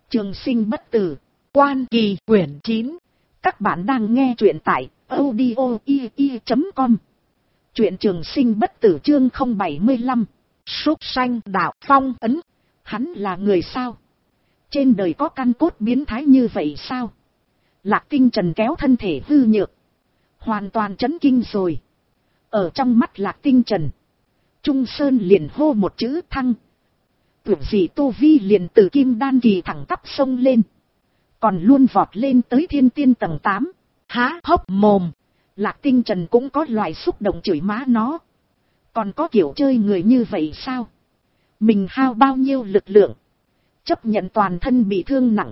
Trường sinh bất tử, Quan Kỳ quyển 9. Các bạn đang nghe truyện tại audio.com. Truyện Trường sinh bất tử chương 075. Súc sanh đạo phong ấn. Hắn là người sao? Trên đời có căn cốt biến thái như vậy sao? Lạc Tinh Trần kéo thân thể hư nhược, hoàn toàn chấn kinh rồi. Ở trong mắt Lạc Tinh Trần, Trung Sơn liền hô một chữ thăng. Tưởng gì tu vi liền từ kim đan kỳ thẳng tắp sông lên, còn luôn vọt lên tới thiên tiên tầng 8. Há hốc mồm, Lạc Tinh Trần cũng có loại xúc động chửi má nó. Còn có kiểu chơi người như vậy sao? Mình hao bao nhiêu lực lượng, chấp nhận toàn thân bị thương nặng,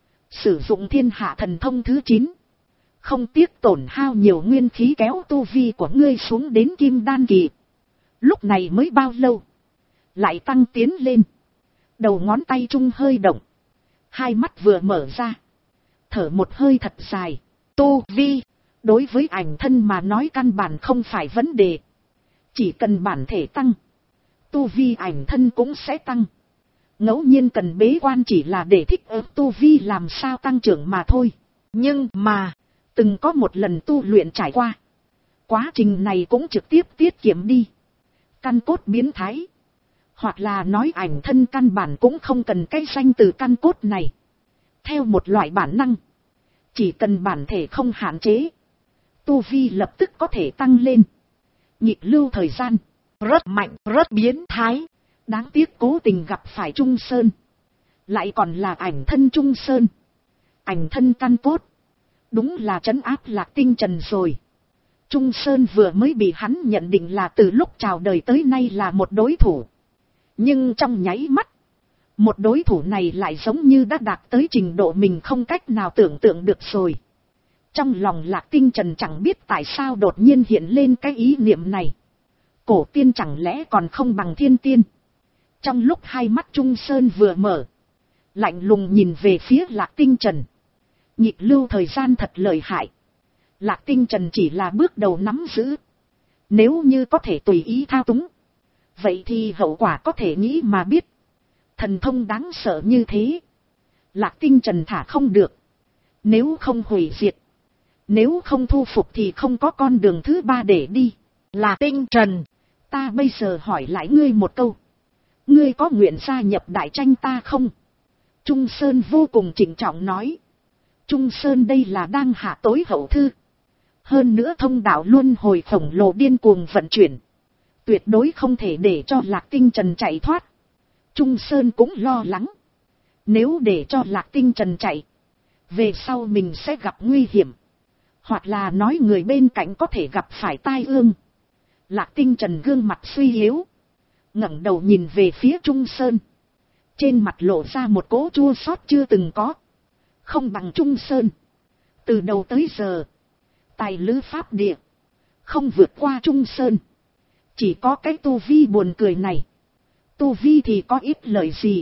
sử dụng thiên hạ thần thông thứ 9. Không tiếc tổn hao nhiều nguyên khí kéo tu vi của ngươi xuống đến kim đan kỳ. Lúc này mới bao lâu, lại tăng tiến lên. Đầu ngón tay trung hơi động, hai mắt vừa mở ra, thở một hơi thật dài. Tu vi, đối với ảnh thân mà nói căn bản không phải vấn đề. Chỉ cần bản thể tăng, tu vi ảnh thân cũng sẽ tăng. Ngẫu nhiên cần bế quan chỉ là để thích ứng tu vi làm sao tăng trưởng mà thôi. Nhưng mà, từng có một lần tu luyện trải qua, quá trình này cũng trực tiếp tiết kiệm đi căn cốt biến thái. Hoặc là nói ảnh thân căn bản cũng không cần cái danh từ căn cốt này. Theo một loại bản năng, chỉ cần bản thể không hạn chế, tu vi lập tức có thể tăng lên. Nhịp lưu thời gian, rất mạnh, rất biến thái. Đáng tiếc cố tình gặp phải Trung Sơn, lại còn là ảnh thân Trung Sơn. Ảnh thân căn cốt, đúng là trấn áp Lạc Tinh Trần rồi. Trung Sơn vừa mới bị hắn nhận định là từ lúc chào đời tới nay là một đối thủ. Nhưng trong nháy mắt, một đối thủ này lại giống như đã đạt tới trình độ mình không cách nào tưởng tượng được rồi. Trong lòng Lạc Tinh Trần chẳng biết tại sao đột nhiên hiện lên cái ý niệm này. Cổ tiên chẳng lẽ còn không bằng thiên tiên? Trong lúc hai mắt Trung Sơn vừa mở, lạnh lùng nhìn về phía Lạc Tinh Trần. Nhịp lưu thời gian thật lợi hại. Lạc Tinh Trần chỉ là bước đầu nắm giữ. Nếu như có thể tùy ý thao túng, vậy thì hậu quả có thể nghĩ mà biết. Thần thông đáng sợ như thế, Lạc Tinh Trần thả không được. Nếu không hủy diệt, nếu không thu phục thì không có con đường thứ ba để đi. Lạc Tinh Trần, ta bây giờ hỏi lại ngươi một câu. Ngươi có nguyện gia nhập đại tranh ta không? Trung Sơn vô cùng trịnh trọng nói. Trung Sơn đây là đang hạ tối hậu thư. Hơn nữa thông đạo luân hồi khổng lồ điên cuồng vận chuyển, tuyệt đối không thể để cho Lạc Tinh Trần chạy thoát. Trung Sơn cũng lo lắng, nếu để cho Lạc Tinh Trần chạy, về sau mình sẽ gặp nguy hiểm, hoặc là nói người bên cạnh có thể gặp phải tai ương. Lạc Tinh Trần gương mặt suy yếu, ngẩng đầu nhìn về phía Trung Sơn, trên mặt lộ ra một cỗ chua xót chưa từng có. Không bằng Trung Sơn, từ đầu tới giờ tài lữ pháp địa, không vượt qua Trung Sơn. Chỉ có cái tu vi buồn cười này. Tu vi thì có ít lợi gì?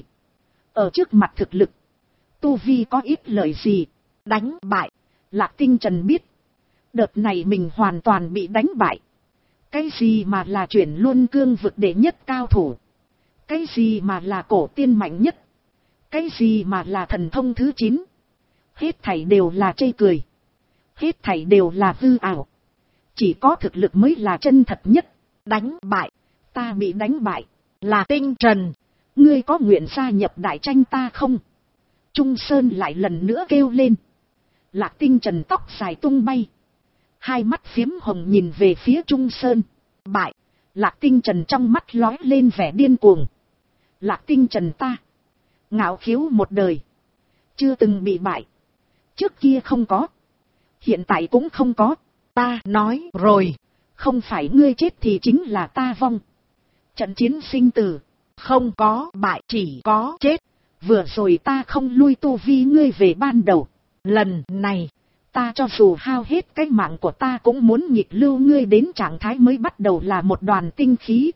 Ở trước mặt thực lực, tu vi có ít lợi gì? Đánh bại. Lạc Tinh Trần biết, đợt này mình hoàn toàn bị đánh bại. Cái gì mà là chuyển luân cương vực đệ nhất cao thủ? Cái gì mà là cổ tiên mạnh nhất? Cái gì mà là thần thông thứ 9? Hết thảy đều là chê cười. Hết thảy đều là hư ảo. Chỉ có thực lực mới là chân thật nhất. Đánh bại. Ta bị đánh bại. Là Tinh Trần, ngươi có nguyện gia nhập đại tranh ta không? Trung Sơn lại lần nữa kêu lên. Lạc Tinh Trần tóc dài tung bay, hai mắt phiếm hồng nhìn về phía Trung Sơn. Bại. Lạc Tinh Trần trong mắt lóe lên vẻ điên cuồng. Lạc Tinh Trần ta, ngạo khiếu một đời, chưa từng bị bại. Trước kia không có, hiện tại cũng không có. Ta nói rồi, không phải ngươi chết thì chính là ta vong. Trận chiến sinh tử, không có bại chỉ có chết. Vừa rồi ta không lui tu vi ngươi về ban đầu. Lần này, ta cho dù hao hết cái mạng của ta cũng muốn nhịp lưu ngươi đến trạng thái mới bắt đầu là một đoàn tinh khí.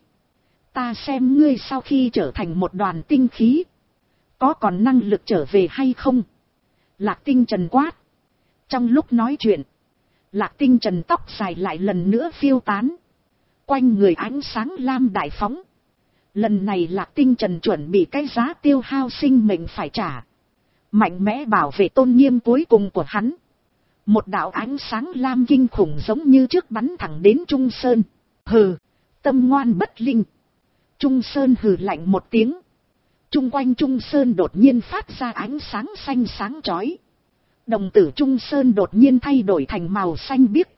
Ta xem ngươi sau khi trở thành một đoàn tinh khí, có còn năng lực trở về hay không? Lạc Tinh Trần quát. Trong lúc nói chuyện, Lạc Tinh Trần tóc dài lại lần nữa phiêu tán, quanh người ánh sáng lam đại phóng. Lần này Lạc Tinh Trần chuẩn bị cái giá tiêu hao sinh mệnh phải trả. mạnh mẽ bảo vệ tôn nghiêm cuối cùng của hắn. Một đạo ánh sáng lam kinh khủng giống như trước bắn thẳng đến Trung Sơn. Hừ, tâm ngoan bất linh. Trung Sơn hừ lạnh một tiếng. Trung quanh Trung Sơn đột nhiên phát ra ánh sáng xanh sáng chói. Đồng tử Trung Sơn đột nhiên thay đổi thành màu xanh biếc.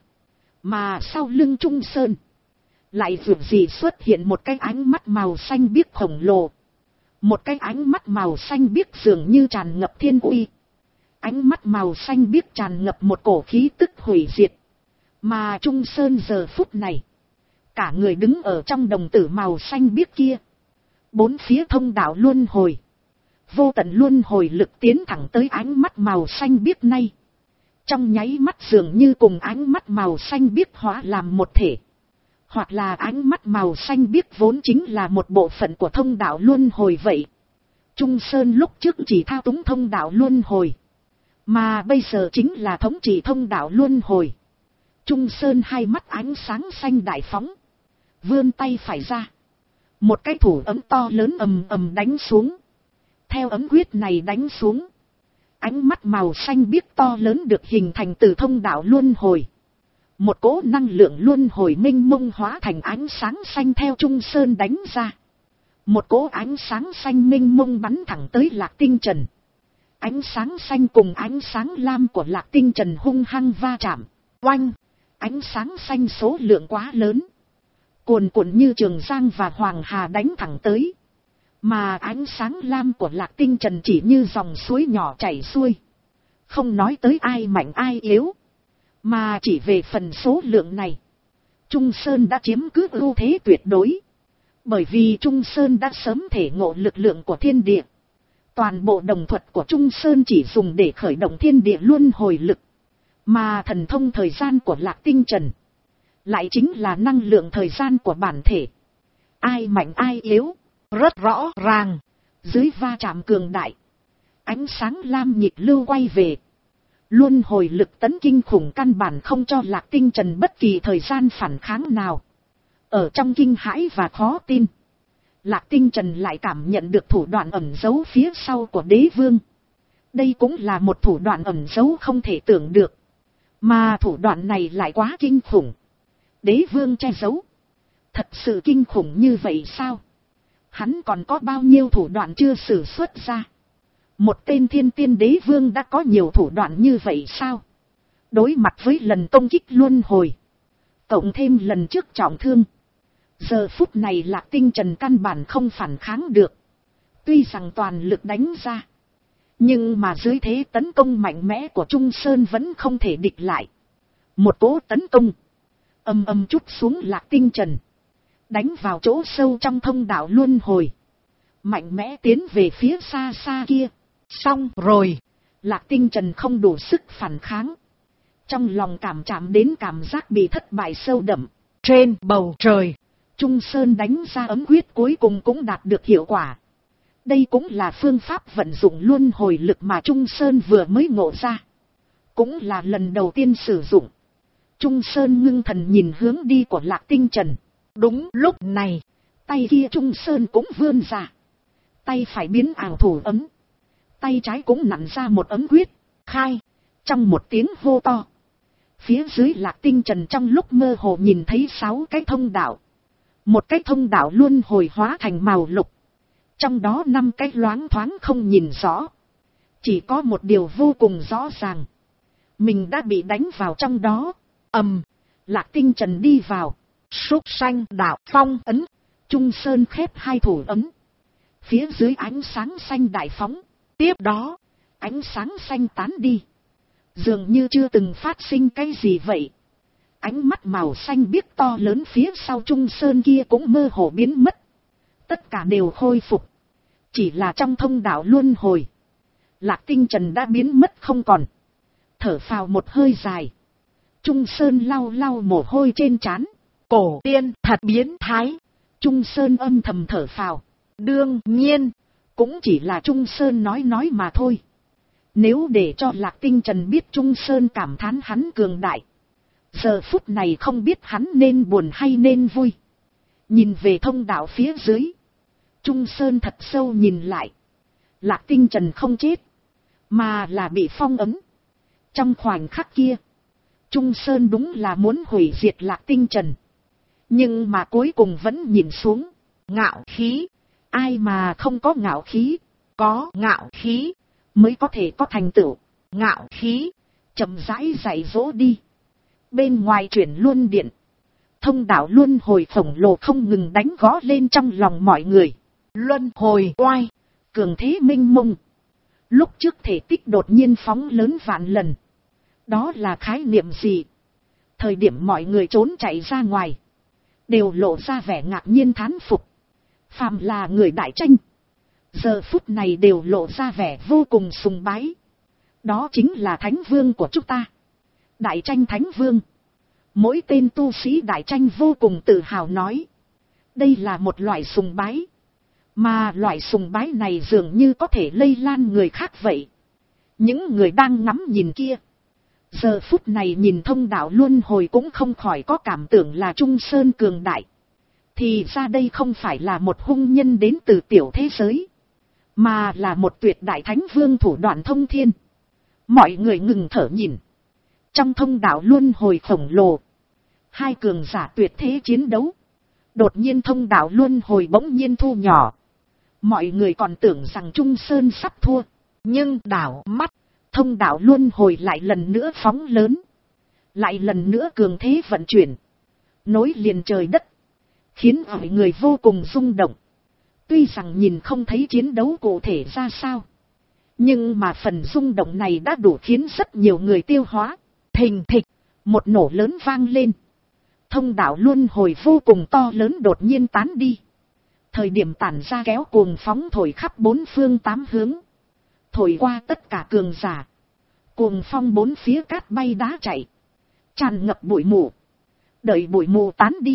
Mà sau lưng Trung Sơn lại vượt gì xuất hiện một cái ánh mắt màu xanh biếc khổng lồ. Một cái ánh mắt màu xanh biếc dường như tràn ngập thiên uy. Ánh mắt màu xanh biếc tràn ngập một cổ khí tức hủy diệt. Mà Trung Sơn giờ phút này, cả người đứng ở trong đồng tử màu xanh biếc kia. Bốn phía thông đạo luân hồi. Vô tận luân hồi lực tiến thẳng tới ánh mắt màu xanh biếc này. Trong nháy mắt dường như cùng ánh mắt màu xanh biếc hóa làm một thể. Hoặc là ánh mắt màu xanh biếc vốn chính là một bộ phận của thông đạo luân hồi vậy. Trung Sơn lúc trước chỉ thao túng thông đạo luân hồi. Mà bây giờ chính là thống trị thông đạo luân hồi. Trung Sơn hai mắt ánh sáng xanh đại phóng. Vươn tay phải ra. Một cái thủ ấm to lớn ầm ầm đánh xuống. Theo ấm quyết này đánh xuống. Ánh mắt màu xanh biếc to lớn được hình thành từ thông đạo luân hồi. Một cỗ năng lượng luân hồi minh mông hóa thành ánh sáng xanh theo Trung Sơn đánh ra. Một cỗ ánh sáng xanh minh mông bắn thẳng tới Lạc Tinh Trần. Ánh sáng xanh cùng ánh sáng lam của Lạc Tinh Trần hung hăng va chạm. Oanh! Ánh sáng xanh số lượng quá lớn. Cuồn cuộn như Trường Giang và Hoàng Hà đánh thẳng tới. Mà ánh sáng lam của Lạc Tinh Trần chỉ như dòng suối nhỏ chảy xuôi. Không nói tới ai mạnh ai yếu. Mà chỉ về phần số lượng này. Trung Sơn đã chiếm cứ ưu thế tuyệt đối. Bởi vì Trung Sơn đã sớm thể ngộ lực lượng của thiên địa. Toàn bộ đồng thuật của Trung Sơn chỉ dùng để khởi động thiên địa luân hồi lực. Mà thần thông thời gian của Lạc Tinh Trần lại chính là năng lượng thời gian của bản thể. Ai mạnh ai yếu, rất rõ ràng. Dưới va chạm cường đại, ánh sáng lam nhịp lưu quay về. Luân hồi lực tấn kinh khủng căn bản không cho Lạc Tinh Trần bất kỳ thời gian phản kháng nào. Ở trong kinh hãi và khó tin, Lạc Tinh Trần lại cảm nhận được thủ đoạn ẩn giấu phía sau của đế vương. Đây cũng là một thủ đoạn ẩn giấu không thể tưởng được. Mà thủ đoạn này lại quá kinh khủng. Đế vương che giấu. Thật sự kinh khủng như vậy sao? Hắn còn có bao nhiêu thủ đoạn chưa sử xuất ra? Một tên thiên tiên đế vương đã có nhiều thủ đoạn như vậy sao? Đối mặt với lần công kích luân hồi, cộng thêm lần trước trọng thương, giờ phút này Lạc Tinh Trần căn bản không phản kháng được. Tuy rằng toàn lực đánh ra, nhưng mà dưới thế tấn công mạnh mẽ của Trung Sơn vẫn không thể địch lại. Một cỗ tấn công ầm ầm trút xuống Lạc Tinh Trần, đánh vào chỗ sâu trong thông đạo luân hồi, mạnh mẽ tiến về phía xa xa kia. Xong rồi, Lạc Tinh Trần không đủ sức phản kháng. Trong lòng chạm đến cảm giác bị thất bại sâu đậm. Trên bầu trời, Trung Sơn đánh ra ấm quyết cuối cùng cũng đạt được hiệu quả. Đây cũng là phương pháp vận dụng luân hồi lực mà Trung Sơn vừa mới ngộ ra. Cũng là lần đầu tiên sử dụng. Trung Sơn ngưng thần nhìn hướng đi của Lạc Tinh Trần. Đúng lúc này, tay kia Trung Sơn cũng vươn ra. Tay phải biến ảo thủ ấm. Tay trái cũng nặn ra một ấm quyết. Khai. Trong một tiếng hô to, phía dưới Lạc Tinh Trần trong lúc mơ hồ nhìn thấy 6 cái thông đạo. Một cái thông đạo luân hồi hóa thành màu lục. Trong đó 5 cái loáng thoáng không nhìn rõ. Chỉ có một điều vô cùng rõ ràng. Mình đã bị đánh vào trong đó. Lạc Tinh Trần đi vào. Súc sanh đạo phong ấn. Trung Sơn khép 2 thủ ấm. Phía dưới ánh sáng xanh đại phóng. Tiếp đó, ánh sáng xanh tán đi. Dường như chưa từng phát sinh cái gì vậy. Ánh mắt màu xanh biếc to lớn phía sau Trung Sơn kia cũng mơ hồ biến mất. Tất cả đều khôi phục. Chỉ là trong thông đạo luân hồi, Lạc Tinh Trần đã biến mất không còn. Thở phào một hơi dài, Trung Sơn lau lau mồ hôi trên trán. Cổ tiên thật biến thái. Trung Sơn âm thầm thở phào. Đương nhiên, cũng chỉ là Trung Sơn nói mà thôi. Nếu để cho Lạc Tinh Trần biết Trung Sơn cảm thán hắn cường đại, giờ phút này không biết hắn nên buồn hay nên vui. Nhìn về thông đạo phía dưới, Trung Sơn thật sâu nhìn lại. Lạc Tinh Trần không chết, mà là bị phong ấn. Trong khoảnh khắc kia, Trung Sơn đúng là muốn hủy diệt Lạc Tinh Trần. Nhưng mà cuối cùng vẫn nhìn xuống. Ngạo khí. Ai mà không có ngạo khí. Có ngạo khí mới có thể có thành tựu. Ngạo khí. Chậm rãi dạy dỗ đi. Bên ngoài chuyển luân điện. Thông đạo luân hồi khổng lồ không ngừng đánh gõ lên trong lòng mọi người. Luân hồi oai. Cường thế minh mông. Lúc trước thể tích đột nhiên phóng lớn vạn lần. Đó là khái niệm gì? Thời điểm mọi người trốn chạy ra ngoài, đều lộ ra vẻ ngạc nhiên thán phục. Phàm là người Đại Tranh, giờ phút này đều lộ ra vẻ vô cùng sùng bái. Đó chính là Thánh Vương của chúng ta. Đại Tranh Thánh Vương. Mỗi tên tu sĩ Đại Tranh vô cùng tự hào nói. Đây là một loại sùng bái. Mà loại sùng bái này dường như có thể lây lan người khác vậy. Những người đang ngắm nhìn kia, giờ phút này nhìn thông đạo luân hồi cũng không khỏi có cảm tưởng là Trung Sơn cường đại. Thì ra đây không phải là một hung nhân đến từ tiểu thế giới, mà là một tuyệt đại thánh vương thủ đoạn thông thiên. Mọi người ngừng thở nhìn. Trong thông đạo luân hồi khổng lồ, hai cường giả tuyệt thế chiến đấu. Đột nhiên thông đạo luân hồi bỗng nhiên thu nhỏ. Mọi người còn tưởng rằng Trung Sơn sắp thua. Nhưng đảo mắt, thông đạo luân hồi lại lần nữa phóng lớn. Lại lần nữa cường thế vận chuyển. Nối liền trời đất. Khiến mọi người vô cùng rung động. Tuy rằng nhìn không thấy chiến đấu cụ thể ra sao, nhưng mà phần rung động này đã đủ khiến rất nhiều người tiêu hóa. Thình thịch, một nổ lớn vang lên. Thông đạo luân hồi vô cùng to lớn đột nhiên tán đi. Thời điểm tản ra kéo cuồng phóng thổi khắp bốn phương tám hướng. Thổi qua tất cả cường giả. Cuồng phong bốn phía cát bay đá chạy. Tràn ngập bụi mù. Đợi bụi mù tán đi.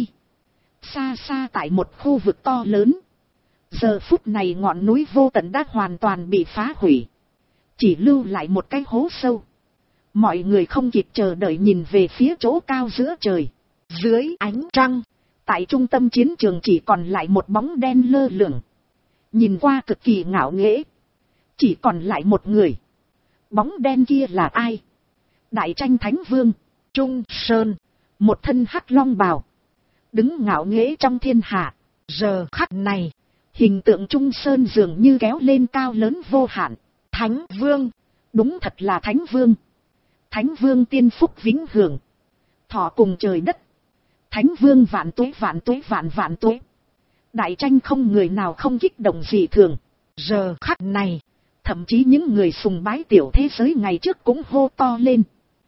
Xa xa tại một khu vực to lớn. Giờ phút này ngọn núi vô tận đã hoàn toàn bị phá hủy. Chỉ lưu lại một cái hố sâu. Mọi người không kịp chờ đợi nhìn về phía chỗ cao giữa trời. Dưới ánh trăng, tại trung tâm chiến trường chỉ còn lại một bóng đen lơ lửng. Nhìn qua cực kỳ ngạo nghễ. Chỉ còn lại một người. Bóng đen kia là ai? Đại Tranh Thánh Vương, Trung Sơn, một thân hắc long bào. Đứng ngạo nghễ trong thiên hạ. Giờ khắc này, hình tượng Trung Sơn dường như kéo lên cao lớn vô hạn. Thánh Vương, đúng thật là Thánh Vương. Thánh Vương tiên phúc vĩnh hưởng. Thọ cùng trời đất. Thánh Vương vạn tuế vạn tuế vạn vạn tuế. Đại Tranh không người nào không kích động gì thường. Giờ khắc này, thậm chí những người sùng bái tiểu thế giới ngày trước cũng hô to lên.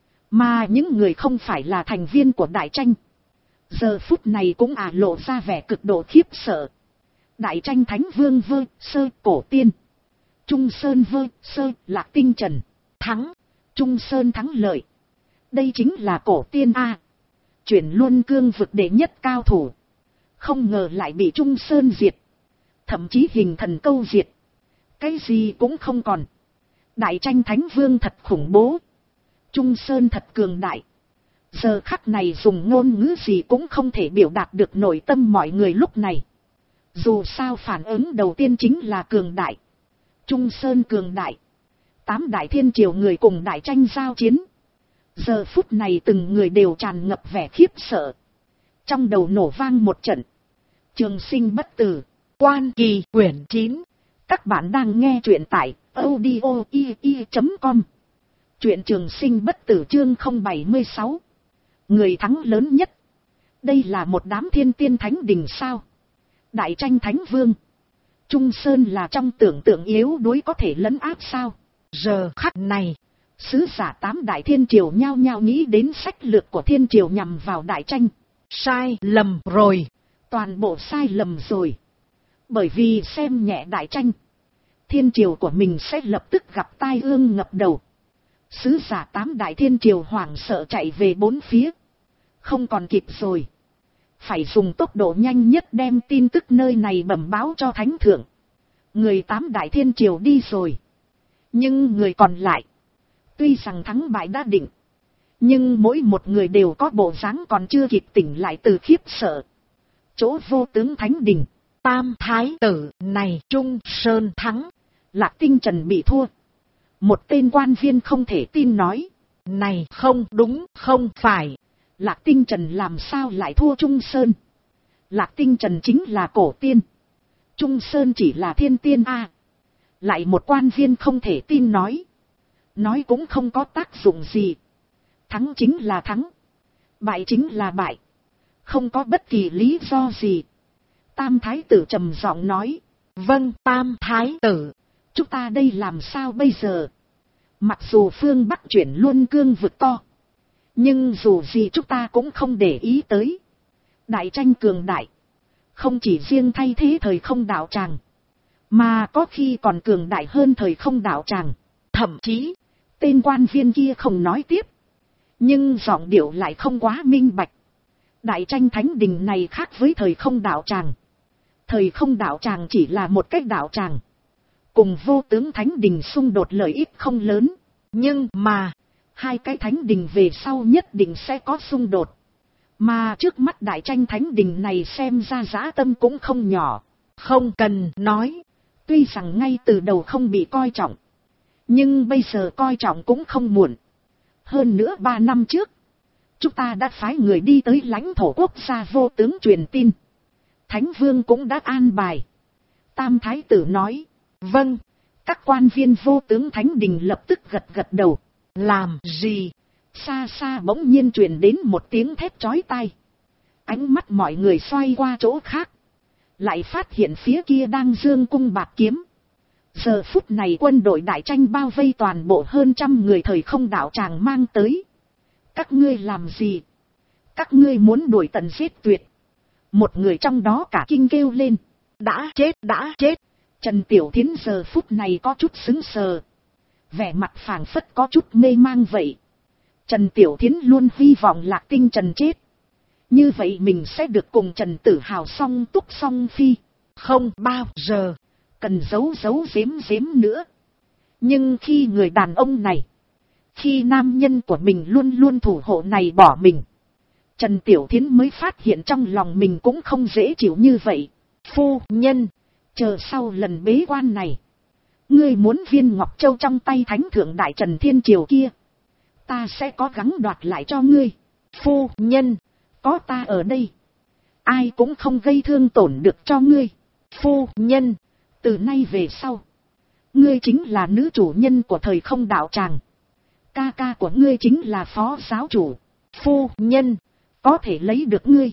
Mà những người không phải là thành viên của Đại Tranh, giờ phút này cũng lộ ra vẻ cực độ khiếp sợ. Đại Tranh Thánh Vương vơ sơ cổ tiên. Trung Sơn vơ sơ Lạc Tinh Trần. Thắng. Trung Sơn thắng lợi. Đây chính là cổ tiên A. Chuyển luân cương vực đệ nhất cao thủ. Không ngờ lại bị Trung Sơn diệt. Thậm chí hình thần câu diệt. Cái gì cũng không còn. Đại Tranh Thánh Vương thật khủng bố. Trung Sơn thật cường đại. Giờ khắc này dùng ngôn ngữ gì cũng không thể biểu đạt được nội tâm mọi người lúc này. Dù sao phản ứng đầu tiên chính là cường đại. Trung Sơn cường đại. 8 đại thiên triều người cùng Đại Tranh giao chiến. Giờ phút này từng người đều tràn ngập vẻ khiếp sợ. Trong đầu nổ vang một trận. Trường Sinh bất tử. Quan Kỳ quyển 9. Các bạn đang nghe truyện tại audio.com. Truyện Trường Sinh bất tử chương 076. Người thắng lớn nhất. Đây là một đám thiên tiên thánh đình sao? Đại Tranh Thánh Vương, Trung Sơn là trong tưởng tượng yếu đuối có thể lấn áp sao? Giờ khắc này, sứ giả 8 đại thiên triều nhao nhao nghĩ đến sách lược của thiên triều nhằm vào Đại Tranh. Sai lầm rồi. Toàn bộ sai lầm rồi. Bởi vì xem nhẹ Đại Tranh, thiên triều của mình sẽ lập tức gặp tai ương ngập đầu. Sứ giả 8 đại thiên triều hoảng sợ chạy về bốn phía. Không còn kịp rồi. Phải dùng tốc độ nhanh nhất đem tin tức nơi này bẩm báo cho Thánh Thượng. Người 8 đại thiên triều đi rồi. Nhưng người còn lại, tuy rằng thắng bại đã định, nhưng mỗi một người đều có bộ dáng còn chưa kịp tỉnh lại từ khiếp sợ. Chỗ vô tướng Thánh Đình, Tam Thái tử này Trung Sơn thắng, Lạc Tinh Trần bị thua. Một tên quan viên không thể tin nói. Này không đúng, không phải. Lạc Tinh Trần làm sao lại thua Trung Sơn? Lạc Tinh Trần chính là cổ tiên. Trung Sơn chỉ là thiên tiên a. Lại một quan viên không thể tin nói. Nói cũng không có tác dụng gì. Thắng chính là thắng. Bại chính là bại. Không có bất kỳ lý do gì. Tam Thái tử trầm giọng nói. Vâng, Tam Thái tử. Chúng ta đây làm sao bây giờ? Mặc dù phương Bắc chuyển luôn cương vực to. Nhưng dù gì chúng ta cũng không để ý tới. Đại tranh cường đại. Không chỉ riêng thay thế thời không đạo tràng. Mà có khi còn cường đại hơn thời không đạo tràng. Thậm chí, tên quan viên kia không nói tiếp. Nhưng giọng điệu lại không quá minh bạch. Đại tranh thánh đình này khác với thời không đạo tràng. Thời không đạo tràng chỉ là một cách đạo tràng. Cùng vô tướng thánh đình xung đột lợi ích không lớn. Nhưng mà, hai cái thánh đình về sau nhất định sẽ có xung đột. Mà trước mắt đại tranh thánh đình này xem ra dã tâm cũng không nhỏ. Không cần nói. Tuy rằng ngay từ đầu không bị coi trọng. Nhưng bây giờ coi trọng cũng không muộn. Hơn nữa 3 năm trước. Chúng ta đã phái người đi tới lãnh thổ quốc gia vô tướng truyền tin. Thánh vương cũng đã an bài. Tam Thái tử nói. Vâng. Các quan viên vô tướng thánh đình lập tức gật gật đầu. Làm gì? Xa xa bỗng nhiên truyền đến một tiếng thét chói tai. Ánh mắt mọi người xoay qua chỗ khác. Lại phát hiện phía kia đang giương cung bạt kiếm. Giờ phút này quân đội đại tranh bao vây toàn bộ hơn 100 người thời không đạo tràng mang tới. Các ngươi làm gì? Các ngươi muốn đuổi tận giết tuyệt. Một người trong đó cả kinh kêu lên. Đã chết, đã chết. Trần Tiểu Thiến giờ phút này có chút sững sờ. Vẻ mặt phảng phất có chút mê mang vậy. Trần Tiểu Thiến luôn hy vọng Lạc Tinh Trần chết. Như vậy mình sẽ được cùng Trần Tử Hào song túc song phi. Không bao giờ cần giấu giếm nữa. Nhưng khi người đàn ông này, khi nam nhân của mình luôn luôn thủ hộ này bỏ mình, Trần Tiểu Thiến mới phát hiện trong lòng mình cũng không dễ chịu như vậy. Phu nhân, chờ sau lần bế quan này, ngươi muốn viên ngọc châu trong tay thánh thượng đại Trần Thiên Triều kia, ta sẽ có gắng đoạt lại cho ngươi. Phu nhân, có ta ở đây, ai cũng không gây thương tổn được cho ngươi. Phu nhân, từ nay về sau, ngươi chính là nữ chủ nhân của thời không đạo tràng. Ca ca của ngươi chính là phó giáo chủ. Phu nhân, có thể lấy được ngươi,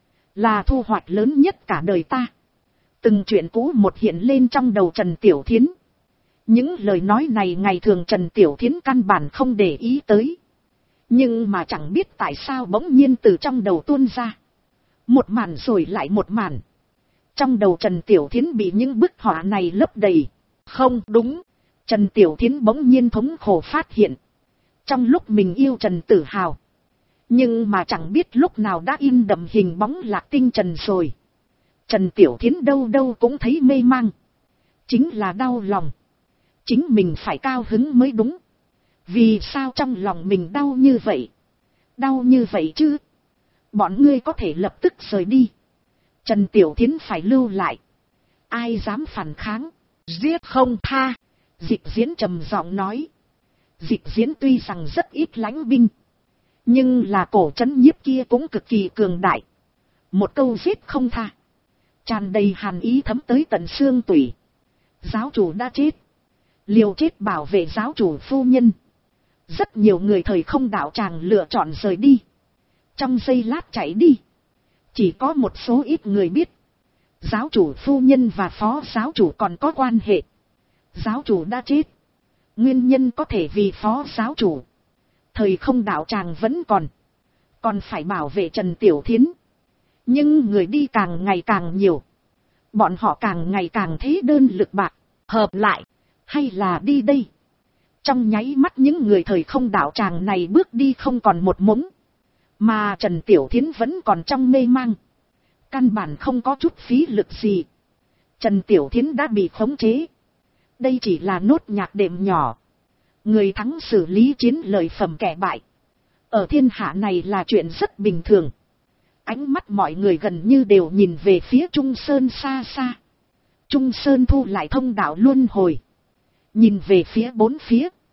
là thu hoạch lớn nhất cả đời ta. Từng chuyện cũ một hiện lên trong đầu Trần Tiểu Thiến. Những lời nói này ngày thường Trần Tiểu Thiến căn bản không để ý tới. Nhưng mà chẳng biết tại sao bỗng nhiên từ trong đầu tuôn ra. Một màn rồi lại một màn. Trong đầu Trần Tiểu Thiến bị những bức họa này lấp đầy. Không đúng. Trần Tiểu Thiến bỗng nhiên thống khổ phát hiện. Trong lúc mình yêu Trần Tử Hào. Nhưng mà chẳng biết lúc nào đã in đậm hình bóng Lạc Tinh Trần rồi. Trần Tiểu Thiến đâu đâu cũng thấy mê mang. Chính là đau lòng. Chính mình phải cao hứng mới đúng. Vì sao trong lòng mình đau như vậy? Đau như vậy chứ? Bọn ngươi có thể lập tức rời đi. Trần Tiểu Thiến phải lưu lại. Ai dám phản kháng? Giết không tha. Dịch Diễn trầm giọng nói. Dịch Diễn tuy rằng rất ít lãnh binh. Nhưng là cổ trấn nhiếp kia cũng cực kỳ cường đại. Một câu giết không tha. Tràn đầy hàn ý thấm tới tận xương tủy. Giáo chủ đã chết. Liều chết bảo vệ giáo chủ phu nhân. Rất nhiều người thời không đạo tràng lựa chọn rời đi. Trong giây lát chạy đi. Chỉ có một số ít người biết. Giáo chủ phu nhân và phó giáo chủ còn có quan hệ. Giáo chủ đã chết. Nguyên nhân có thể vì phó giáo chủ. Thời không đạo tràng vẫn còn. Còn phải bảo vệ Trần Tiểu Thiến. Nhưng người đi càng ngày càng nhiều. Bọn họ càng ngày càng thế đơn lực bạc. Hợp lại. Hay là đi đây. Trong nháy mắt những người thời không đạo tràng này bước đi không còn một mống. Mà Trần Tiểu Thiến vẫn còn trong mê mang. Căn bản không có chút phí lực gì. Trần Tiểu Thiến đã bị khống chế. Đây chỉ là nốt nhạc đệm nhỏ. Người thắng xử lý chiến lợi phẩm kẻ bại. Ở thiên hạ này là chuyện rất bình thường. Ánh mắt mọi người gần như đều nhìn về phía Trung Sơn xa xa. Trung Sơn thu lại thông đạo luân hồi. Nhìn về phía bốn phía.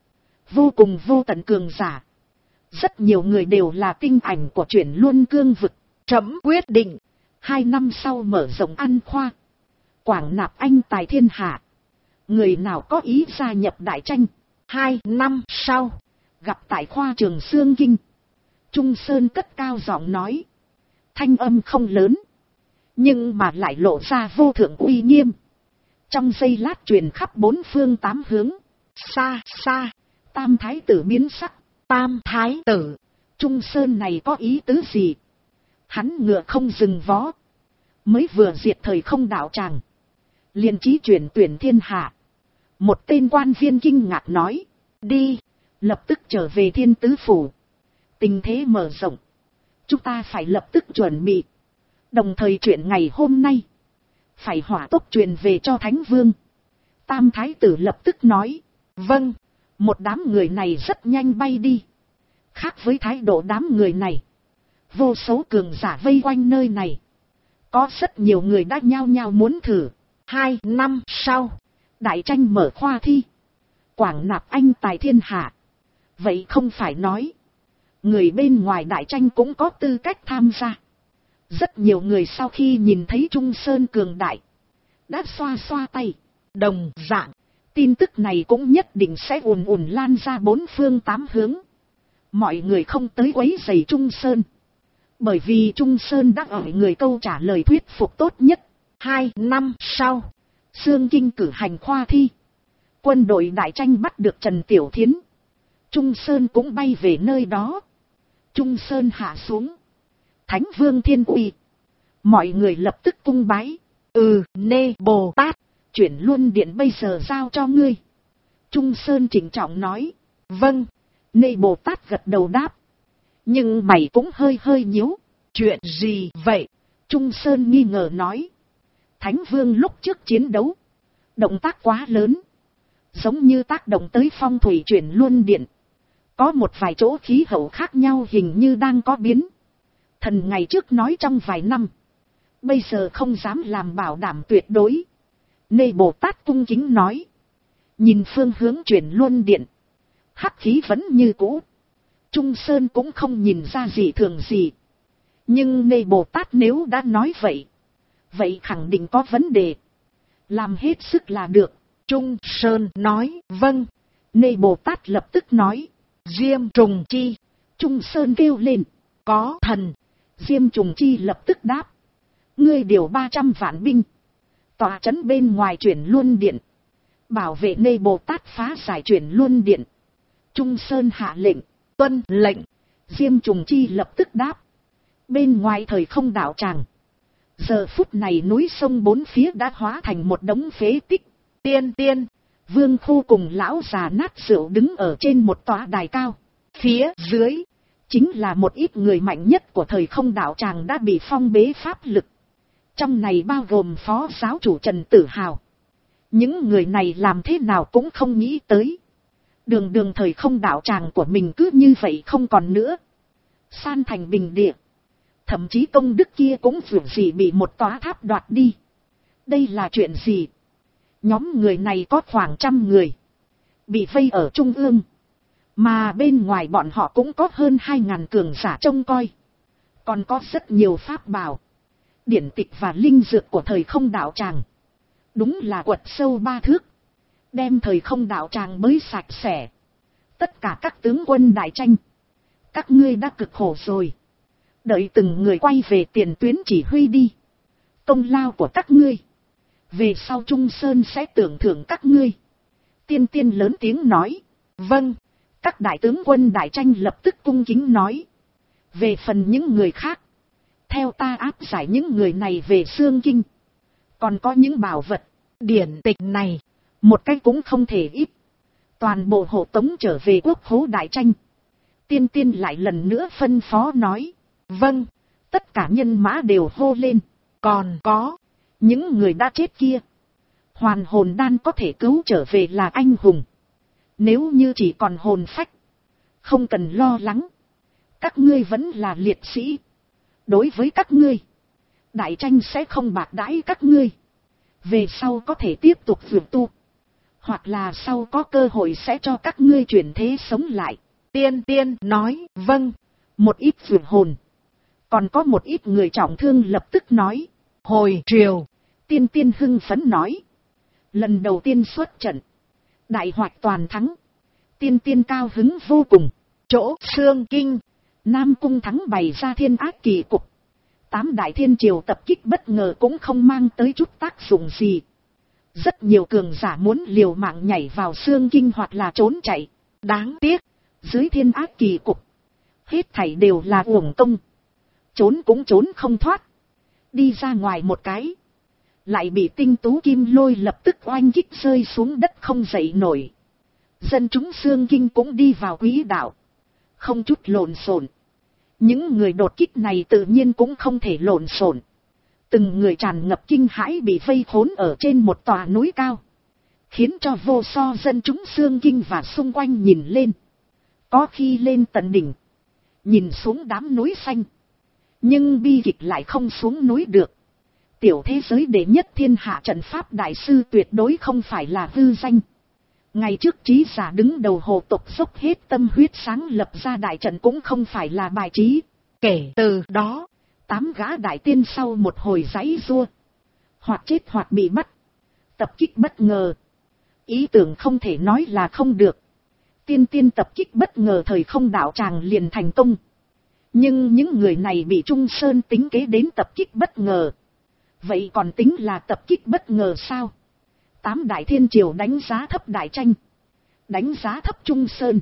vô cùng vô tận cường giả. Rất nhiều người đều là tinh ảnh của Chuyển Luân Cương vực. Trẫm quyết định, 2 năm sau mở rộng An Khoa, quảng nạp anh tài thiên hạ. Người nào có ý gia nhập đại tranh, 2 năm sau, gặp tại khoa trường Xương Kinh. Trung Sơn cất cao giọng nói. Thanh âm không lớn, nhưng mà lại lộ ra vô thượng uy nghiêm. Trong giây lát truyền khắp 4 phương 8 hướng. Xa xa, Tam Thái tử biến sắc. Tam Thái tử, Trung Sơn này có ý tứ gì? Hắn ngựa không dừng vó, mới vừa diệt thời không đạo tràng, liền chí chuyển tuyển thiên hạ. Một tên quan viên kinh ngạc nói. Đi, lập tức trở về Thiên Tứ Phủ. Tình thế mở rộng, chúng ta phải lập tức chuẩn bị. Đồng thời chuyện ngày hôm nay, phải hỏa tốc truyền về cho Thánh Vương. Tam Thái tử lập tức nói. Vâng. Một đám người này rất nhanh bay đi. Khác với thái độ đám người này, vô số cường giả vây quanh nơi này. Có rất nhiều người đã nhao nhao muốn thử. 2 năm sau, đại tranh mở khoa thi, quảng nạp anh tài thiên hạ. Vậy không phải nói, người bên ngoài đại tranh cũng có tư cách tham gia. Rất nhiều người sau khi nhìn thấy Trung Sơn cường đại, đã xoa xoa tay. Đồng dạng, tin tức này cũng nhất định sẽ ùn ùn lan ra 4 phương 8 hướng. Mọi người không tới quấy rầy Trung Sơn, bởi vì Trung Sơn đã ở người câu trả lời thuyết phục tốt nhất. 2 năm sau, Xương Kinh cử hành khoa thi, quân đội đại tranh bắt được Trần Tiểu Thiến. Trung Sơn cũng bay về nơi đó. Trung Sơn hạ xuống. Thánh Vương Thiên Uy. Mọi người lập tức cung bái. Nê Bồ Tát, Chuyển Luân Điện bây giờ giao cho ngươi. Trung Sơn trịnh trọng nói. Vâng. Nê Bồ Tát gật đầu đáp. Nhưng mày cũng hơi hơi nhíu. Chuyện gì vậy? Trung Sơn nghi ngờ nói. Thánh Vương lúc trước chiến đấu, động tác quá lớn, giống như tác động tới phong thủy Chuyển Luân Điện. Có một vài chỗ khí hậu khác nhau hình như đang có biến. Thần ngày trước nói trong vài năm, bây giờ không dám làm bảo đảm tuyệt đối. Nê Bồ Tát cung kính nói. Nhìn phương hướng Chuyển Luân Điện, hắc khí vẫn như cũ. Trung Sơn cũng không nhìn ra gì thường gì. Nhưng Nê Bồ Tát nếu đã nói vậy, vậy khẳng định có vấn đề. Làm hết sức là được. Trung Sơn nói. Vâng. Nê Bồ Tát lập tức nói. Diêm Trùng Chi. Trung Sơn kêu lên. Có thần. Diêm Trùng Chi lập tức đáp. Ngươi điều 300 vạn binh, tòa trấn bên ngoài Chuyển Luân Điện, bảo vệ Nê Bồ Tát phá giải Chuyển Luân Điện. Trung Sơn hạ lệnh. Tuân lệnh. Diêm Trùng Chi lập tức đáp. Bên ngoài thời không đạo tràng, giờ phút này núi sông bốn phía đã hóa thành một đống phế tích. Tiên, Vương Khu cùng lão già nát rượu đứng ở trên một tòa đài cao. Phía dưới, chính là một ít người mạnh nhất của thời không đạo tràng đã bị phong bế pháp lực. Trong này bao gồm phó giáo chủ Trần Tử Hào. Những người này làm thế nào cũng không nghĩ tới. Đường thời không đạo tràng của mình cứ như vậy không còn nữa. San thành bình địa. Thậm chí công đức kia cũng vượt gì bị một tòa tháp đoạt đi. Đây là chuyện gì? Nhóm người này có khoảng 100 người, bị vây ở trung ương. Mà bên ngoài bọn họ cũng có hơn 2.000 cường giả trông coi. Còn có rất nhiều pháp bảo, điển tịch và linh dược của thời không đạo tràng. Đúng là quật sâu 3 thước, đem thời không đạo tràng bới sạch sẽ. Tất cả các tướng quân đại tranh, các ngươi đã cực khổ rồi. Đợi từng người quay về tiền tuyến chỉ huy đi. Công lao của các ngươi, về sau Trung Sơn sẽ tưởng thưởng các ngươi. Tiên lớn tiếng nói. Vâng. Các đại tướng quân đại tranh lập tức cung kính nói. Về phần những người khác, theo ta áp giải những người này về Xương Kinh. Còn có những bảo vật, điển tịch này, một cái cũng không thể ít. Toàn bộ hộ tống trở về quốc khố đại tranh. Tiên lại lần nữa phân phó nói. Vâng. Tất cả nhân mã đều hô lên. Còn có những người đã chết kia, hoàn hồn đan có thể cứu trở về là anh hùng. Nếu như chỉ còn hồn phách, không cần lo lắng. Các ngươi vẫn là liệt sĩ. Đối với các ngươi, đại tranh sẽ không bạc đãi các ngươi. Về sau có thể tiếp tục vượt tu. Hoặc là sau có cơ hội sẽ cho các ngươi chuyển thế sống lại. Tiên tiên nói, vâng. Một ít vượt hồn. Còn có một ít người trọng thương lập tức nói. Hồi triều. Tiên tiên hưng phấn nói. Lần đầu tiên xuất trận. Đại hoạch toàn thắng. Tiên tiên cao hứng vô cùng. Chỗ Xương Kinh. Nam Cung thắng bày ra thiên ác kỳ cục. 8 đại thiên triều tập kích bất ngờ cũng không mang tới chút tác dụng gì. Rất nhiều cường giả muốn liều mạng nhảy vào Xương Kinh hoặc là trốn chạy. Đáng tiếc. Dưới thiên ác kỳ cục. Hết thảy đều là uổng công. Trốn cũng trốn không thoát. Đi ra ngoài một cái. Lại bị tinh tú kim lôi lập tức oanh kích rơi xuống đất không dậy nổi. Dân chúng Xương Kinh cũng đi vào quỹ đạo. Không chút lộn xộn. Những người đột kích này tự nhiên cũng không thể lộn xộn. Từng người tràn ngập kinh hãi bị vây khốn ở trên một tòa núi cao. Khiến cho vô so dân chúng Xương Kinh và xung quanh nhìn lên. Có khi lên tận đỉnh. Nhìn xuống đám núi xanh. Nhưng bi kịch lại không xuống núi được. Tiểu thế giới đệ nhất thiên hạ trận pháp đại sư tuyệt đối không phải là hư danh. Ngày trước trí giả đứng đầu hồ tộc dốc hết tâm huyết sáng lập ra đại trận cũng không phải là bài trí. Kể từ đó, 8 gã đại tiên sau một hồi giãy giụa, hoặc chết hoặc bị bắt. Tập kích bất ngờ. Ý tưởng không thể nói là không được. Tiên tiên tập kích bất ngờ thời không đạo tràng liền thành công. Nhưng những người này bị Trung Sơn tính kế đến tập kích bất ngờ. Vậy còn tính là tập kích bất ngờ sao? 8 đại thiên triều đánh giá thấp đại tranh. Đánh giá thấp Trung Sơn.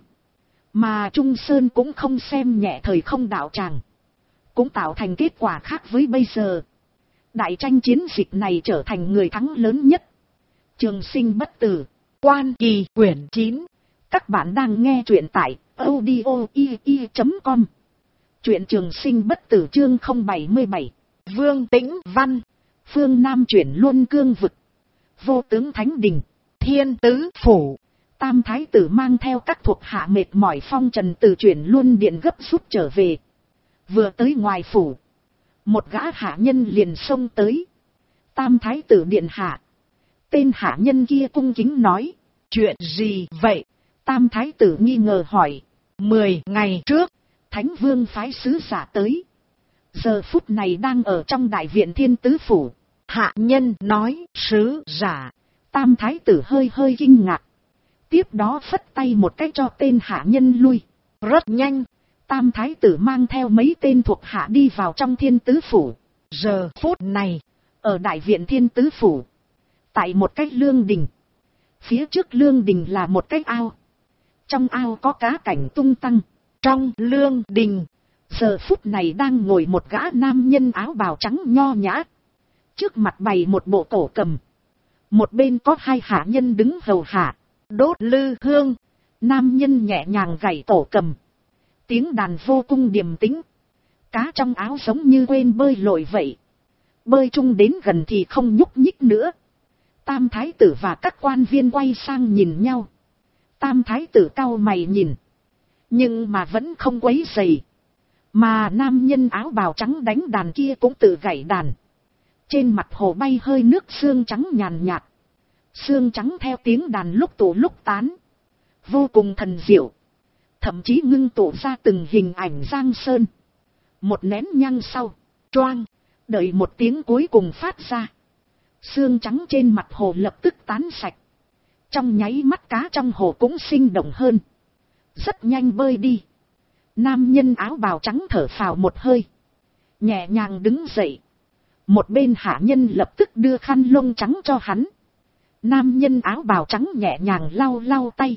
Mà Trung Sơn cũng không xem nhẹ thời không đạo tràng. Cũng tạo thành kết quả khác với bây giờ. Đại tranh chiến dịch này trở thành người thắng lớn nhất. Trường sinh bất tử. Quan Kỳ quyển 9. Các bạn đang nghe truyện tại audio.com. Truyện Trường sinh bất tử chương 077. Vương Tĩnh Văn. Phương Nam chuyển Luân Cương vực. Vô tướng Thánh Đình. Thiên Tứ Phủ. Tam Thái tử mang theo các thuộc hạ mệt mỏi phong trần từ chuyển Luân Điện gấp rút trở về. Vừa tới ngoài phủ. Một gã hạ nhân liền xông tới. Tam Thái tử điện hạ. Tên hạ nhân kia cung kính nói. Chuyện gì vậy? Tam Thái tử nghi ngờ hỏi. 10 ngày trước, Thánh Vương phái sứ giả tới. Giờ phút này đang ở trong đại viện Thiên Tứ Phủ. hạ nhân nói sứ giả. Tam Thái tử hơi kinh ngạc. Tiếp đó phất tay một cái cho tên hạ nhân lui. Rất nhanh. Tam Thái tử mang theo mấy tên thuộc hạ đi vào trong Thiên Tứ Phủ. Giờ phút này, ở đại viện Thiên Tứ Phủ. Tại một cái lương đình. Phía trước lương đình là một cái ao. Trong ao có cá cảnh tung tăng. Trong lương đình, giờ phút này đang ngồi một gã nam nhân áo bào trắng nho nhã. Trước mặt bày một bộ cổ cầm. Một bên có 2 hạ nhân đứng hầu hạ. đốt lư hương. Nam nhân nhẹ nhàng gảy cổ cầm. Tiếng đàn vô cùng điềm tĩnh. Cá trong áo giống như quên bơi lội vậy. Bơi chung đến gần thì không nhúc nhích nữa. Tam Thái tử và các quan viên quay sang nhìn nhau. Tam Thái tử cau mày nhìn. Nhưng mà vẫn không quấy rầy. Mà nam nhân áo bào trắng đánh đàn kia cũng tự gảy đàn. Trên mặt hồ bay hơi nước sương trắng nhàn nhạt. Sương trắng theo tiếng đàn lúc tụ lúc tán. Vô cùng thần diệu. Thậm chí ngưng tụ ra từng hình ảnh giang sơn. Một nén nhang sau. Choang. Đợi một tiếng cuối cùng phát ra. Sương trắng trên mặt hồ lập tức tán sạch. Trong nháy mắt cá trong hồ cũng sinh động hơn. Rất nhanh bơi đi. Nam nhân áo bào trắng thở phào một hơi. Nhẹ nhàng đứng dậy. Một bên hạ nhân lập tức đưa khăn lông trắng cho hắn. Nam nhân áo bào trắng nhẹ nhàng lau lau tay.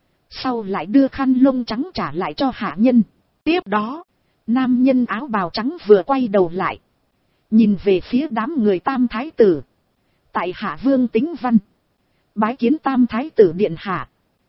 Sau lại đưa khăn lông trắng trả lại cho hạ nhân. Tiếp đó, nam nhân áo bào trắng vừa quay đầu lại. Nhìn về phía đám người Tam Thái tử. Tại hạ Vương Tĩnh Văn. Bái kiến Tam Thái tử điện hạ.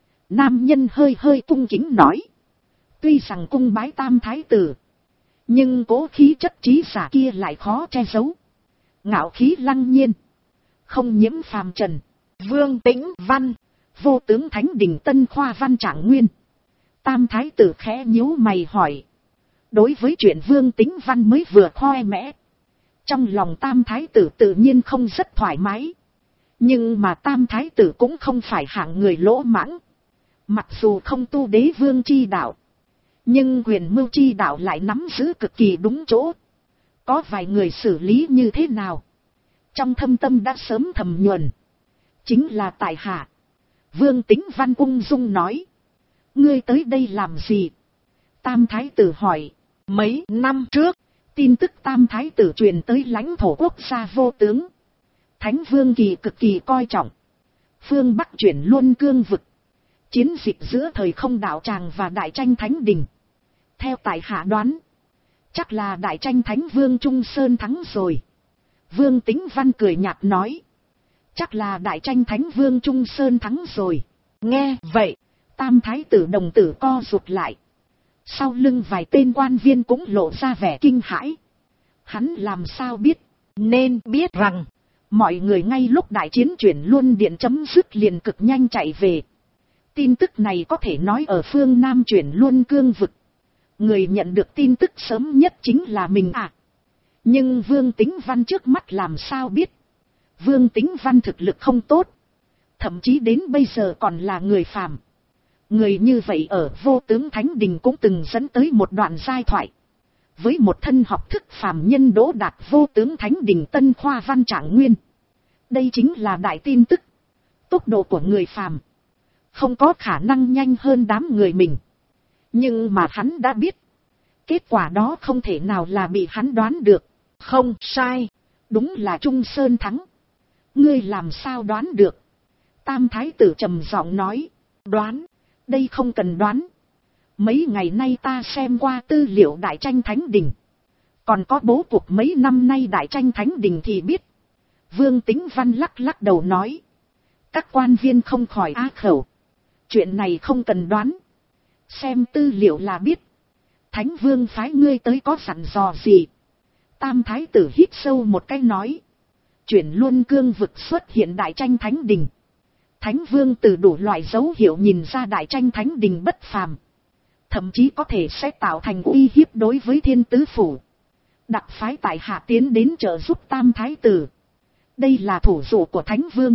Nam nhân hơi cung kính nói. Tuy rằng cung bái Tam Thái tử. Nhưng cố khí chất trí giả kia lại khó che giấu. Ngạo khí lăng nhiên. Không nhiễm phàm trần. Vương Tĩnh Văn. Vô tướng Thánh Đình Tân Khoa Văn Trạng Nguyên. Tam Thái tử khẽ nhíu mày hỏi. Đối với chuyện Vương Tĩnh Văn mới vừa khoe mẽ. Trong lòng Tam Thái tử tự nhiên không rất thoải mái. Nhưng mà Tam Thái tử cũng không phải hạng người lỗ mãng. Mặc dù không tu đế vương chi đạo, nhưng quyền mưu chi đạo lại nắm giữ cực kỳ đúng chỗ. Có vài người xử lý như thế nào, trong thâm tâm đã sớm thầm nhuần. Chính là tại hạ. Vương Tính Văn ung dung nói. Ngươi tới đây làm gì? Tam Thái tử hỏi. Mấy năm trước, tin tức Tam Thái tử truyền tới lãnh thổ quốc gia Vô Tướng. Thánh Vương Kỳ cực kỳ coi trọng. Phương Bắc chuyển Luân Cương vực. Chiến dịch giữa thời không đạo tràng và đại tranh Thánh Đình. Theo tại hạ đoán, chắc là đại tranh Thánh Vương Trung Sơn thắng rồi. Vương Tính Văn cười nhạt nói. Chắc là đại tranh Thánh Vương Trung Sơn thắng rồi. Nghe vậy, Tam Thái tử đồng tử co rụt lại. Sau lưng vài tên quan viên cũng lộ ra vẻ kinh hãi. Hắn làm sao biết? Nên biết rằng, mọi người ngay lúc đại chiến chuyển Luân Điện chấm dứt liền cực nhanh chạy về. Tin tức này có thể nói ở phương Nam chuyển Luân Cương vực. Người nhận được tin tức sớm nhất chính là mình à. Nhưng Vương Tính Văn trước mắt làm sao biết? Vương Tính Văn thực lực không tốt. Thậm chí đến bây giờ còn là người phàm. Người như vậy ở Vô Tướng Thánh Đình cũng từng dẫn tới một đoạn giai thoại. Với một thân học thức phàm nhân đỗ đạt Vô Tướng Thánh Đình Tân Khoa Văn Trạng Nguyên. Đây chính là đại tin tức. Tốc độ của người phàm không có khả năng nhanh hơn đám người mình. Nhưng mà hắn đã biết. Kết quả đó không thể nào là bị hắn đoán được. Không sai, đúng là Trung Sơn thắng. Ngươi làm sao đoán được? Tam Thái tử trầm giọng nói. đoán, đây không cần đoán. Mấy ngày nay ta xem qua tư liệu đại tranh Thánh Đình. Còn có bố cục mấy năm nay đại tranh Thánh Đình thì biết. Vương Tính Văn lắc lắc đầu nói. Các quan viên không khỏi á khẩu. Chuyện này không cần đoán. Xem tư liệu là biết. Thánh Vương phái ngươi tới có dặn dò gì? Tam Thái tử hít sâu một cái nói. Chuyển Luân Cương vực xuất hiện đại tranh Thánh Đình. Thánh Vương từ đủ loại dấu hiệu nhìn ra đại tranh Thánh Đình bất phàm. Thậm chí có thể sẽ tạo thành uy hiếp đối với Thiên Tứ Phủ. Đặc phái tại hạ tiến đến trợ giúp Tam Thái tử. Đây là thủ dụ của Thánh Vương.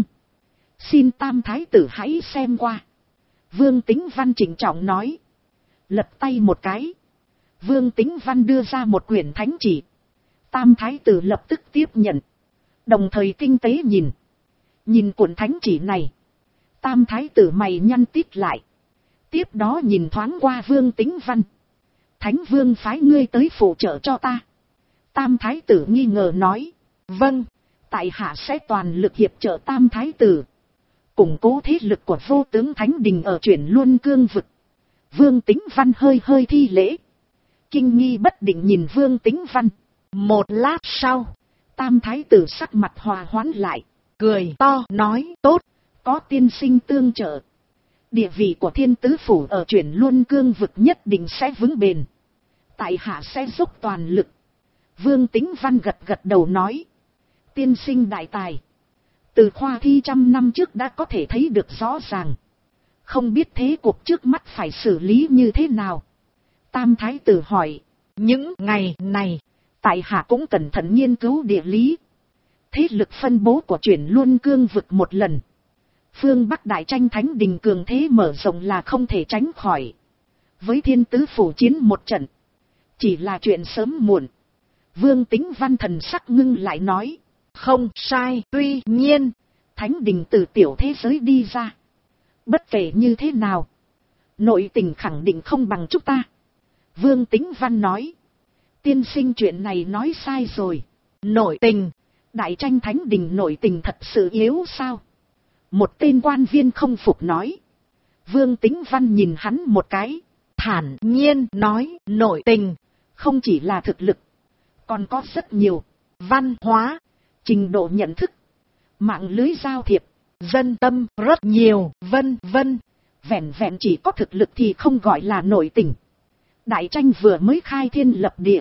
Xin Tam Thái tử hãy xem qua. Vương Tính Văn trịnh trọng nói. Lật tay một cái. Vương Tính Văn đưa ra một quyển thánh chỉ. Tam Thái tử lập tức tiếp nhận. Đồng thời tinh tế nhìn. Nhìn cuộn thánh chỉ này. Tam Thái tử mày nhăn tít lại. Tiếp đó nhìn thoáng qua Vương Tính Văn. Thánh Vương phái ngươi tới phụ trợ cho ta. Tam Thái tử nghi ngờ nói. Vâng, tại hạ sẽ toàn lực hiệp trợ Tam Thái tử. Củng cố thế lực của Vô Tướng Thánh Đình ở chuyển Luân Cương vực. Vương Tính Văn hơi hơi thi lễ. Kinh nghi bất định nhìn Vương Tính Văn. một lát sau, Tam Thái tử sắc mặt hòa hoãn lại. cười to nói tốt. Có tiên sinh tương trợ. Địa vị của Thiên Tứ Phủ ở chuyển Luân Cương vực nhất định sẽ vững bền. Tại hạ sẽ dốc toàn lực. Vương Tính Văn gật gật đầu nói. Tiên sinh đại tài. Từ khoa thi 100 năm trước đã có thể thấy được rõ ràng. Không biết thế cuộc trước mắt phải xử lý như thế nào. Tam Thái tử hỏi. Những ngày này, tại hạ cũng cẩn thận nghiên cứu địa lý. Thế lực phân bố của chuyển Luân Cương vực một lần. Phương Bắc đại tranh Thánh Đình cường thế mở rộng là không thể tránh khỏi. Với Thiên Tứ Phủ chiến một trận. Chỉ là chuyện sớm muộn. Vương Tính Văn thần sắc ngưng lại nói. không sai, tuy nhiên, Thánh Đình từ tiểu thế giới đi ra. Bất kể như thế nào, nội tình khẳng định không bằng chúng ta. Vương Tính Văn nói. Tiên sinh chuyện này nói sai rồi. nội tình, Đại tranh Thánh Đình nội tình thật sự yếu sao? Một tên quan viên không phục nói. Vương Tính Văn nhìn hắn một cái. thản nhiên nói nội tình, Không chỉ là thực lực, còn có rất nhiều. văn hóa, Trình độ nhận thức, mạng lưới giao thiệp, dân tâm rất nhiều, vân vân. Vẹn vẹn chỉ có thực lực thì không gọi là nội tình. Đại tranh vừa mới khai thiên lập địa.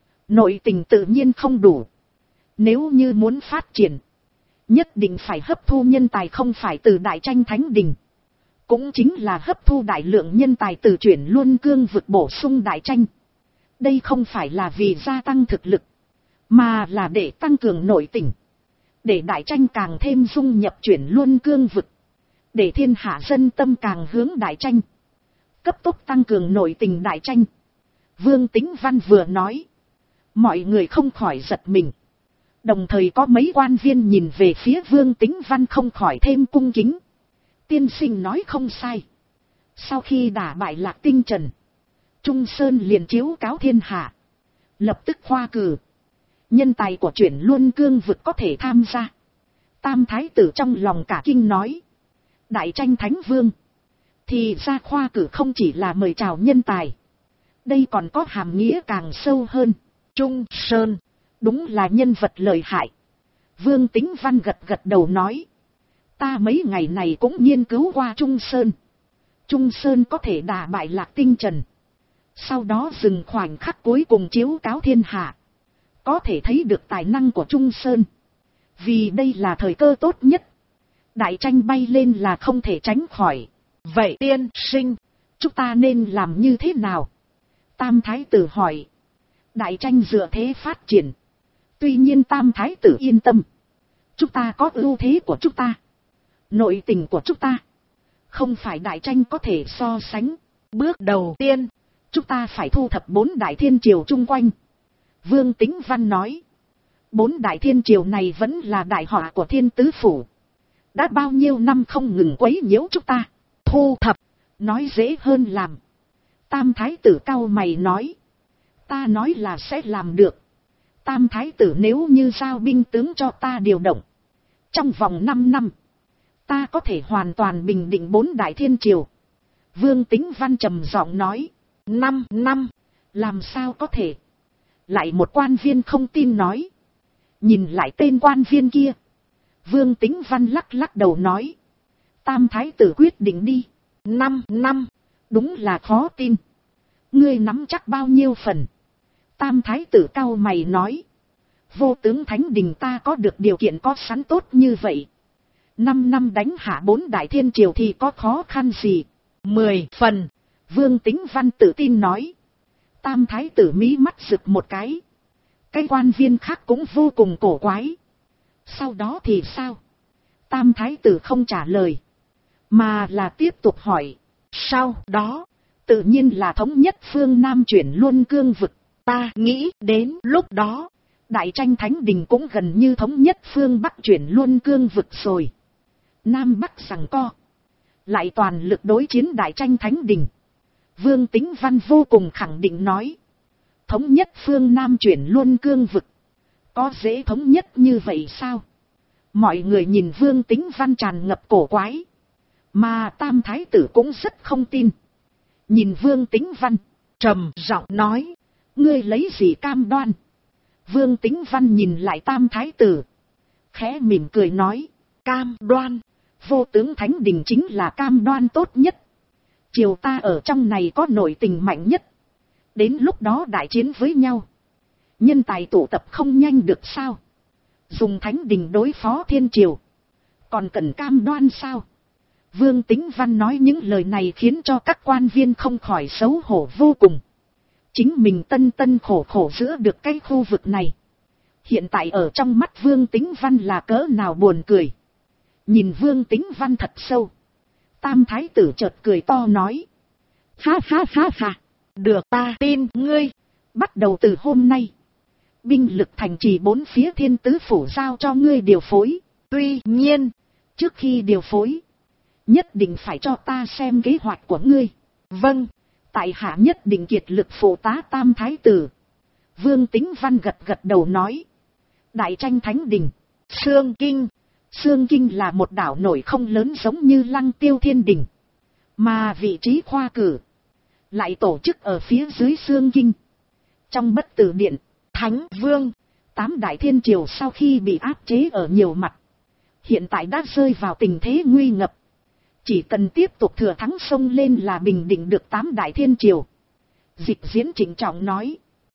Nội tình tự nhiên không đủ. Nếu như muốn phát triển, nhất định phải hấp thu nhân tài không phải từ đại tranh Thánh Đình. Cũng chính là hấp thu đại lượng nhân tài từ chuyển Luân Cương vực bổ sung đại tranh. Đây không phải là vì gia tăng thực lực, mà là để tăng cường nội tình. để đại tranh càng thêm dung nhập chuyển luân cương vực, để thiên hạ dân tâm càng hướng đại tranh, cấp tốc tăng cường nội tình đại tranh. Vương Tĩnh Văn vừa nói, mọi người không khỏi giật mình, đồng thời có mấy quan viên nhìn về phía Vương Tĩnh Văn không khỏi thêm cung kính. Tiên sinh nói không sai, sau khi đả bại Lạc Tinh Trần, Trung Sơn liền chiếu cáo thiên hạ, lập tức khoa cử nhân tài của chuyển luân cương vực có thể tham gia. Tam thái tử trong lòng cả kinh nói, đại tranh thánh vương, thì ra khoa cử không chỉ là mời chào nhân tài, đây còn có hàm nghĩa càng sâu hơn. Trung Sơn, đúng là nhân vật lợi hại. Vương Tĩnh Văn gật gật đầu nói, ta mấy ngày này cũng nghiên cứu qua Trung Sơn. Trung Sơn có thể đả bại Lạc Tinh Trần, sau đó dừng khoảnh khắc cuối cùng chiếu cáo thiên hạ, có thể thấy được tài năng của Trung Sơn. Vì đây là thời cơ tốt nhất, đại tranh bay lên là không thể tránh khỏi. Vậy tiên sinh, chúng ta nên làm như thế nào? Tam thái tử hỏi. Đại tranh dựa thế phát triển. Tuy nhiên tam thái tử yên tâm, chúng ta có ưu thế của chúng ta, nội tình của chúng ta không phải đại tranh có thể so sánh. Bước đầu tiên, chúng ta phải thu thập 4 đại thiên triều chung quanh. Vương Tĩnh Văn nói, 4 đại thiên triều này vẫn là đại họa của Thiên Tứ Phủ, đã bao nhiêu năm không ngừng quấy nhiễu chúng ta. Thu thập, nói dễ hơn làm. Tam thái tử cau mày nói, ta nói là sẽ làm được. Tam thái tử nếu như giao binh tướng cho ta điều động, trong vòng 5 năm, ta có thể hoàn toàn bình định 4 đại thiên triều. Vương Tĩnh Văn trầm giọng nói, 5 năm, làm sao có thể? Lại một quan viên không tin nói, nhìn lại tên quan viên kia. Vương Tĩnh Văn lắc lắc đầu nói, tam thái tử quyết định đi. 5 năm, đúng là khó tin. Ngươi nắm chắc bao nhiêu phần? Tam thái tử cau mày nói, vô tướng Thánh Đình ta có được điều kiện có sẵn tốt như vậy, 5 năm đánh hạ 4 đại thiên triều thì có khó khăn gì? 10 phần. Vương Tĩnh Văn tự tin nói. Tam thái tử mí mắt rực một cái. Cái quan viên khác cũng vô cùng cổ quái. Sau đó thì sao? Tam thái tử không trả lời, mà là tiếp tục hỏi. Sau đó, tự nhiên là thống nhất phương Nam chuyển luân cương vực. Ta nghĩ đến lúc đó, đại tranh Thánh Đình cũng gần như thống nhất phương Bắc chuyển luân cương vực rồi. Nam Bắc giằng co, lại toàn lực đối chiến đại tranh Thánh Đình. Vương Tĩnh Văn vô cùng khẳng định nói, thống nhất phương Nam chuyển luân cương vực, có dễ thống nhất như vậy sao? Mọi người nhìn Vương Tĩnh Văn tràn ngập cổ quái, mà tam thái tử cũng rất không tin. Nhìn Vương Tĩnh Văn, trầm giọng nói, ngươi lấy gì cam đoan? Vương Tĩnh Văn nhìn lại tam thái tử, khẽ mỉm cười nói, cam đoan, vô tướng Thánh Đình chính là cam đoan tốt nhất. Triều ta ở trong này có nội tình mạnh nhất, đến lúc đó đại chiến với nhau, nhân tài tụ tập không nhanh được sao? Dùng Thánh Đình đối phó thiên triều, còn cần cam đoan sao? Vương Tĩnh Văn nói những lời này khiến cho các quan viên không khỏi xấu hổ vô cùng. Chính mình tân khổ khổ giữa được cái khu vực này, hiện tại ở trong mắt Vương Tĩnh Văn là cỡ nào buồn cười. Nhìn Vương Tĩnh Văn thật sâu, tam thái tử chợt cười to nói, ha ha ha ha, được, ta tin ngươi. Bắt đầu từ hôm nay, binh lực thành trì 4 phía Thiên Tứ Phủ giao cho ngươi điều phối. Tuy nhiên, trước khi điều phối, nhất định phải cho ta xem kế hoạch của ngươi. Vâng, tại hạ nhất định kiệt lực phụ tá tam thái tử. Vương Tĩnh Văn gật gật đầu nói, đại tranh Thánh Đình, Xương Kinh. Xương Kinh là một đảo nổi không lớn giống như Lăng Tiêu Thiên Đình, mà vị trí khoa cử lại tổ chức ở phía dưới Xương Kinh. Trong Bất Tử Điện, Thánh Vương, 8 đại thiên triều sau khi bị áp chế ở nhiều mặt, hiện tại đã rơi vào tình thế nguy ngập. Chỉ cần tiếp tục thừa thắng xông lên là bình định được 8 đại thiên triều. Dịch Diễn trịnh trọng nói,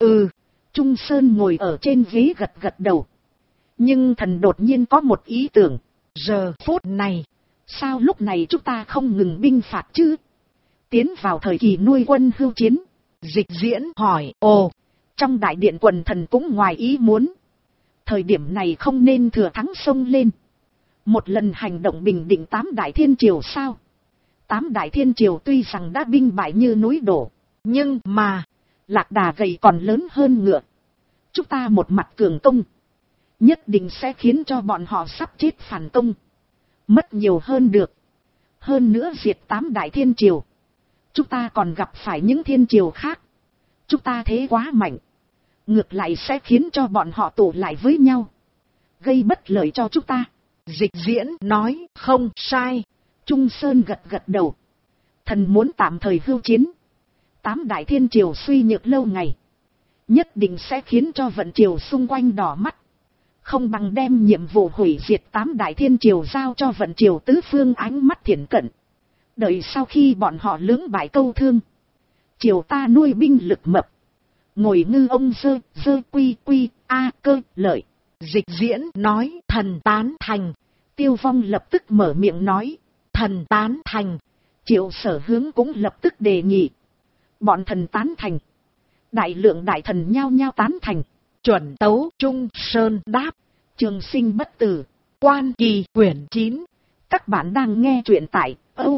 Trung Sơn ngồi ở trên ghế gật gật đầu. Nhưng thần đột nhiên có một ý tưởng. Giờ phút này, sao lúc này chúng ta không ngừng binh phạt chứ? Tiến vào thời kỳ nuôi quân hưu chiến. Dịch Diễn hỏi, trong đại điện quần thần cũng ngoài ý muốn. Thời điểm này không nên thừa thắng xông lên. Một lần hành động bình định 8 đại thiên triều sao? 8 đại thiên triều tuy rằng đã binh bại như núi đổ, nhưng mà lạc đà gầy còn lớn hơn ngựa. Chúng ta một mặt cường công, nhất định sẽ khiến cho bọn họ sắp chết phản công. Mất nhiều hơn được. Hơn nữa diệt 8 đại thiên triều, chúng ta còn gặp phải những thiên triều khác. Chúng ta thế quá mạnh, ngược lại sẽ khiến cho bọn họ tụ lại với nhau, gây bất lợi cho chúng ta. Dịch Diễn nói không sai. Trung Sơn gật gật đầu. Thần muốn tạm thời hưu chiến. 8 đại thiên triều suy nhược lâu ngày, nhất định sẽ khiến cho vận triều xung quanh đỏ mắt. Không bằng đem nhiệm vụ hủy diệt 8 đại thiên triều giao cho vận triều tứ phương ánh mắt thiển cận. Đợi sau khi bọn họ lưỡng bại câu thương, triều ta nuôi binh lực mập, ngồi ngư ông dơ quy quy a cơ lợi. Dịch Diễn nói thần tán thành. Tiêu Vong lập tức mở miệng nói Thần tán thành. Triệu Sở Hướng cũng lập tức đề nghị. Bọn thần tán thành. Đại lượng đại thần nhao nhao tán thành. Chuẩn tấu. Trung Sơn đáp. Trường Sinh bất tử. Quan Kỳ quyển 9. Các bạn đang nghe truyện tại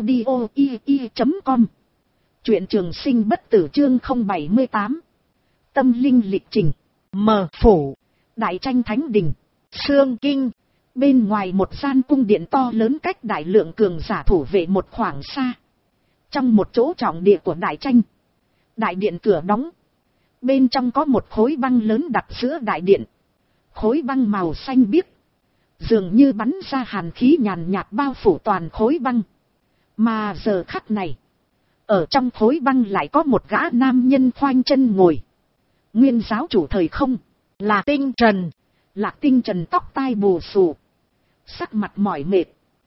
audio.com. Truyện Trường Sinh bất tử chương 078. Tâm linh lịch trình. Mở phủ. Đại tranh thánh đình. Xương Kinh. Bên ngoài một gian cung điện to lớn cách đại lượng cường giả thủ vệ một khoảng xa. Trong một chỗ trọng địa của đại tranh, đại điện cửa đóng. Bên trong có một khối băng lớn đặt giữa đại điện. Khối băng màu xanh biếc, dường như bắn ra hàn khí nhàn nhạt bao phủ toàn khối băng. Mà giờ khắc này, ở trong khối băng lại có một gã nam nhân khoanh chân ngồi. Nguyên giáo chủ thời không, là Tinh Trần. Lạc Tinh Trần tóc tai bù xù, sắc mặt mỏi mệt.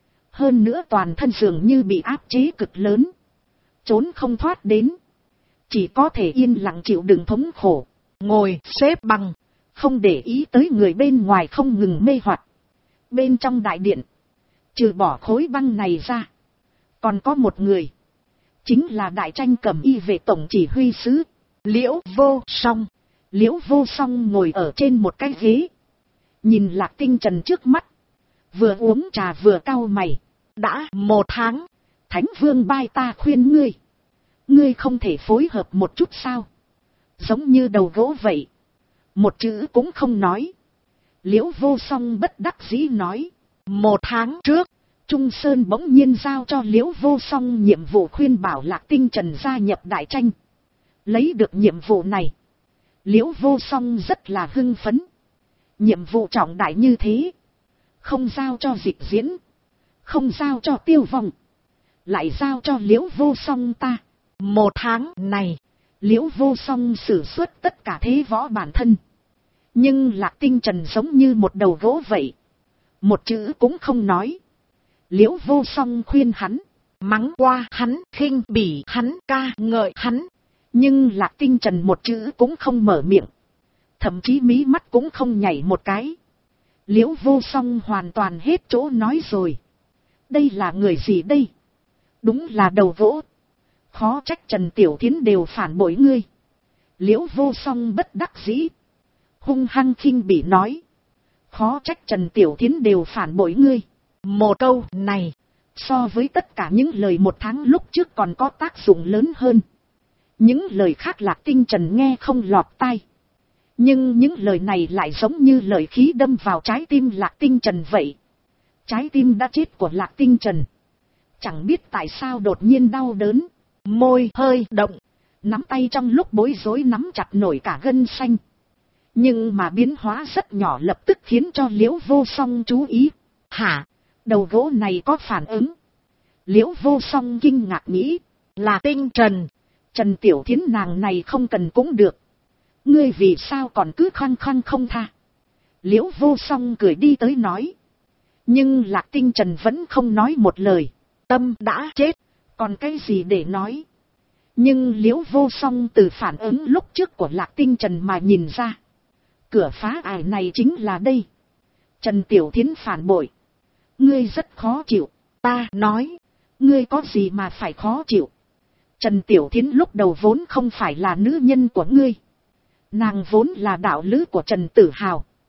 Hơn nữa toàn thân dường như bị áp chế cực lớn, trốn không thoát đến, chỉ có thể yên lặng chịu đựng thống khổ. Ngồi xếp bằng, không để ý tới người bên ngoài không ngừng mê hoặc. Bên trong đại điện, trừ bỏ khối băng này ra, còn có một người, chính là đại tranh cầm y vệ tổng chỉ huy sứ Liễu Vô Song. Liễu Vô Song ngồi ở trên một cái ghế, nhìn Lạc Tinh Trần trước mắt, vừa uống trà vừa cau mày. Đã 1 tháng, Thánh Vương bai ta khuyên ngươi, ngươi không thể phối hợp một chút sao? Giống như đầu gỗ vậy, một chữ cũng không nói. Liễu Vô Song bất đắc dĩ nói. 1 tháng trước, Trung Sơn bỗng nhiên giao cho Liễu Vô Song nhiệm vụ khuyên bảo Lạc Tinh Trần gia nhập đại tranh. Lấy được nhiệm vụ này, Liễu Vô Song rất là hưng phấn. Nhiệm vụ trọng đại như thế, không giao cho Dịch Diễn, không giao cho Tiêu Vong, lại giao cho Liễu Vô Song ta. 1 tháng này, Liễu Vô Song sử xuất tất cả thế võ bản thân. Nhưng Lạc Tinh Trần giống như một đầu gỗ vậy, một chữ cũng không nói. Liễu Vô Song khuyên hắn, mắng qua hắn, khinh bỉ hắn, ca ngợi hắn. Nhưng Lạc Tinh Trần một chữ cũng không mở miệng, thậm chí mí mắt cũng không nhảy một cái. Liễu Vô Song hoàn toàn hết chỗ nói rồi. Đây là người gì đây? Đúng là đầu gỗ. Khó trách Trần Tiểu Thiến đều phản bội ngươi. Liễu Vô Song bất đắc dĩ, hung hăng khinh bỉ nói. Khó trách Trần Tiểu Thiến đều phản bội ngươi. Một câu này, so với tất cả những lời 1 tháng lúc trước còn có tác dụng lớn hơn. Những lời khác Lạc Tinh Trần nghe không lọt tai, nhưng những lời này lại giống như lời khí đâm vào trái tim Lạc Tinh Trần vậy. Trái tim đã chết của Lạc Tinh Trần, chẳng biết tại sao đột nhiên đau đớn, môi hơi động, nắm tay trong lúc bối rối nắm chặt nổi cả gân xanh. Nhưng mà biến hóa rất nhỏ lập tức khiến cho Liễu Vô Song chú ý. Hả? Đầu gỗ này có phản ứng? Liễu Vô Song kinh ngạc nghĩ, là Tinh Trần. Trần Tiểu Thiến nàng này không cần cũng được, ngươi vì sao còn cứ khăng khăng không tha? Liễu Vô Song cười đi tới nói. Nhưng Lạc Tinh Trần vẫn không nói một lời. Tâm đã chết, còn cái gì để nói? Nhưng Liễu Vô Song từ phản ứng lúc trước của Lạc Tinh Trần mà nhìn ra, cửa phá ải này chính là đây. Trần Tiểu Thiến phản bội, ngươi rất khó chịu. Ta nói, ngươi có gì mà phải khó chịu? Trần Tiểu Thiến lúc đầu vốn không phải là nữ nhân của ngươi, nàng vốn là đạo lữ của Trần Tử Hào,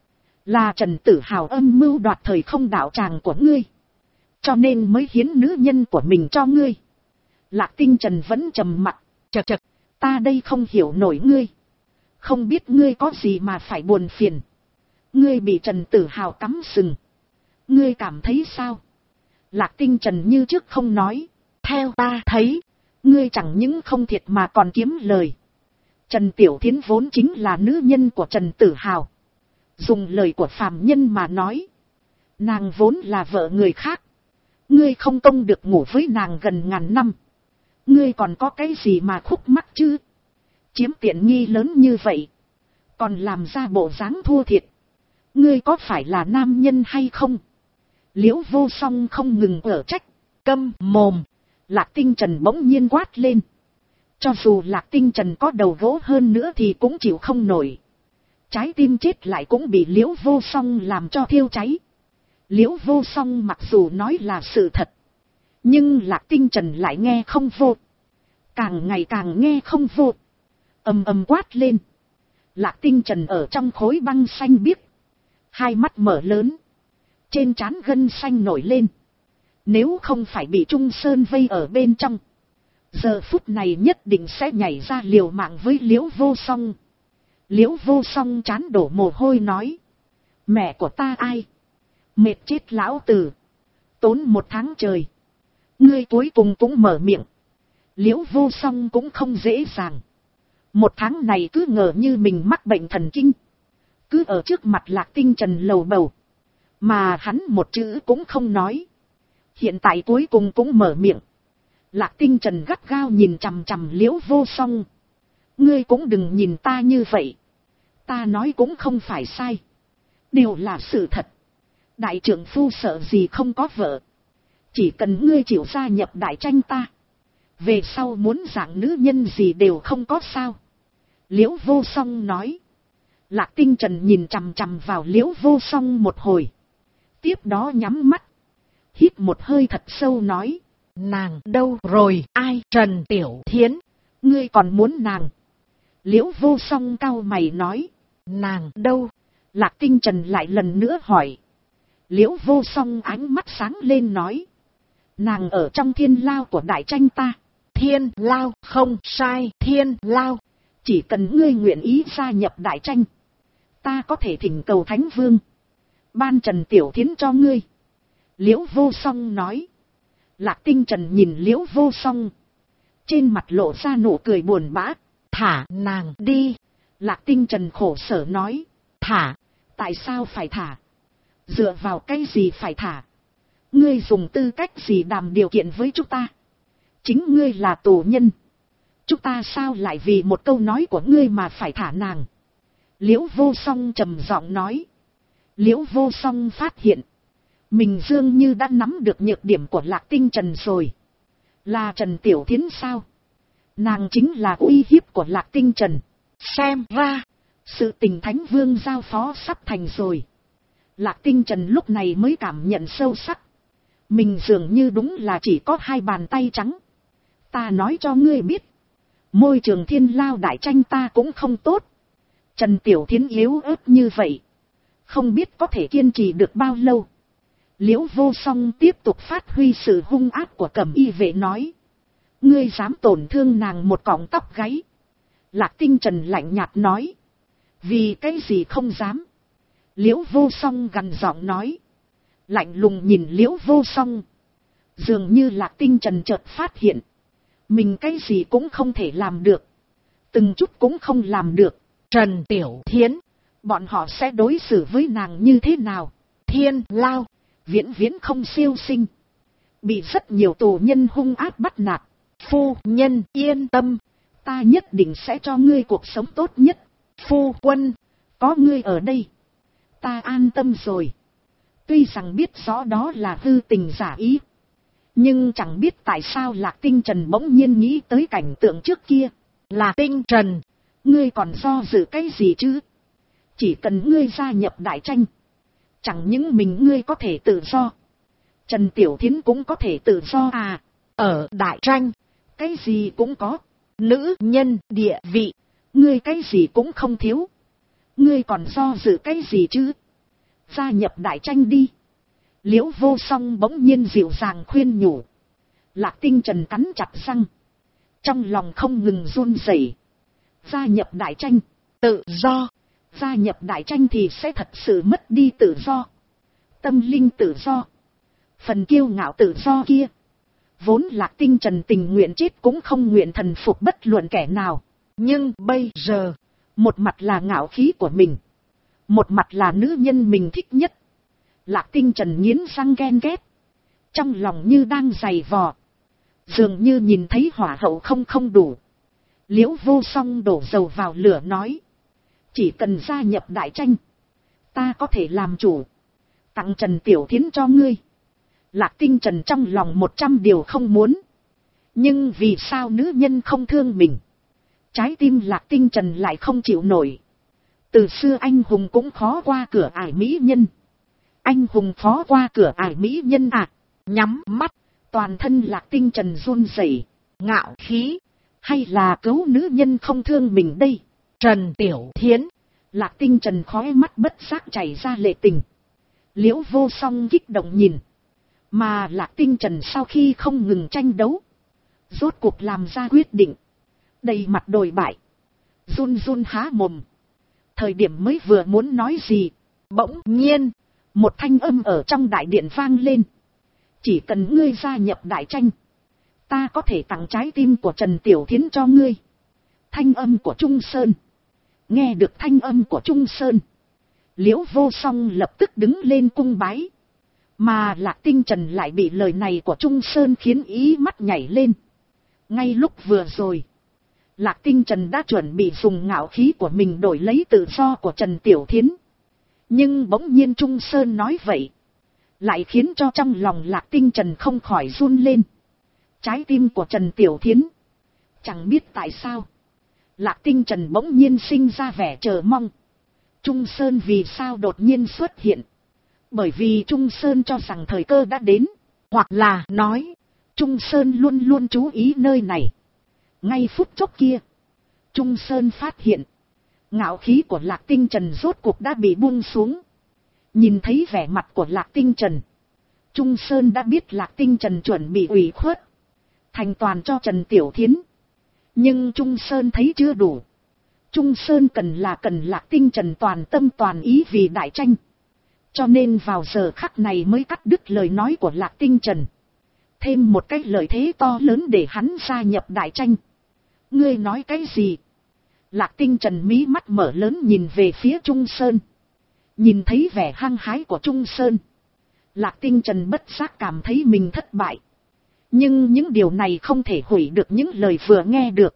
Là Trần Tử Hào âm mưu đoạt thời không đạo tràng của ngươi, cho nên mới hiến nữ nhân của mình cho ngươi. Lạc Tinh Trần vẫn trầm mặc. Chậc chậc, ta đây không hiểu nổi ngươi. Không biết ngươi có gì mà phải buồn phiền. Ngươi bị Trần Tử Hào cắm sừng. Ngươi cảm thấy sao? Lạc Tinh Trần như trước không nói. Theo ta thấy, ngươi chẳng những không thiệt mà còn kiếm lời. Trần Tiểu Thiến vốn chính là nữ nhân của Trần Tử Hào. Dùng lời của phàm nhân mà nói, nàng vốn là vợ người khác. Ngươi không công được ngủ với nàng gần ngàn năm. Ngươi còn có cái gì mà khúc mắc chứ? Chiếm tiện nghi lớn như vậy, còn làm ra bộ dáng thua thiệt. Ngươi có phải là nam nhân hay không? Liễu Vô Song không ngừng ở trách. Câm mồm! Lạc Tinh Trần bỗng nhiên quát lên. Cho dù Lạc Tinh Trần có đầu gỗ hơn nữa thì cũng chịu không nổi. Trái tim chết lại cũng bị Liễu Vô Song làm cho thiêu cháy. Liễu Vô Song mặc dù nói là sự thật, nhưng Lạc Tinh Trần lại nghe không vô. Càng ngày càng nghe không vô. Ầm ầm quát lên. Lạc Tinh Trần ở trong khối băng xanh biếc, hai mắt mở lớn, trên trán gân xanh nổi lên. Nếu không phải bị Trung Sơn vây ở bên trong, giờ phút này nhất định sẽ nhảy ra liều mạng với Liễu Vô Song. Liễu Vô Song trán đổ mồ hôi nói. Mẹ của ta ai? Mệt chết lão tử. Tốn 1 tháng trời, ngươi cuối cùng cũng mở miệng. Liễu Vô Song cũng không dễ dàng. 1 tháng này cứ ngờ như mình mắc bệnh thần kinh, cứ ở trước mặt Lạc Tinh Trần lầu bầu, mà hắn một chữ cũng không nói. Hiện tại cuối cùng cũng mở miệng. Lạc Tinh Trần gắt gao nhìn chằm chằm Liễu Vô Song. Ngươi cũng đừng nhìn ta như vậy. Ta nói cũng không phải sai, đều là sự thật. Đại trưởng phu sợ gì không có vợ. Chỉ cần ngươi chịu gia nhập đại tranh ta, về sau muốn dạng nữ nhân gì đều không có sao. Liễu Vô Song nói. Lạc Tinh Trần nhìn chằm chằm vào Liễu Vô Song một hồi, tiếp đó nhắm mắt, hít một hơi thật sâu nói. Nàng đâu rồi? Ai? Trần Tiểu Thiến. Ngươi còn muốn nàng? Liễu Vô Song cau mày nói. Nàng đâu? Lạc Tinh Trần lại lần nữa hỏi. Liễu Vô Song ánh mắt sáng lên nói. Nàng ở trong thiên lao của đại tranh ta. Thiên lao? Không sai, thiên lao. Chỉ cần ngươi nguyện ý gia nhập đại tranh, ta có thể thỉnh cầu Thánh Vương ban Trần Tiểu Thiến cho ngươi. Liễu Vô Song nói. Lạc Tinh Trần nhìn Liễu Vô Song, trên mặt lộ ra nụ cười buồn bã. Thả nàng đi. Lạc Tinh Trần khổ sở nói. Thả? Tại sao phải thả? Dựa vào cái gì phải thả? Ngươi dùng tư cách gì đàm điều kiện với chúng ta? Chính ngươi là tù nhân, chúng ta sao lại vì một câu nói của ngươi mà phải thả nàng? Liễu Vô Song trầm giọng nói. Liễu Vô Song phát hiện mình dường như đã nắm được nhược điểm của Lạc Tinh Trần rồi. Là Trần Tiểu Thiến sao? Nàng chính là uy hiếp của Lạc Tinh Trần. Xem ra sự tình Thánh Vương giao phó sắp thành rồi. Lạc Tinh Trần lúc này mới cảm nhận sâu sắc, mình dường như đúng là chỉ có 2 bàn tay trắng. Ta nói cho ngươi biết, môi trường thiên lao đại tranh ta cũng không tốt. Trần Tiểu Thiến yếu ớt như vậy, không biết có thể kiên trì được bao lâu. Liễu Vô Song tiếp tục phát huy sự hung ác của Cẩm Y vệ nói. Ngươi dám tổn thương nàng một cọng tóc gáy? Lạc Tinh Trần lạnh nhạt nói. Vì cái gì không dám? Liễu Vô Song gằn giọng nói. Lạnh lùng nhìn Liễu Vô Song, dường như Lạc Tinh Trần chợt phát hiện mình cái gì cũng không thể làm được, từng chút cũng không làm được. Trần Tiểu Thiến, bọn họ sẽ đối xử với nàng như thế nào? Thiên lao viễn viễn không siêu sinh, bị rất nhiều tù nhân hung ác bắt nạt. Phu nhân yên tâm, ta nhất định sẽ cho ngươi cuộc sống tốt nhất. Phu quân, có ngươi ở đây, ta an tâm rồi. Tuy rằng biết rõ đó là hư tình giả ý, nhưng chẳng biết tại sao Lạc Tinh Trần bỗng nhiên nghĩ tới cảnh tượng trước kia. Lạc Tinh Trần, ngươi còn do dự cái gì chứ? Chỉ cần ngươi gia nhập đại tranh, chẳng những mình ngươi có thể tự do, Trần Tiểu Thiến cũng có thể tự do à. Ở đại tranh, cái gì cũng có. Nữ nhân địa vị, ngươi cái gì cũng không thiếu. Ngươi còn do dự cái gì chứ? Gia nhập đại tranh đi. Liễu Vô Song bỗng nhiên dịu dàng khuyên nhủ. Lạc Tinh Trần cắn chặt răng. Trong lòng không ngừng run rẩy. Gia nhập đại tranh, tự do. Gia nhập đại tranh thì sẽ thật sự mất đi tự do. Tâm linh tự do. Phần kiêu ngạo tự do kia. Vốn Lạc Tinh Trần tình nguyện chết cũng không nguyện thần phục bất luận kẻ nào. Nhưng bây giờ, một mặt là ngạo khí của mình. Một mặt là nữ nhân mình thích nhất. Lạc Tinh Trần nghiến răng ghen ghét. Trong lòng như đang giày vò. Dường như nhìn thấy hỏa hậu không đủ. Liễu Vô Song đổ dầu vào lửa nói. Chỉ cần gia nhập đại tranh, ta có thể làm chủ. Tặng Trần Tiểu Thiến cho ngươi. Lạc Tinh Trần trong lòng 100 điều không muốn. Nhưng vì sao nữ nhân không thương mình? Trái tim Lạc Tinh Trần lại không chịu nổi. Từ xưa anh hùng cũng khó qua cửa ải mỹ nhân. Anh hùng khó qua cửa ải mỹ nhân à? Nhắm mắt, toàn thân Lạc Tinh Trần run rẩy. Ngạo khí, hay là cứu nữ nhân không thương mình đây? Trần Tiểu Thiến. Lạc Tinh Trần khóe mắt bất giác chảy ra lệ tình. Liễu Vô Song kích động nhìn. Mà Lạc Tinh Trần sau khi không ngừng tranh đấu, rốt cuộc làm ra quyết định. Đầy mặt đồi bại, run run há mồm. Thời điểm mới vừa muốn nói gì, bỗng nhiên một thanh âm ở trong đại điện vang lên. Chỉ cần ngươi gia nhập đại tranh, ta có thể tặng trái tim của Trần Tiểu Thiến cho ngươi. Thanh âm của Trung Sơn. Nghe được thanh âm của Trung Sơn, Liễu Vô Song lập tức đứng lên cung bái. Mà Lạc Tinh Trần lại bị lời này của Trung Sơn khiến ý mắt nhảy lên. Ngay lúc vừa rồi, Lạc Tinh Trần đã chuẩn bị dùng ngạo khí của mình đổi lấy tự do của Trần Tiểu Thiến. Nhưng bỗng nhiên Trung Sơn nói vậy, lại khiến cho trong lòng Lạc Tinh Trần không khỏi run lên. Trái tim của Trần Tiểu Thiến. Chẳng biết tại sao, Lạc Tinh Trần bỗng nhiên sinh ra vẻ chờ mong. Trung Sơn vì sao đột nhiên xuất hiện? Bởi vì Trung Sơn cho rằng thời cơ đã đến. Hoặc là nói, Trung Sơn luôn luôn chú ý nơi này. Ngay phút chốc kia, Trung Sơn phát hiện, ngạo khí của Lạc Tinh Trần rốt cuộc đã bị buông xuống. Nhìn thấy vẻ mặt của Lạc Tinh Trần, Trung Sơn đã biết Lạc Tinh Trần chuẩn bị ủy khuất, thành toàn cho Trần Tiểu Thiến. Nhưng Trung Sơn thấy chưa đủ. Trung Sơn cần Lạc Tinh Trần toàn tâm toàn ý vì đại tranh. Cho nên vào giờ khắc này mới cắt đứt lời nói của Lạc Tinh Trần. Thêm một cái lợi thế to lớn để hắn gia nhập đại tranh. Ngươi nói cái gì? Lạc Tinh Trần mí mắt mở lớn nhìn về phía Trung Sơn. Nhìn thấy vẻ hăng hái của Trung Sơn, Lạc Tinh Trần bất giác cảm thấy mình thất bại. Nhưng những điều này không thể hủy được những lời vừa nghe được.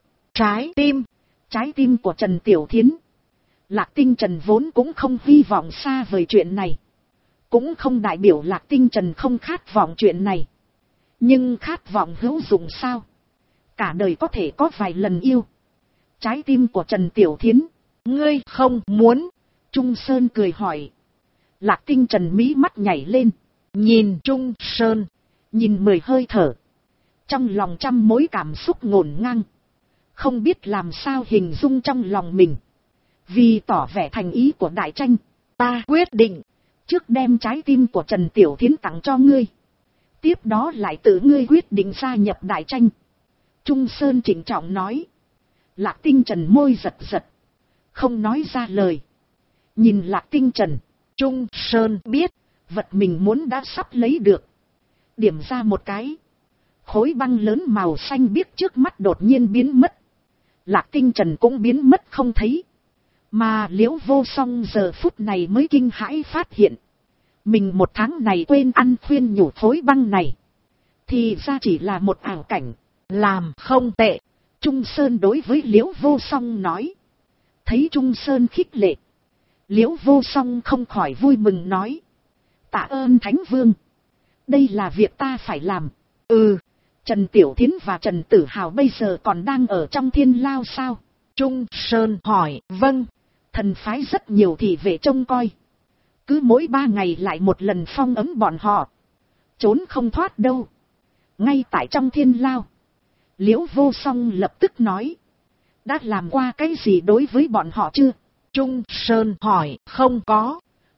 Trái tim của Trần Tiểu Thiến. Lạc Tinh Trần vốn cũng không hy vọng xa vời chuyện này. Cũng không đại biểu Lạc Tinh Trần không khát vọng chuyện này. Nhưng khát vọng hữu dụng sao? Cả đời có thể có vài lần yêu. Trái tim của Trần Tiểu Thiến, ngươi không muốn? Trung Sơn cười hỏi. Lạc Tinh Trần mí mắt nhảy lên, nhìn Trung Sơn, nhìn 10 hơi thở. Trong lòng trăm mối cảm xúc ngổn ngang, không biết làm sao hình dung trong lòng mình. Vì tỏ vẻ thành ý của đại tranh, ta quyết định trước đem trái tim của Trần Tiểu Thiến tặng cho ngươi. Tiếp đó lại tự ngươi quyết định gia nhập đại tranh. Trung Sơn trịnh trọng nói. Lạc Tinh Trần môi giật giật, không nói ra lời. Nhìn Lạc Tinh Trần, Trung Sơn biết vật mình muốn đã sắp lấy được. Điểm ra một cái, khối băng lớn màu xanh biếc trước mắt đột nhiên biến mất. Lạc Tinh Trần cũng biến mất không thấy. Mà Liễu Vô Song giờ phút này mới kinh hãi phát hiện, mình một tháng này quên ăn khuyên nhủ khối băng này, thì ra chỉ là một ảo cảnh. Làm không tệ, Trung Sơn đối với Liễu Vô Song nói. Thấy Trung Sơn khích lệ, Liễu Vô Song không khỏi vui mừng nói. Tạ ơn Thánh Vương, đây là việc ta phải làm. Trần Tiểu Thiến và Trần Tử Hào bây giờ còn đang ở trong Thiên Lao sao? Trung Sơn hỏi. Vâng, thần phái rất nhiều thị vệ trông coi. Cứ mỗi 3 ngày lại một lần phong ấm bọn họ, trốn không thoát đâu. Ngay tại trong Thiên Lao. Liễu Vô Song lập tức nói. Đã làm qua cái gì đối với bọn họ chưa? Trung Sơn hỏi. Không có.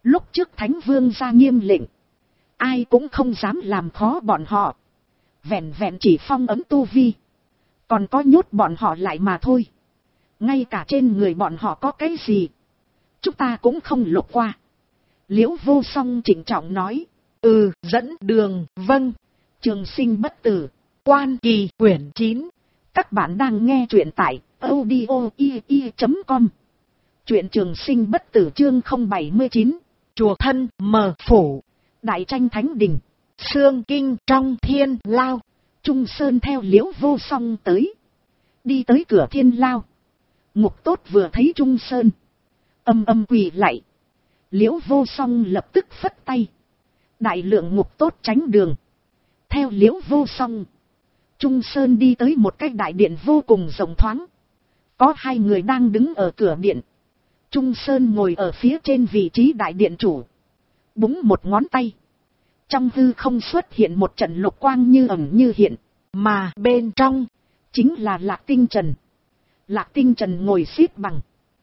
Lúc trước Thánh Vương ra nghiêm lệnh, ai cũng không dám làm khó bọn họ. Vẹn vẹn chỉ phong ấn tu vi, còn có nhốt bọn họ lại mà thôi. Ngay cả trên người bọn họ có cái gì, chúng ta cũng không lục qua. Liễu Vô Song trịnh trọng nói. Dẫn đường, vâng. Trường sinh bất tử. Quan Kỳ quyển 9. Các bạn đang nghe truyện tại audio.com. Truyện Trường sinh bất tử chương 079. Chùa Thân Mờ Phủ. Đại tranh Thánh Đình. Sương Kinh trong Thiên Lao. Trung Sơn theo Liễu Vô Song tới. Đi tới cửa Thiên Lao. Ngục Tốt vừa thấy Trung Sơn, âm quỳ lạy. Liễu Vô Song lập tức phất tay. Đại lượng Ngục Tốt tránh đường. Theo Liễu Vô Song, Trung Sơn đi tới một cái đại điện vô cùng rộng thoáng. Có hai người đang đứng ở cửa điện. Trung Sơn ngồi ở phía trên vị trí đại điện chủ. Búng một ngón tay. Trong hư không xuất hiện một trận lục quang như ẩn như hiện. Mà bên trong chính là Lạc Tinh Trần. Lạc Tinh Trần ngồi xếp bằng,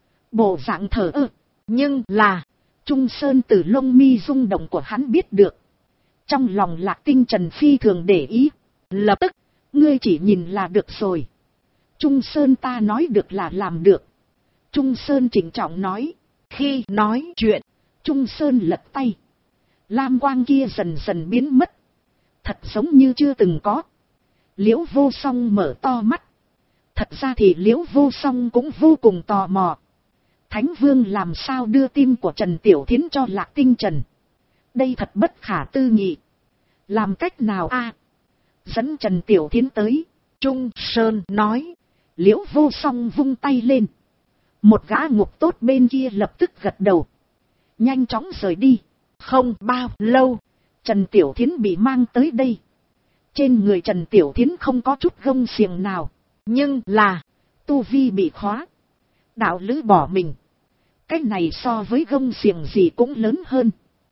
bộ dạng thờ ơ. Nhưng là Trung Sơn từ lông mi rung động của hắn biết được. Trong lòng Lạc Tinh Trần phi thường để ý. Lập tức, ngươi chỉ nhìn là được rồi. Trung Sơn ta nói được là làm được. Trung Sơn trịnh trọng nói. Khi nói chuyện, Trung Sơn lật tay. Lam quang kia dần dần biến mất. Thật giống như chưa từng có. Liễu Vô Song mở to mắt. Thật ra thì Liễu Vô Song cũng vô cùng tò mò. Thánh Vương làm sao đưa tim của Trần Tiểu Thiến cho Lạc Tinh Trần? Đây thật bất khả tư nghị. Làm cách nào a? Dẫn Trần Tiểu Thiến tới. Trung Sơn nói. Liễu Vô Song vung tay lên. Một gã Ngục Tốt bên kia lập tức gật đầu. Nhanh chóng rời đi. Không bao lâu, Trần Tiểu Thiến bị mang tới đây. Trên người Trần Tiểu Thiến không có chút gông xiềng nào. Nhưng là tu vi bị khóa. Đạo lữ bỏ mình. Cái này so với gông xiềng gì cũng lớn hơn.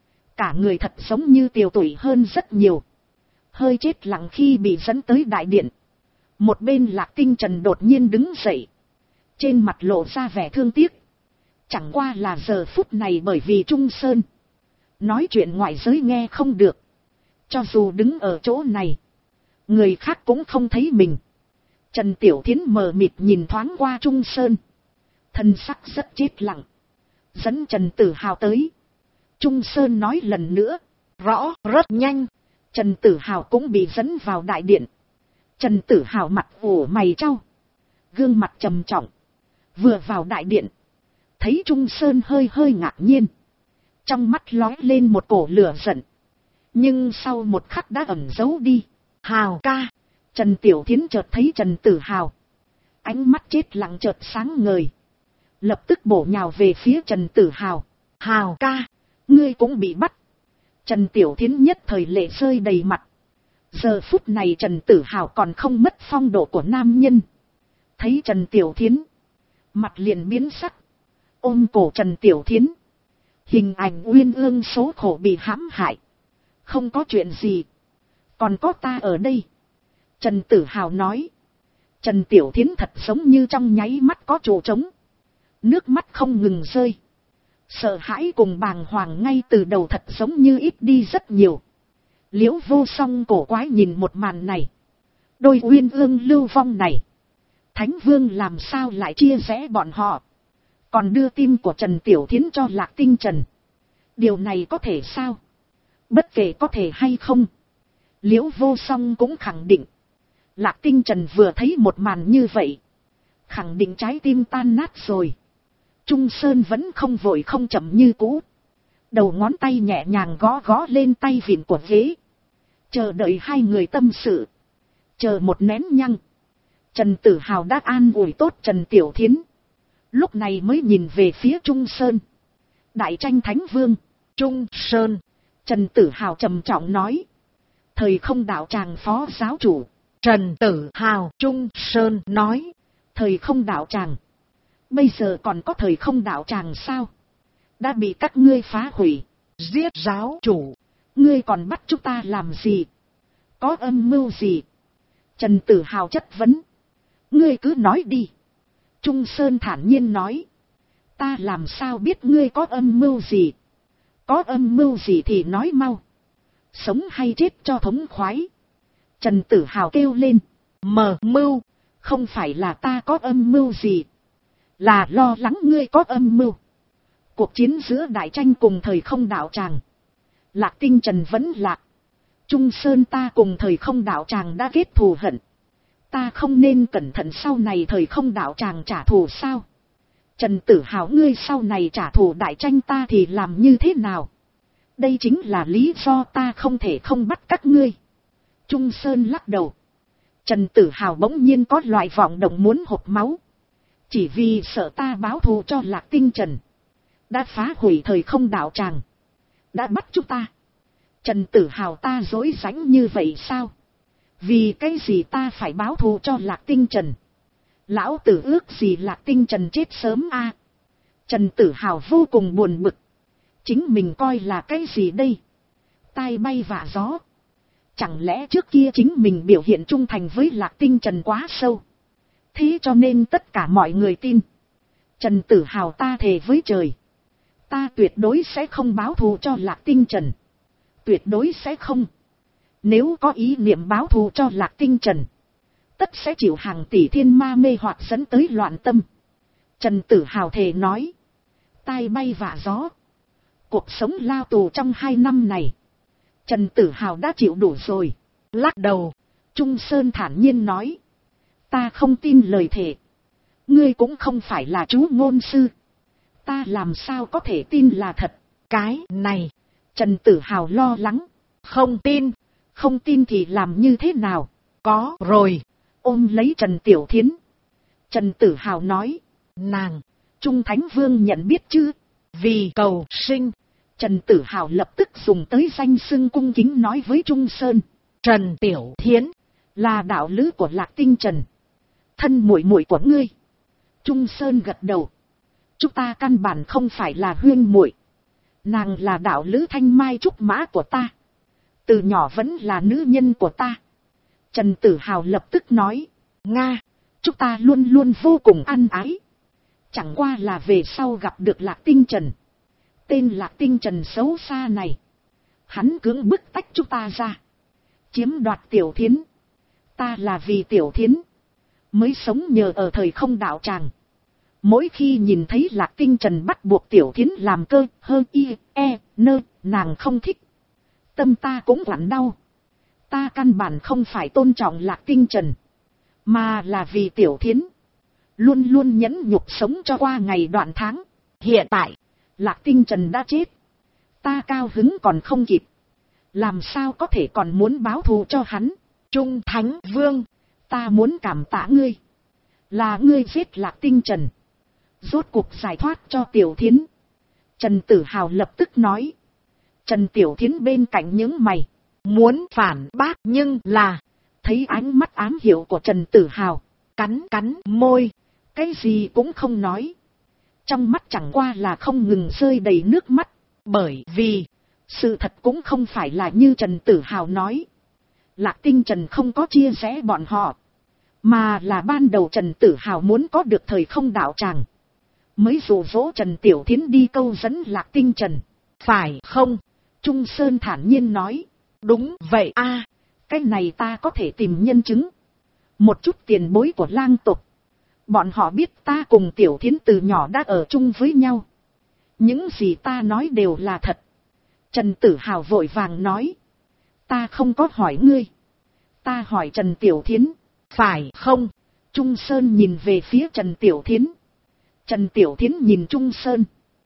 Cả người thật giống như tiều tụy hơn rất nhiều. Hơi chết lặng khi bị dẫn tới đại điện. Một bên Lạc Tinh Trần đột nhiên đứng dậy. Trên mặt lộ ra vẻ thương tiếc. Chẳng qua là giờ phút này bởi vì Trung Sơn nói chuyện ngoại giới nghe không được. Cho dù đứng ở chỗ này, người khác cũng không thấy mình. Trần Tiểu Thiến mờ mịt nhìn thoáng qua Trung Sơn. Thân sắc rất chết lặng. Dẫn Trần Tử Hào tới. Trung Sơn nói lần nữa. Rõ rất nhanh. Trần Tử Hào cũng bị dẫn vào đại điện. Trần Tử Hào mặt ủ mày trao, gương mặt trầm trọng. Vừa vào đại điện, thấy Trung Sơn hơi hơi ngạc nhiên. Trong mắt lóe lên một cổ lửa giận. Nhưng sau một khắc đã ẩn giấu đi. Hào ca. Trần Tiểu Thiến chợt thấy Trần Tử Hào. Ánh mắt chết lặng chợt sáng ngời. Lập tức bổ nhào về phía Trần Tử Hào. Hào ca, ngươi cũng bị bắt. Trần Tiểu Thiến nhất thời lệ rơi đầy mặt. Giờ phút này Trần Tử Hào còn không mất phong độ của nam nhân. Thấy Trần Tiểu Thiến, mặt liền biến sắc. Ôm cổ Trần Tiểu Thiến. Hình ảnh uyên ương số khổ bị hãm hại. Không có chuyện gì. Còn có ta ở đây. Trần Tử Hào nói. Trần Tiểu Thiến thật giống như trong nháy mắt có chỗ trống. Nước mắt không ngừng rơi. Sợ hãi cùng bàng hoàng ngay từ đầu thật giống như ít đi rất nhiều. Liễu Vô Song cổ quái nhìn một màn này. Đôi uyên ương lưu vong này. Thánh Vương làm sao lại chia rẽ bọn họ. Còn đưa tim của Trần Tiểu Thiến cho Lạc Tinh Trần. Điều này có thể sao? Bất kể có thể hay không. Liễu Vô Song cũng khẳng định. Lạc Tinh Trần vừa thấy một màn như vậy. Khẳng định trái tim tan nát rồi. Trung Sơn vẫn không vội không chậm như cũ. Đầu ngón tay nhẹ nhàng gõ gõ lên tay vịn của ghế. Chờ đợi hai người tâm sự. Chờ một nén nhăng. Trần Tử Hào đã an ủi tốt Trần Tiểu Thiến. Lúc này mới nhìn về phía Trung Sơn. Đại tranh Thánh Vương. Trung Sơn. Trần Tử Hào trầm trọng nói. Thời không đạo tràng phó giáo chủ. Trần Tử Hào. Trung Sơn nói. Thời không đạo tràng. Bây giờ còn có thời không đạo tràng sao? Đã bị các ngươi phá hủy. Giết giáo chủ. Ngươi còn bắt chúng ta làm gì? Có âm mưu gì? Trần Tử Hào chất vấn. Ngươi cứ nói đi. Trung Sơn thản nhiên nói. Ta làm sao biết ngươi có âm mưu gì? có âm mưu gì thì nói mau. Sống hay chết cho thống khoái. Trần Tử Hào kêu lên. Mưu, không phải là ta có âm mưu gì. Là lo lắng ngươi có âm mưu. Cuộc chiến giữa Đại Tranh cùng Thời Không Đạo Tràng. Lạc Tinh Trần vẫn lạc. Trung Sơn ta cùng Thời Không Đạo Tràng đã kết thù hận. Ta không nên cẩn thận sau này Thời Không Đạo Tràng trả thù sao? Trần Tử Hào, ngươi sau này trả thù Đại Tranh ta thì làm như thế nào? Đây chính là lý do ta không thể không bắt các ngươi. Trung Sơn lắc đầu. Trần Tử Hào bỗng nhiên có loại vọng động muốn hộc máu. Chỉ vì sợ ta báo thù cho Lạc Tinh Trần. Đã phá hủy Thời Không Đạo Tràng. Đã bắt chúng ta. Trần Tử Hào, ta dối rãnh như vậy sao? Vì cái gì ta phải báo thù cho Lạc Tinh Trần? Lão tử ước gì Lạc Tinh Trần chết sớm a. Trần Tử Hào vô cùng buồn bực. Chính mình coi là cái gì đây? Tai bay vạ gió. Chẳng lẽ trước kia chính mình biểu hiện trung thành với Lạc Tinh Trần quá sâu? Thế cho nên tất cả mọi người tin. Trần Tử Hào, ta thề với trời. Ta tuyệt đối sẽ không báo thù cho Lạc Tinh Trần. Tuyệt đối sẽ không. Nếu có ý niệm báo thù cho Lạc Tinh Trần, tất sẽ chịu hàng tỷ thiên ma mê hoặc dẫn tới loạn tâm. Trần Tử Hào thề nói. Tai bay vạ gió. Cuộc sống lao tù trong 2 năm này, Trần Tử Hào đã chịu đủ rồi. Lắc đầu, Trung Sơn thản nhiên nói. Ta không tin lời thề. Ngươi cũng không phải là chú ngôn sư. Ta làm sao có thể tin là thật. Cái này, Trần Tử Hào lo lắng. Không tin. Không tin thì làm như thế nào? Có rồi. Ôm lấy Trần Tiểu Thiến. Trần Tử Hào nói. Nàng, Trung Thánh Vương nhận biết chứ? Vì cầu sinh. Trần Tử Hào lập tức dùng tới danh xưng cung kính nói với Trung Sơn. Trần Tiểu Thiến, là đạo lữ của Lạc Tinh Trần. Thân muội muội của ngươi. Trung Sơn gật đầu. Chúng ta căn bản không phải là huyên muội. Nàng là đạo lữ thanh mai trúc mã của ta. Từ nhỏ vẫn là nữ nhân của ta. Trần Tử Hào lập tức nói. Nga, chúng ta luôn luôn vô cùng ăn ái. Chẳng qua là về sau gặp được Lạc Tinh Trần. Tên Lạc Tinh Trần xấu xa này. Hắn cưỡng bức tách chúng ta ra. Chiếm đoạt Tiểu Thiến. Ta là vì Tiểu Thiến mới sống nhờ ở Thời Không Đạo Tràng. Mỗi khi nhìn thấy Lạc Tinh Trần bắt buộc Tiểu Thiến làm cơ hơn nàng không thích. Tâm ta cũng quặn đau. Ta căn bản không phải tôn trọng Lạc Tinh Trần, mà là vì Tiểu Thiến. Luôn luôn nhẫn nhục sống cho qua ngày đoạn tháng. Hiện tại, Lạc Tinh Trần đã chết. Ta cao hứng còn không kịp. Làm sao có thể còn muốn báo thù cho hắn? Trung Thánh Vương, ta muốn cảm tạ ngươi. Là ngươi giết Lạc Tinh Trần, rốt cuộc giải thoát cho Tiểu Thiến. Trần Tử Hào lập tức nói. Trần Tiểu Thiến bên cạnh những mày, muốn phản bác nhưng là, thấy ánh mắt ám hiệu của Trần Tử Hào, cắn môi, cái gì cũng không nói. Trong mắt chẳng qua là không ngừng rơi đầy nước mắt, bởi vì, sự thật cũng không phải là như Trần Tử Hào nói. Lạc Tinh Trần không có chia rẽ bọn họ, mà là ban đầu Trần Tử Hào muốn có được Thời Không Đạo Tràng, mới dụ dỗ Trần Tiểu Thiến đi câu dẫn Lạc Tinh Trần. Phải không? Trung Sơn thản nhiên nói. Đúng vậy a, cái này ta có thể tìm nhân chứng. Một chút tiền bối của lang tộc, bọn họ biết ta cùng Tiểu Thiến từ nhỏ đã ở chung với nhau. Những gì ta nói đều là thật. Trần Tử Hào vội vàng nói. Ta không có hỏi ngươi. Ta hỏi Trần Tiểu Thiến. Phải không? Trung Sơn nhìn về phía Trần Tiểu Thiến. Trần Tiểu Thiến nhìn Trung Sơn.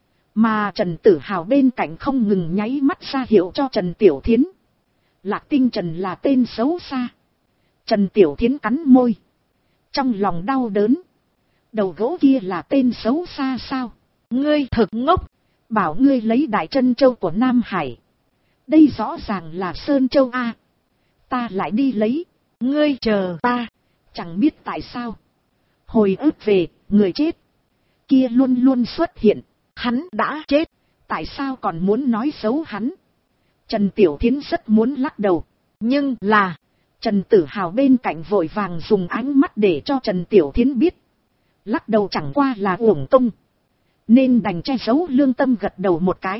Mà Trần Tử Hào bên cạnh không ngừng nháy mắt ra hiệu cho Trần Tiểu Thiến. Lạc Tinh Trần là tên xấu xa. Trần Tiểu Thiến cắn môi. Trong lòng đau đớn. Đầu gỗ kia là tên xấu xa sao? Ngươi thực ngốc. Bảo ngươi lấy Đại Trân Châu của Nam Hải. Đây rõ ràng là Sơn Châu A. Ta lại đi lấy. Ngươi chờ ta. Chẳng biết tại sao. Hồi ức về, người chết kia luôn luôn xuất hiện. Hắn đã chết, tại sao còn muốn nói xấu hắn? Trần Tiểu Thiến rất muốn lắc đầu. Nhưng là, Trần Tử Hào bên cạnh vội vàng dùng ánh mắt để cho Trần Tiểu Thiến biết. Lắc đầu chẳng qua là uổng công. Nên đành che giấu lương tâm gật đầu một cái.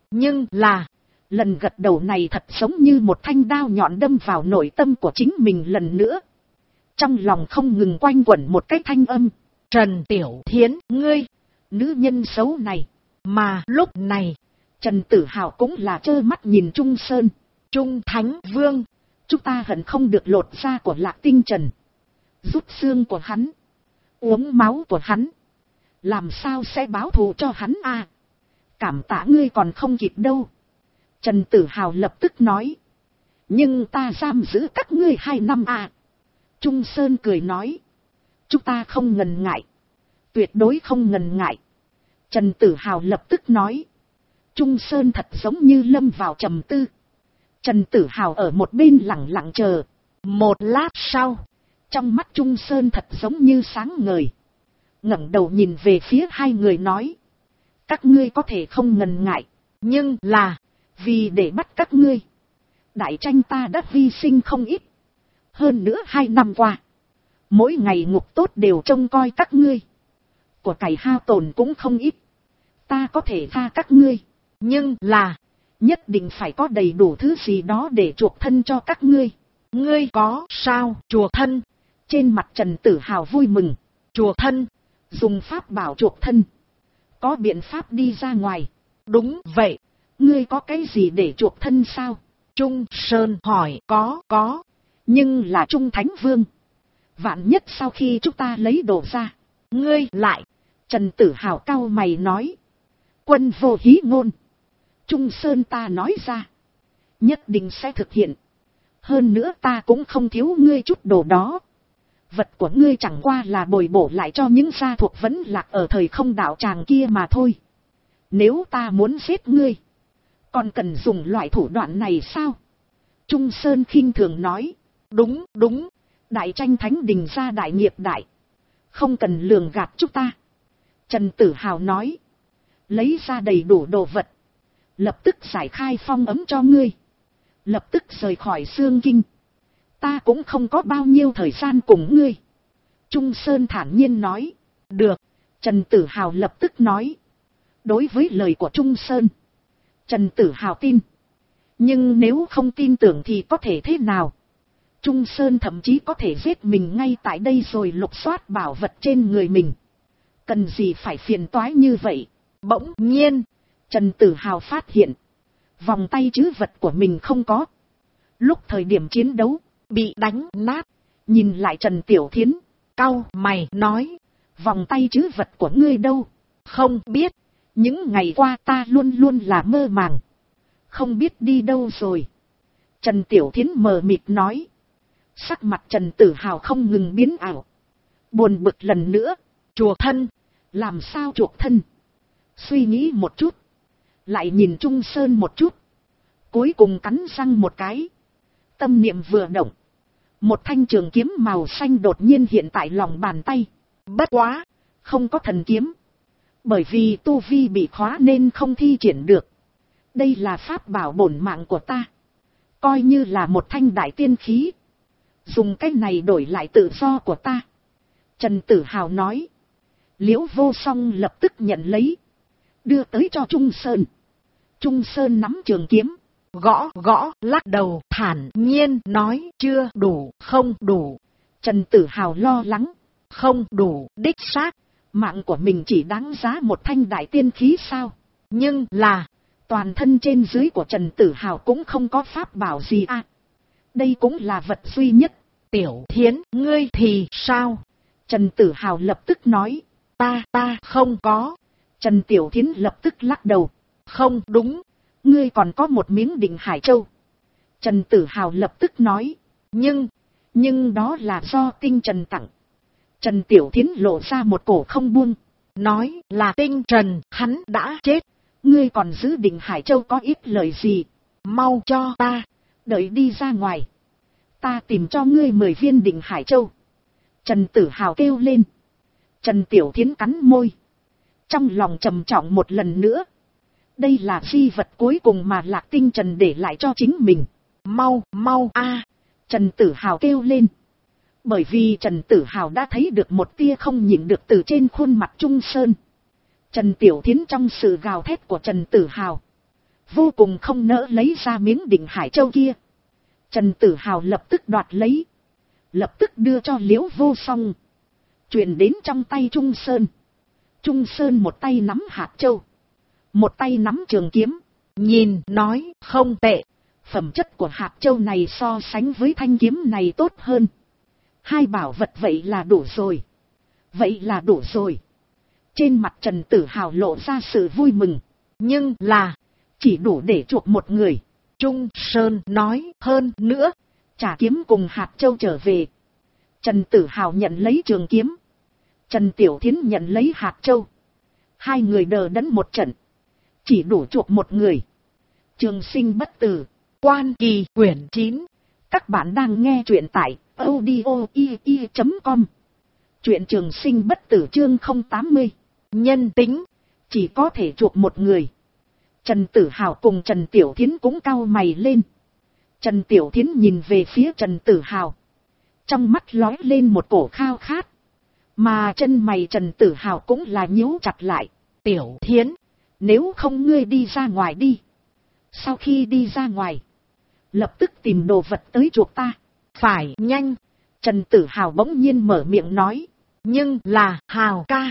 Nhưng là, lần gật đầu này thật giống như một thanh đao nhọn đâm vào nội tâm của chính mình lần nữa. Trong lòng không ngừng quanh quẩn một cái thanh âm. Trần Tiểu Thiến, ngươi, nữ nhân xấu này. Mà lúc này, Trần Tử Hào cũng là trơ mắt nhìn Trung Sơn. Trung Thánh Vương, chúng ta hận không được lột da của Lạc Tinh Trần. Rút xương của hắn. Uống máu của hắn. Làm sao sẽ báo thù cho hắn à? Cảm tạ ngươi còn không kịp đâu. Trần Tử Hào lập tức nói. Nhưng ta giam giữ các ngươi 2 năm à? Trung Sơn cười nói. Chúng ta không ngần ngại. Tuyệt đối không ngần ngại. Trần Tử Hào lập tức nói. Trung Sơn thật giống như lâm vào trầm tư. Trần Tử Hào ở một bên lặng lặng chờ. Một lát sau, trong mắt Trung Sơn thật giống như sáng ngời. Ngẩng đầu nhìn về phía 2 người nói. Các ngươi có thể không ngần ngại. Nhưng là, vì để bắt các ngươi, đại tranh ta đã hy sinh không ít. Hơn nữa 2 năm qua, mỗi ngày ngục tốt đều trông coi các ngươi. Của cải hao tổn cũng không ít. Ta có thể tha các ngươi. Nhưng là, nhất định phải có đầy đủ thứ gì đó để chuộc thân cho các ngươi. Ngươi có sao chuộc thân? Trên mặt Trần Tử Hào vui mừng. Chuộc thân? Dùng pháp bảo chuộc thân. Có biện pháp đi ra ngoài. Đúng vậy. Ngươi có cái gì để chuộc thân sao? Trung Sơn hỏi. Có. Nhưng là Trung Thánh Vương. Vạn nhất sau khi chúng ta lấy đồ ra. Ngươi lại. Trần Tử Hào cau mày nói. Quân vô hí ngôn. Trung Sơn ta nói ra. Nhất định sẽ thực hiện. Hơn nữa ta cũng không thiếu ngươi chút đồ đó. Vật của ngươi chẳng qua là bồi bổ lại cho những gia thuộc vẫn lạc ở thời không đạo tràng kia mà thôi. Nếu ta muốn giết ngươi, còn cần dùng loại thủ đoạn này sao? Trung Sơn khinh thường nói. Đúng. Đại tranh thánh đình ra đại nghiệp đại. Không cần lường gạt chúng ta. Trần Tử Hào nói. Lấy ra đầy đủ đồ vật. Lập tức giải khai phong ấm cho ngươi. Lập tức rời khỏi Xương Kinh. Ta cũng không có bao nhiêu thời gian cùng ngươi. Trung Sơn thản nhiên nói. Được. Trần Tử Hào lập tức nói. Đối với lời của Trung Sơn, Trần Tử Hào tin. Nhưng nếu không tin tưởng thì có thể thế nào? Trung Sơn thậm chí có thể giết mình ngay tại đây rồi lục soát bảo vật trên người mình. Cần gì phải phiền toái như vậy? Bỗng nhiên, Trần Tử Hào phát hiện. Vòng tay trữ vật của mình không có. Lúc thời điểm chiến đấu, bị đánh nát. Nhìn lại Trần Tiểu Thiến, cau mày nói. Vòng tay trữ vật của ngươi đâu? Không biết. Những ngày qua ta luôn luôn là mơ màng. Không biết đi đâu rồi. Trần Tiểu Thiến mờ mịt nói. Sắc mặt Trần Tử Hào không ngừng biến ảo. Buồn bực lần nữa. Chuộc thân. Làm sao chuộc thân? Suy nghĩ một chút. Lại nhìn Trung Sơn một chút. Cuối cùng cắn răng một cái. Tâm niệm vừa động. Một thanh trường kiếm màu xanh đột nhiên hiện tại lòng bàn tay. Bất quá, không có thần kiếm. Bởi vì tu vi bị khóa nên không thi triển được. Đây là pháp bảo bổn mạng của ta. Coi như là một thanh đại tiên khí. Dùng cái này đổi lại tự do của ta. Trần Tử Hào nói. Liễu Vô Song lập tức nhận lấy. Đưa tới cho Trung Sơn. Trung Sơn nắm trường kiếm. Gõ, lắc đầu, thản nhiên nói. Chưa đủ, không đủ. Trần Tử Hào lo lắng. Không đủ, đích xác. Mạng của mình chỉ đáng giá một thanh đại tiên khí sao? Nhưng là, toàn thân trên dưới của Trần Tử Hào cũng không có pháp bảo gì à. Đây cũng là vật duy nhất. Tiểu Thiến, ngươi thì sao? Trần Tử Hào lập tức nói. Ta không có. Trần Tiểu Thiến lập tức lắc đầu. Không đúng. Ngươi còn có một miếng Định Hải Châu. Trần Tử Hào lập tức nói. Nhưng đó là do Tinh Trần tặng. Trần Tiểu Thiến lộ ra một cổ không buông. Nói là Tinh Trần, hắn đã chết. Ngươi còn giữ Định Hải Châu có ít lời gì? Mau cho ta. Đợi đi ra ngoài. Ta tìm cho ngươi 10 viên Định Hải Châu. Trần Tử Hào kêu lên. Trần Tiểu Thiến cắn môi. Trong lòng trầm trọng một lần nữa. Đây là di vật cuối cùng mà Lạc Tinh Trần để lại cho chính mình. Mau a! Trần Tử Hào kêu lên. Bởi vì Trần Tử Hào đã thấy được một tia không nhịn được từ trên khuôn mặt Trung Sơn. Trần Tiểu Thiến trong sự gào thét của Trần Tử Hào. vô cùng không nỡ lấy ra miếng Định Hải Châu kia. Trần Tử Hào lập tức đoạt lấy, lập tức đưa cho Liễu Vô Song, truyền đến trong tay Trung Sơn. Trung Sơn một tay nắm hạt châu, một tay nắm trường kiếm, nhìn nói không tệ. Phẩm chất của hạt châu này so sánh với thanh kiếm này tốt hơn. Hai bảo vật vậy là đủ rồi. Vậy là đủ rồi. Trên mặt Trần Tử Hào lộ ra sự vui mừng. Nhưng là chỉ đủ để chuộc một người. Trung Sơn nói hơn nữa, trả kiếm cùng hạt châu trở về. Trần Tử Hào nhận lấy trường kiếm, Trần Tiểu Thiến nhận lấy hạt châu. Hai người đờ đẫn một trận, chỉ đủ chuộc một người. Trường Sinh Bất Tử, Quan Kỳ quyển 9. Các bạn đang nghe truyện tại audio.com. Truyện Trường Sinh Bất Tử chương 080. Nhân tính, chỉ có thể chuộc một người. Trần Tử Hào cùng Trần Tiểu Thiến cũng cau mày lên. Trần Tiểu Thiến nhìn về phía Trần Tử Hào, trong mắt lóe lên một cổ khao khát. Mà chân mày Trần Tử Hào cũng là nhíu chặt lại. Tiểu Thiến, nếu không ngươi đi ra ngoài đi. Sau khi đi ra ngoài, lập tức tìm đồ vật tới chuộc ta. Phải nhanh. Trần Tử Hào bỗng nhiên mở miệng nói. Nhưng là Hào ca,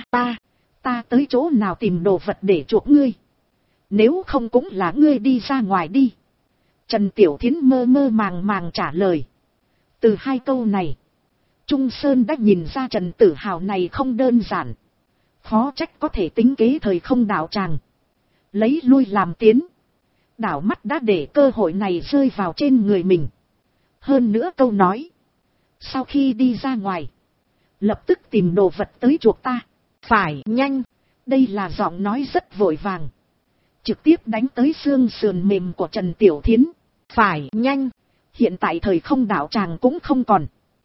ta tới chỗ nào tìm đồ vật để chuộc ngươi? Nếu không cũng là ngươi đi ra ngoài đi. Trần Tiểu Thiến mơ mơ màng màng trả lời. Từ hai câu này, Trung Sơn đã nhìn ra Trần Tử Hào này không đơn giản. Khó trách có thể tính kế thời không đảo tràng, lấy lui làm tiến. Đảo mắt đã để cơ hội này rơi vào trên người mình. Hơn nữa câu nói, sau khi đi ra ngoài, lập tức tìm đồ vật tới chuộc ta. Phải nhanh. Đây là giọng nói rất vội vàng, trực tiếp đánh tới xương sườn mềm của Trần Tiểu Thiến. Phải nhanh. Hiện tại thời không đảo tràng cũng không còn.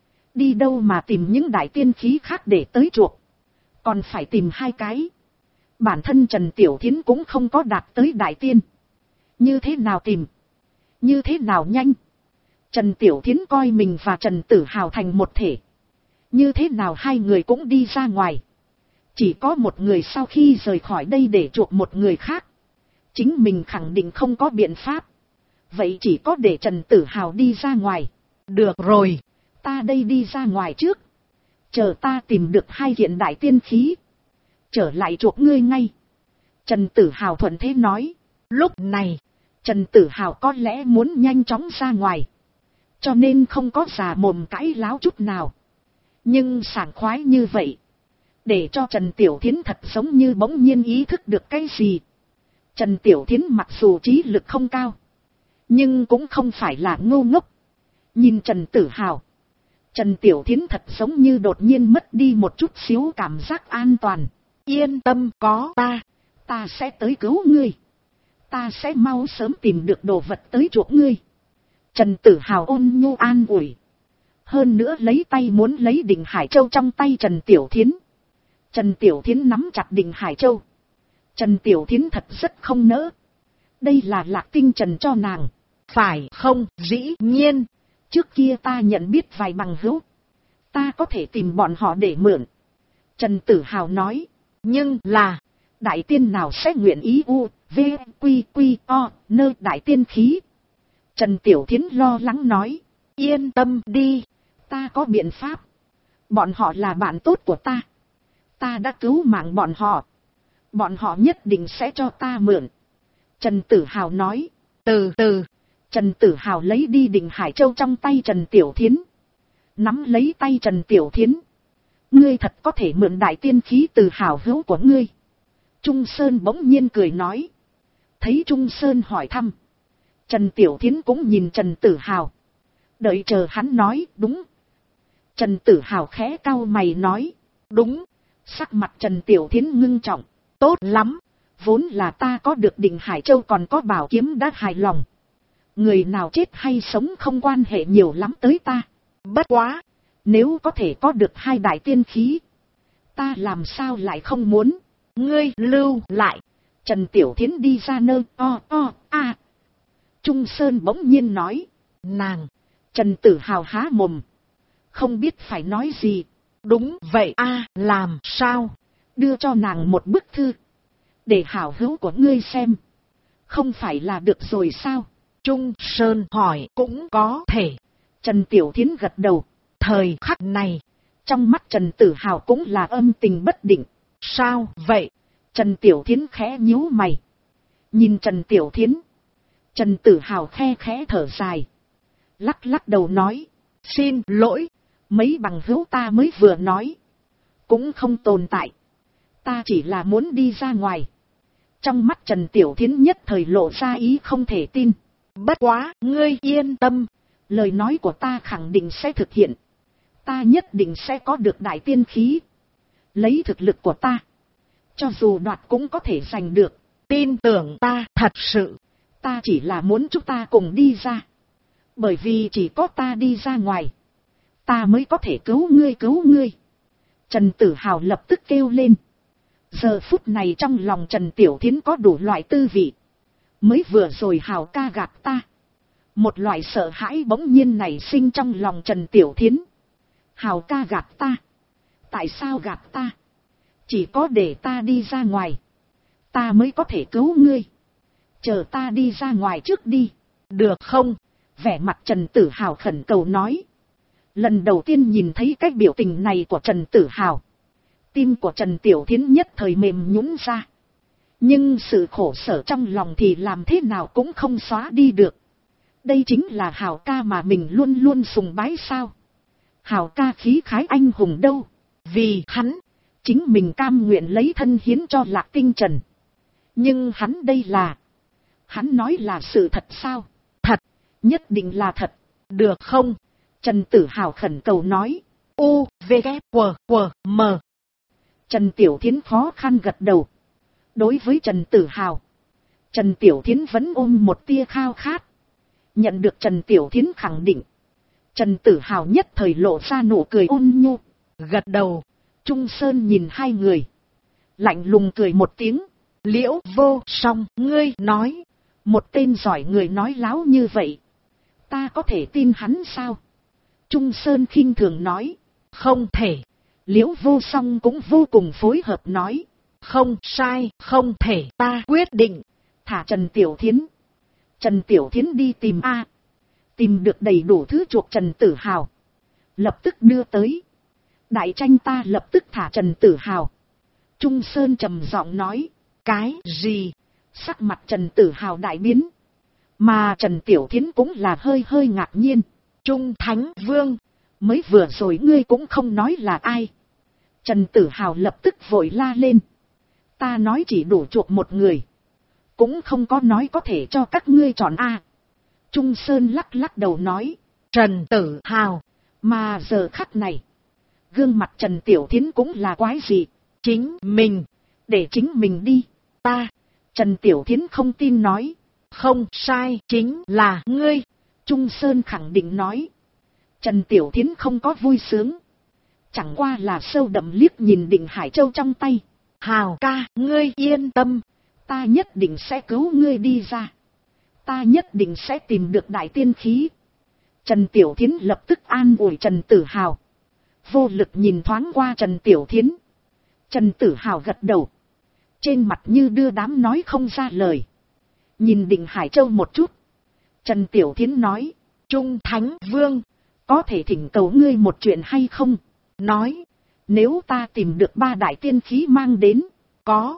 Đi đâu mà tìm những đại tiên khí khác để tới chuộc. Còn phải tìm hai cái. Bản thân Trần Tiểu Thiến cũng không có đạt tới đại tiên. Như thế nào tìm? Như thế nào nhanh? Trần Tiểu Thiến coi mình và Trần Tử Hào thành một thể. Như thế nào hai người cũng đi ra ngoài. Chỉ có một người sau khi rời khỏi đây để chuộc một người khác. Chính mình khẳng định không có biện pháp. Vậy chỉ có để Trần Tử Hào đi ra ngoài. Được rồi, ta đây đi ra ngoài trước. Chờ ta tìm được hai kiện đại tiên khí, trở lại chuộc ngươi ngay. Trần Tử Hào thuận thế nói. Lúc này, Trần Tử Hào có lẽ muốn nhanh chóng ra ngoài, cho nên không có già mồm cãi láo chút nào. Nhưng sảng khoái như vậy, để cho Trần Tiểu Thiến thật giống như bỗng nhiên ý thức được cái gì. Trần Tiểu Thiến mặc dù trí lực không cao, nhưng cũng không phải là ngu ngốc. Nhìn Trần Tử Hào, Trần Tiểu Thiến thật giống như đột nhiên mất đi một chút xíu cảm giác an toàn. Yên tâm, có ta sẽ tới cứu ngươi. Ta sẽ mau sớm tìm được đồ vật tới chuộc ngươi. Trần Tử Hào ôn nhu an ủi. Hơn nữa lấy tay muốn lấy Định Hải Châu trong tay Trần Tiểu Thiến. Trần Tiểu Thiến nắm chặt Định Hải Châu. Trần Tiểu Thiến thật rất không nỡ. Đây là Lạc Tinh Trần cho nàng. Phải không? Dĩ nhiên. Trước kia ta nhận biết vài bằng hữu, ta có thể tìm bọn họ để mượn. Trần Tử Hào nói. Nhưng là, đại tiên nào sẽ nguyện ý nơi đại tiên khí? Trần Tiểu Thiến lo lắng nói. Yên tâm đi, ta có biện pháp. Bọn họ là bạn tốt của ta. Ta đã cứu mạng bọn họ. Bọn họ nhất định sẽ cho ta mượn. Trần Tử Hào nói. Từ từ. Trần Tử Hào lấy đi Định Hải Châu trong tay Trần Tiểu Thiến. Nắm lấy tay Trần Tiểu Thiến. Ngươi thật có thể mượn đại tiên khí từ hảo hữu của ngươi. Trung Sơn bỗng nhiên cười nói. Thấy Trung Sơn hỏi thăm, Trần Tiểu Thiến cũng nhìn Trần Tử Hào, đợi chờ hắn nói đúng. Trần Tử Hào khẽ cau mày nói. Đúng. Sắc mặt Trần Tiểu Thiến ngưng trọng. Tốt lắm. Vốn là ta có được Định Hải Châu còn có bảo kiếm đã hài lòng. Người nào chết hay sống không quan hệ nhiều lắm tới ta. Bất quá, nếu có thể có được hai đại tiên khí, ta làm sao lại không muốn. Ngươi lưu lại. Trần Tiểu Thiến đi ra nơi Trung Sơn bỗng nhiên nói. Nàng. Trần Tử Hào há mồm, không biết phải nói gì. Đúng vậy làm sao? Đưa cho nàng một bức thư, để hảo hữu của ngươi xem. Không phải là được rồi sao? Trung Sơn hỏi. Cũng có thể. Trần Tiểu Thiến gật đầu. Thời khắc này, trong mắt Trần Tử Hào cũng là âm tình bất định. Sao vậy? Trần Tiểu Thiến khẽ nhíu mày. Nhìn Trần Tiểu Thiến. Trần Tử Hào khe khẽ thở dài. Lắc lắc đầu nói. Xin lỗi. Mấy bằng hữu ta mới vừa nói. Cũng không tồn tại. Ta chỉ là muốn đi ra ngoài. Trong mắt Trần Tiểu Thiến nhất thời lộ ra ý không thể tin. Bất quá, ngươi yên tâm. Lời nói của ta khẳng định sẽ thực hiện. Ta nhất định sẽ có được đại tiên khí. Lấy thực lực của ta. Cho dù đoạt cũng có thể giành được. Tin tưởng ta thật sự. Ta chỉ là muốn chúng ta cùng đi ra. Bởi vì chỉ có ta đi ra ngoài. Ta mới có thể cứu ngươi cứu ngươi. Trần Tử Hào lập tức kêu lên. Giờ phút này trong lòng Trần Tiểu Thiến có đủ loại tư vị. Mới vừa rồi Hào ca gạt ta. Một loại sợ hãi bỗng nhiên nảy sinh trong lòng Trần Tiểu Thiến. Hào ca gạt ta. Tại sao gạt ta? Chỉ có để ta đi ra ngoài. Ta mới có thể cứu ngươi. Chờ ta đi ra ngoài trước đi. Được không? Vẻ mặt Trần Tử Hào khẩn cầu nói. Lần đầu tiên nhìn thấy cái biểu tình này của Trần Tử Hào. Tim của Trần Tiểu Thiến nhất thời mềm nhũn ra. Nhưng sự khổ sở trong lòng thì làm thế nào cũng không xóa đi được. Đây chính là Hào ca mà mình luôn luôn sùng bái sao? Hào ca khí khái anh hùng đâu? Vì hắn, chính mình cam nguyện lấy thân hiến cho Lạc Tinh Trần. Nhưng hắn đây là... Hắn nói là sự thật sao? Thật, nhất định là thật. Được không? Trần Tử Hào khẩn cầu nói. U, V, K, W, W, M. Trần Tiểu Thiến khó khăn gật đầu. Đối với Trần Tử Hào, Trần Tiểu Thiến vẫn ôm một tia khao khát. Nhận được Trần Tiểu Thiến khẳng định. Trần Tử Hào nhất thời lộ ra nụ cười ôn nhu. Gật đầu. Trung Sơn nhìn hai người. Lạnh lùng cười một tiếng. Liễu Vô Song, ngươi nói. Một tên giỏi người nói láo như vậy. Ta có thể tin hắn sao? Trung Sơn khinh thường nói. Không thể. Liễu Vô Song cũng vô cùng phối hợp nói. Không sai, không thể, ta quyết định. Thả Trần Tiểu Thiến. Trần Tiểu Thiến đi tìm A. Tìm được đầy đủ thứ chuộc Trần Tử Hào. Lập tức đưa tới. Đại tranh ta lập tức thả Trần Tử Hào. Trung Sơn trầm giọng nói. Cái gì? Sắc mặt Trần Tử Hào đại biến. Mà Trần Tiểu Thiến cũng là hơi ngạc nhiên. Trung Thánh Vương. Mới vừa rồi ngươi cũng không nói là ai. Trần Tử Hào lập tức vội la lên. Ta nói chỉ đủ chuộc một người. Cũng không có nói có thể cho các ngươi chọn A. Trung Sơn lắc lắc đầu nói. Trần Tử Hào. Mà giờ khắc này. Gương mặt Trần Tiểu Thiến cũng là quái gì. Chính mình. Để chính mình đi. Ta. Trần Tiểu Thiến không tin nói. Không sai, chính là ngươi. Trung Sơn khẳng định nói. Trần Tiểu Thiến không có vui sướng. Chẳng qua là sâu đậm liếc nhìn Định Hải Châu trong tay. Hào ca, ngươi yên tâm. Ta nhất định sẽ cứu ngươi đi ra. Ta nhất định sẽ tìm được đại tiên khí. Trần Tiểu Thiến lập tức an ủi Trần Tử Hào. Vô lực nhìn thoáng qua Trần Tiểu Thiến. Trần Tử Hào gật đầu. Trên mặt như đưa đám nói không ra lời. Nhìn Định Hải Châu một chút. Trần Tiểu Thiến nói. Trung Thánh Vương. Có thể thỉnh cầu ngươi một chuyện hay không? Nói. Nếu ta tìm được 3 đại tiên khí mang đến. Có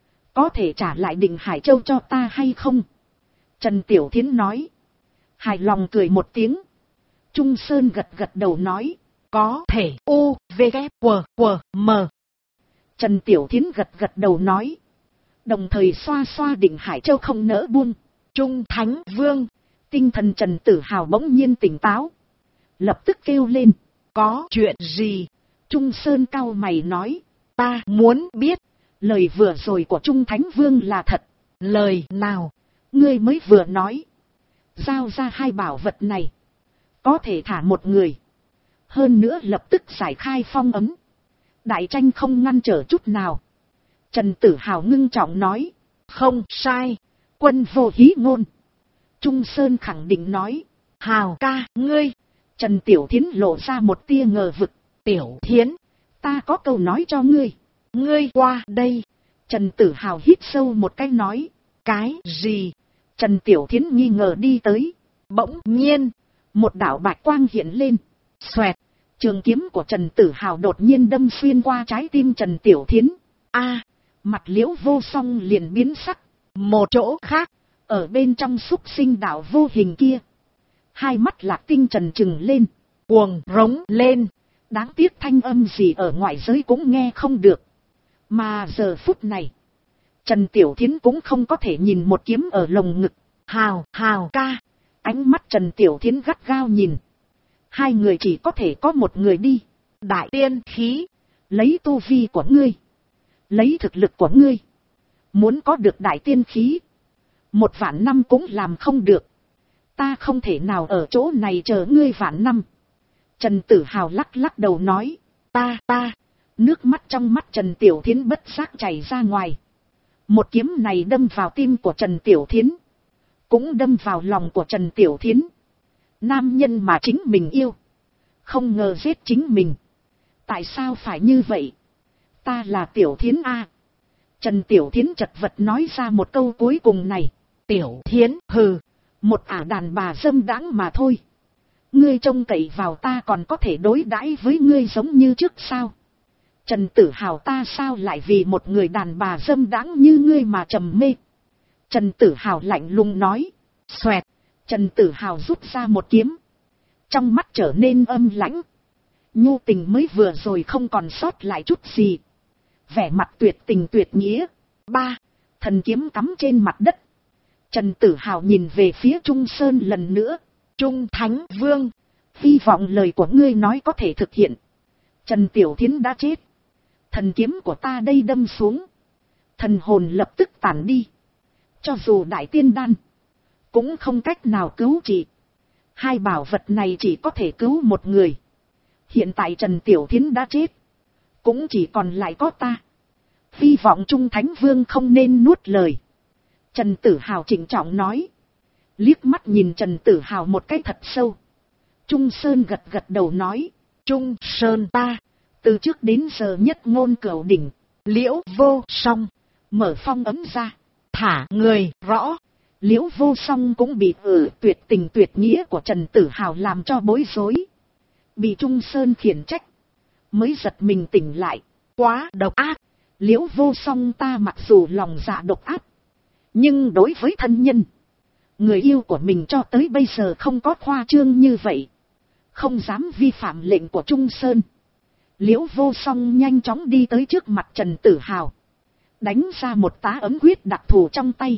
thể trả lại Định Hải Châu cho ta hay không? Trần Tiểu Thiến nói. Hài lòng cười một tiếng. Trung Sơn gật đầu nói. Có thể. U, V, K, W, W, M. Trần Tiểu Thiến gật đầu nói. Đồng thời xoa xoa Định Hải Châu không nỡ buông. Trung Thánh Vương. Tinh thần Trần Tử Hào bỗng nhiên tỉnh táo. Lập tức kêu lên. Có chuyện gì? Trung Sơn cau mày nói. Ta muốn biết. Lời vừa rồi của Trung Thánh Vương là thật. Lời nào? Ngươi mới vừa nói. Giao ra 2 bảo vật này. Có thể thả một người. Hơn nữa lập tức giải khai phong ấn. Đại tranh không ngăn trở chút nào. Trần Tử Hào ngưng trọng nói. Không sai. Quân vô hí ngôn. Trung Sơn khẳng định nói. Hào ca, ngươi. Trần Tiểu Thiến lộ ra một tia ngờ vực. Tiểu Thiến. Ta có câu nói cho ngươi. Ngươi qua đây. Trần Tử Hào hít sâu một cái nói. Cái gì? Trần Tiểu Thiến nghi ngờ đi tới. Bỗng nhiên, một đạo bạch quang hiện lên. xoẹt, Trường kiếm của Trần Tử Hào đột nhiên đâm xuyên qua trái tim Trần Tiểu Thiến. a, Mặt Liễu Vô Song liền biến sắc. một chỗ khác, ở bên trong xúc sinh đạo vô hình kia, hai mắt Lạc Tinh trần trừng lên, cuồng rống lên. đáng tiếc thanh âm gì ở ngoại giới cũng nghe không được. Mà giờ phút này, Trần Tiểu Thiến cũng không có thể nhìn một kiếm ở lồng ngực. Hào, hào ca. Ánh mắt Trần Tiểu Thiến gắt gao nhìn. Hai người chỉ có thể có một người đi. Đại tiên khí. Lấy tu vi của ngươi, lấy thực lực của ngươi, muốn có được đại tiên khí, 1.000 năm cũng làm không được. Ta không thể nào ở chỗ này chờ ngươi 1.000 năm. Trần Tử Hào lắc lắc đầu nói. Ta. Nước mắt trong mắt Trần Tiểu Thiến bất giác chảy ra ngoài. Một kiếm này đâm vào tim của Trần Tiểu Thiến, cũng đâm vào lòng của Trần Tiểu Thiến. Nam nhân mà chính mình yêu, không ngờ giết chính mình. Tại sao phải như vậy? Ta là Tiểu Thiến a. Trần Tiểu Thiến chật vật nói ra một câu cuối cùng này. Tiểu Thiến, hừ, một ả đàn bà dâm đãng mà thôi. Ngươi trông cậy vào ta còn có thể đối đãi với ngươi giống như trước sao? Trần Tử Hào, ta sao lại vì một người đàn bà dâm đãng như ngươi mà trầm mê? Trần Tử Hào lạnh lùng nói. xoẹt, Trần Tử Hào rút ra một kiếm, trong mắt trở nên âm lãnh. Nhu tình mới vừa rồi không còn sót lại chút gì. Vẻ mặt tuyệt tình tuyệt nghĩa. Thần kiếm cắm trên mặt đất. Trần Tử Hào nhìn về phía Trung Sơn lần nữa. Trung Thánh Vương, hy vọng lời của ngươi nói có thể thực hiện. Trần Tiểu Thiến đã chết. Thần kiếm của ta đây đâm xuống, thần hồn lập tức tản đi. Cho dù đại tiên đan, cũng không cách nào cứu trị. Hai bảo vật này chỉ có thể cứu một người. Hiện tại Trần Tiểu Thiến đã chết, cũng chỉ còn lại có ta. Hy vọng Trung Thánh Vương không nên nuốt lời. Trần Tử Hào trịnh trọng nói. Liếc mắt nhìn Trần Tử Hào một cái thật sâu. Trung Sơn gật gật đầu nói. Trung Sơn ta, từ trước đến giờ nhất ngôn cửu đỉnh. Liễu Vô Song, mở phong ấm ra, thả người rõ. Liễu Vô Song cũng bị tuyệt tình tuyệt nghĩa của Trần Tử Hào làm cho bối rối. Bị Trung Sơn khiển trách, mới giật mình tỉnh lại. Quá độc ác. Liễu Vô Song ta mặc dù lòng dạ độc ác, nhưng đối với thân nhân, người yêu của mình cho tới bây giờ không có khoa trương như vậy. Không dám vi phạm lệnh của Trung Sơn. Liễu Vô Song nhanh chóng đi tới trước mặt Trần Tử Hào, đánh ra một tá ấm huyết đặc thù trong tay.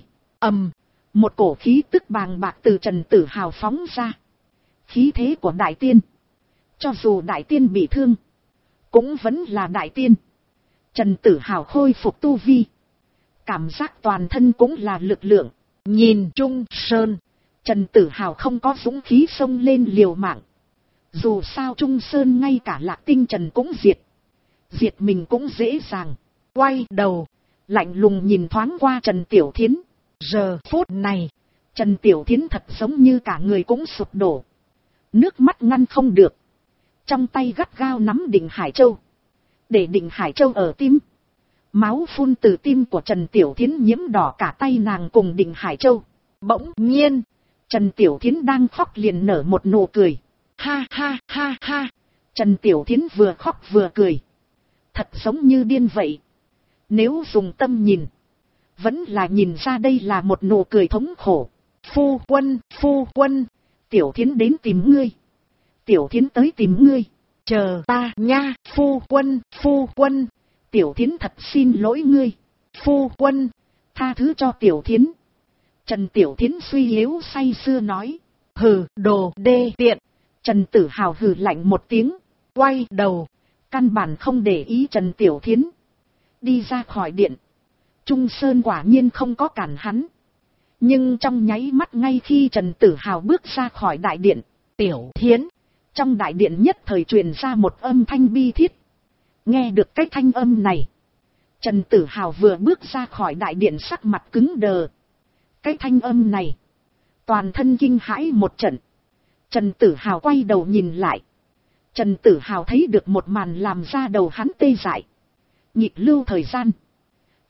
Một cổ khí tức bàng bạc từ Trần Tử Hào phóng ra. Khí thế của đại tiên. Cho dù đại tiên bị thương, cũng vẫn là đại tiên. Trần Tử Hào khôi phục tu vi, cảm giác toàn thân cũng là lực lượng. Nhìn Trung Sơn, Trần Tử Hào không có dũng khí xông lên liều mạng. Dù sao Trung Sơn ngay cả Lạc Tinh Trần cũng diệt. Diệt mình cũng dễ dàng. Quay đầu, lạnh lùng nhìn thoáng qua Trần Tiểu Thiến. Giờ phút này, Trần Tiểu Thiến thật giống như cả người cũng sụp đổ. Nước mắt ngăn không được. Trong tay gắt gao nắm Định Hải Châu. Để Định Hải Châu ở tim. Máu phun từ tim của Trần Tiểu Thiến nhiễm đỏ cả tay nàng cùng Định Hải Châu. Bỗng nhiên, Trần Tiểu Thiến đang khóc liền nở một nụ cười. Ha ha ha ha. Trần Tiểu Thiến vừa khóc vừa cười. Thật giống như điên vậy. Nếu dùng tâm nhìn, vẫn là nhìn ra đây là một nụ cười thống khổ. Phu quân, Tiểu Thiến đến tìm ngươi. Tiểu Thiến tới tìm ngươi. Chờ ta nha, phu quân. Tiểu Thiến thật xin lỗi ngươi. Phu quân, tha thứ cho Tiểu Thiến. Trần Tiểu Thiến suy yếu say sưa nói. Hừ, đồ đê tiện. Trần Tử Hào hừ lạnh một tiếng. Quay đầu, căn bản không để ý Trần Tiểu Thiến. Đi ra khỏi điện. Trung Sơn quả nhiên không có cản hắn. Nhưng trong nháy mắt ngay khi Trần Tử Hào bước ra khỏi đại điện, Tiểu Thiến, trong đại điện nhất thời truyền ra một âm thanh bi thiết. Nghe được cái thanh âm này, Trần Tử Hào vừa bước ra khỏi đại điện sắc mặt cứng đờ. Cái thanh âm này, toàn thân kinh hãi một trận. Trần Tử Hào quay đầu nhìn lại. Trần Tử Hào thấy được một màn làm ra đầu hắn tê dại. Nhịp lưu thời gian,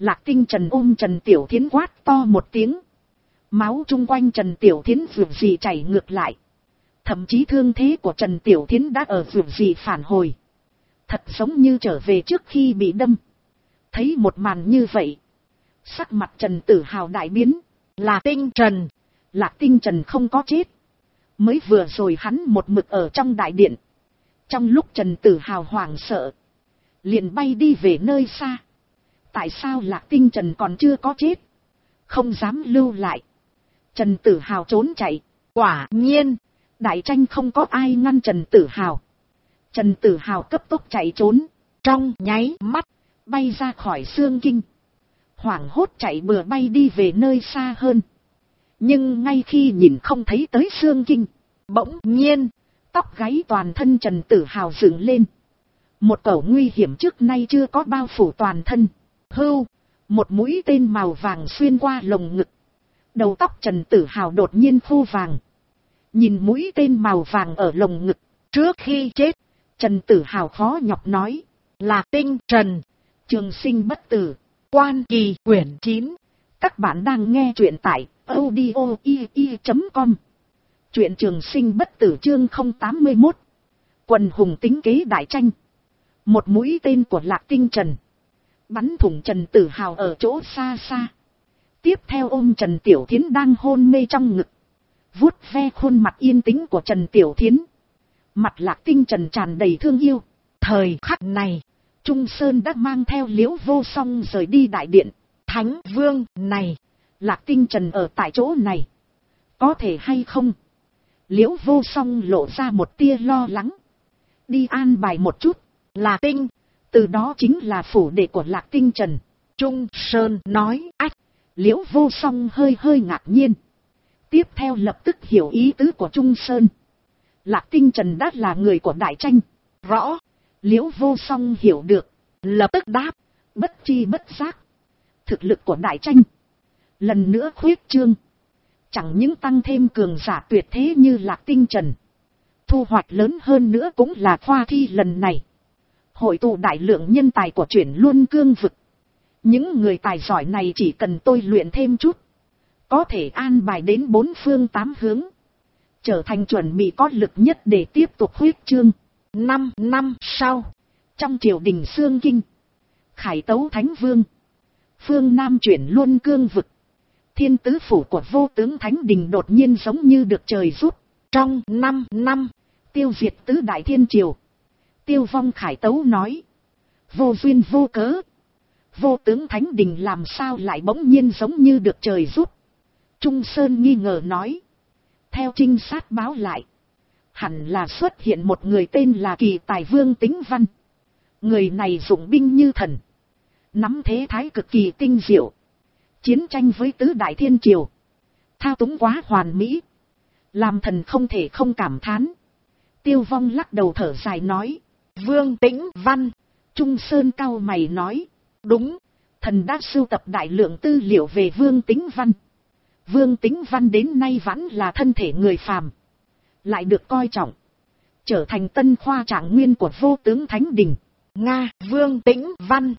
Lạc Tinh Trần ôm Trần Tiểu Thiến quát to một tiếng. Máu chung quanh Trần Tiểu Thiến vượt gì chảy ngược lại. Thậm chí thương thế của Trần Tiểu Thiến đã ở vượt gì phản hồi. Thật giống như trở về trước khi bị đâm. Thấy một màn như vậy. Sắc mặt Trần Tử Hào đại biến. Lạc Tinh Trần. Lạc Tinh Trần không có chết. Mới vừa rồi hắn một mực ở trong đại điện. Trong lúc Trần Tử Hào hoảng sợ. Liền bay đi về nơi xa. Tại sao Lạc Tinh Trần còn chưa có chết? Không dám lưu lại. Trần Tử Hào trốn chạy. Quả nhiên. Đại tranh không có ai ngăn Trần Tử Hào. Trần Tử Hào cấp tốc chạy trốn. Trong nháy mắt. Bay ra khỏi xương kinh. Hoảng hốt chạy bừa bay đi về nơi xa hơn. Nhưng ngay khi nhìn không thấy tới xương kinh. Bỗng nhiên. Tóc gáy toàn thân Trần Tử Hào dựng lên. Một cẩu nguy hiểm trước nay chưa có bao phủ toàn thân. Hưu. Một mũi tên màu vàng xuyên qua lồng ngực. Đầu tóc Trần Tử Hào đột nhiên khô vàng. Nhìn mũi tên màu vàng ở lồng ngực. Trước khi chết. Trần Tử Hào khó nhọc nói. Lạc Tinh Trần. Trường sinh bất tử. Quan Kỳ quyển 9. Các bạn đang nghe truyện tại audio.com. Truyện Trường sinh bất tử chương 081. Quần hùng tính kế đại tranh. Một mũi tên của Lạc Tinh Trần. Bắn thủng Trần Tử Hào ở chỗ xa xa. Tiếp theo ôm Trần Tiểu Thiến đang hôn mê trong ngực. Vuốt ve khuôn mặt yên tĩnh của Trần Tiểu Thiến. Mặt Lạc Tinh Trần tràn đầy thương yêu. Thời khắc này. Trung Sơn đã mang theo Liễu Vô Song rời đi đại điện. Thánh Vương này. Lạc Tinh Trần ở tại chỗ này. Có thể hay không? Liễu Vô Song lộ ra một tia lo lắng. Đi an bài một chút. Lạc Tinh. Từ đó chính là phủ đệ của Lạc Tinh Trần. Trung Sơn nói. Ách. Liễu Vô Song hơi hơi ngạc nhiên. Tiếp theo lập tức hiểu ý tứ của Trung Sơn. Lạc Tinh Trần đã là người của đại tranh. Rõ. Liễu Vô Song hiểu được. Lập tức đáp. Bất chi bất giác. Thực lực của đại tranh. Lần nữa khuyết trương. Chẳng những tăng thêm cường giả tuyệt thế như Lạc Tinh Trần. Thu hoạch lớn hơn nữa cũng là khoa thi lần này. Hội tụ đại lượng nhân tài của Chuyển Luân Cương vực. Những người tài giỏi này chỉ cần tôi luyện thêm chút. Có thể an bài đến 4 phương 8 hướng. Trở thành chuẩn bị có lực nhất để tiếp tục huyết trương. 5 năm sau. Trong triều đình Xương Kinh. Khải Tấu Thánh Vương. Phương Nam Chuyển Luân Cương vực. Thiên tứ phủ của Vô Tướng Thánh Đình đột nhiên giống như được trời rút. Trong 5 năm. Tiêu diệt tứ đại thiên triều. Tiêu Vong Khải Tấu nói. Vô duyên vô cớ. Vô Tướng Thánh Đình làm sao lại bỗng nhiên giống như được trời rút. Trung Sơn nghi ngờ nói. Theo trinh sát báo lại. Hẳn là xuất hiện một người tên là Kỳ Tài Vương Tính Văn. Người này dụng binh như thần. Nắm thế thái cực kỳ tinh diệu. Chiến tranh với tứ đại thiên triều. Thao túng quá hoàn mỹ. Làm thần không thể không cảm thán. Tiêu Vong lắc đầu thở dài nói. Vương Tĩnh Văn. Trung Sơn cau mày nói. Đúng. Thần đã sưu tập đại lượng tư liệu về Vương Tĩnh Văn. Vương Tĩnh Văn đến nay vẫn là thân thể người phàm. Lại được coi trọng. Trở thành tân khoa trạng nguyên của Vô Tướng Thánh Đình. Nga. Vương Tĩnh Văn.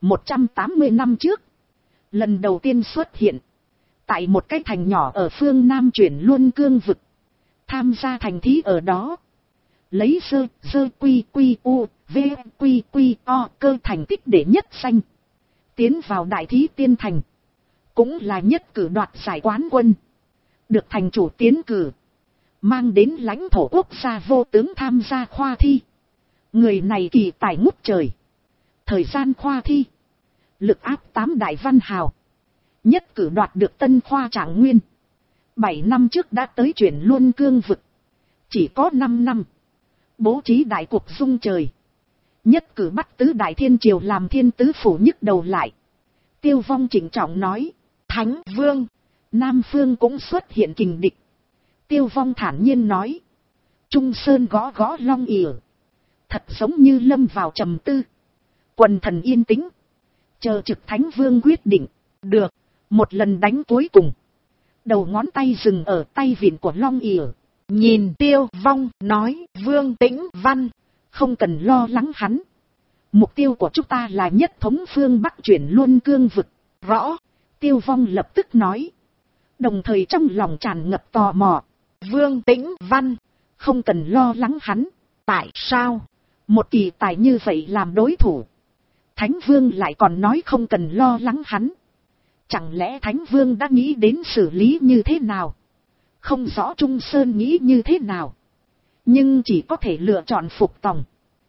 180 năm trước. Lần đầu tiên xuất hiện. Tại một cái thành nhỏ ở phương Nam Chuyển Luân Cương vực. Tham gia thành thí ở đó. Lấy sơ quy quy u v quy quy o cơ thành tích để nhất danh. Tiến vào đại thí tiên thành. Cũng là nhất cử đoạt giải quán quân. Được thành chủ tiến cử. Mang đến lãnh thổ quốc gia Vô Tướng tham gia khoa thi. Người này kỳ tài ngút trời. Thời gian khoa thi. Lực áp 8 đại văn hào. Nhất cử đoạt được tân khoa trạng nguyên. 7 năm trước đã tới Chuyển Luân Cương vực. Chỉ có 5 năm. Bố trí đại cuộc dung trời. Nhất cử bắt tứ đại thiên triều làm thiên tứ phủ nhức đầu lại. Tiêu Vong trịnh trọng nói. Thánh Vương. Nam Phương cũng xuất hiện kình địch. Tiêu Vong thản nhiên nói. Trung Sơn gõ gõ long ỉa. Thật giống như lâm vào trầm tư. Quần thần yên tĩnh. Chờ trực Thánh Vương quyết định. Được. Một lần đánh cuối cùng. Đầu ngón tay dừng ở tay vịn của long ỉa. Nhìn Tiêu Vong nói. Vương Tĩnh Văn. Không cần lo lắng hắn. Mục tiêu của chúng ta là nhất thống phương Bắc Chuyển Luân Cương vực. rõ. Tiêu Vong lập tức nói. Đồng thời trong lòng tràn ngập tò mò. Vương Tĩnh Văn. Không cần lo lắng hắn. Tại sao? Một kỳ tài như vậy làm đối thủ. Thánh Vương lại còn nói không cần lo lắng hắn. Chẳng lẽ Thánh Vương đã nghĩ đến xử lý như thế nào? Không rõ Trung Sơn nghĩ như thế nào. Nhưng chỉ có thể lựa chọn phục tòng.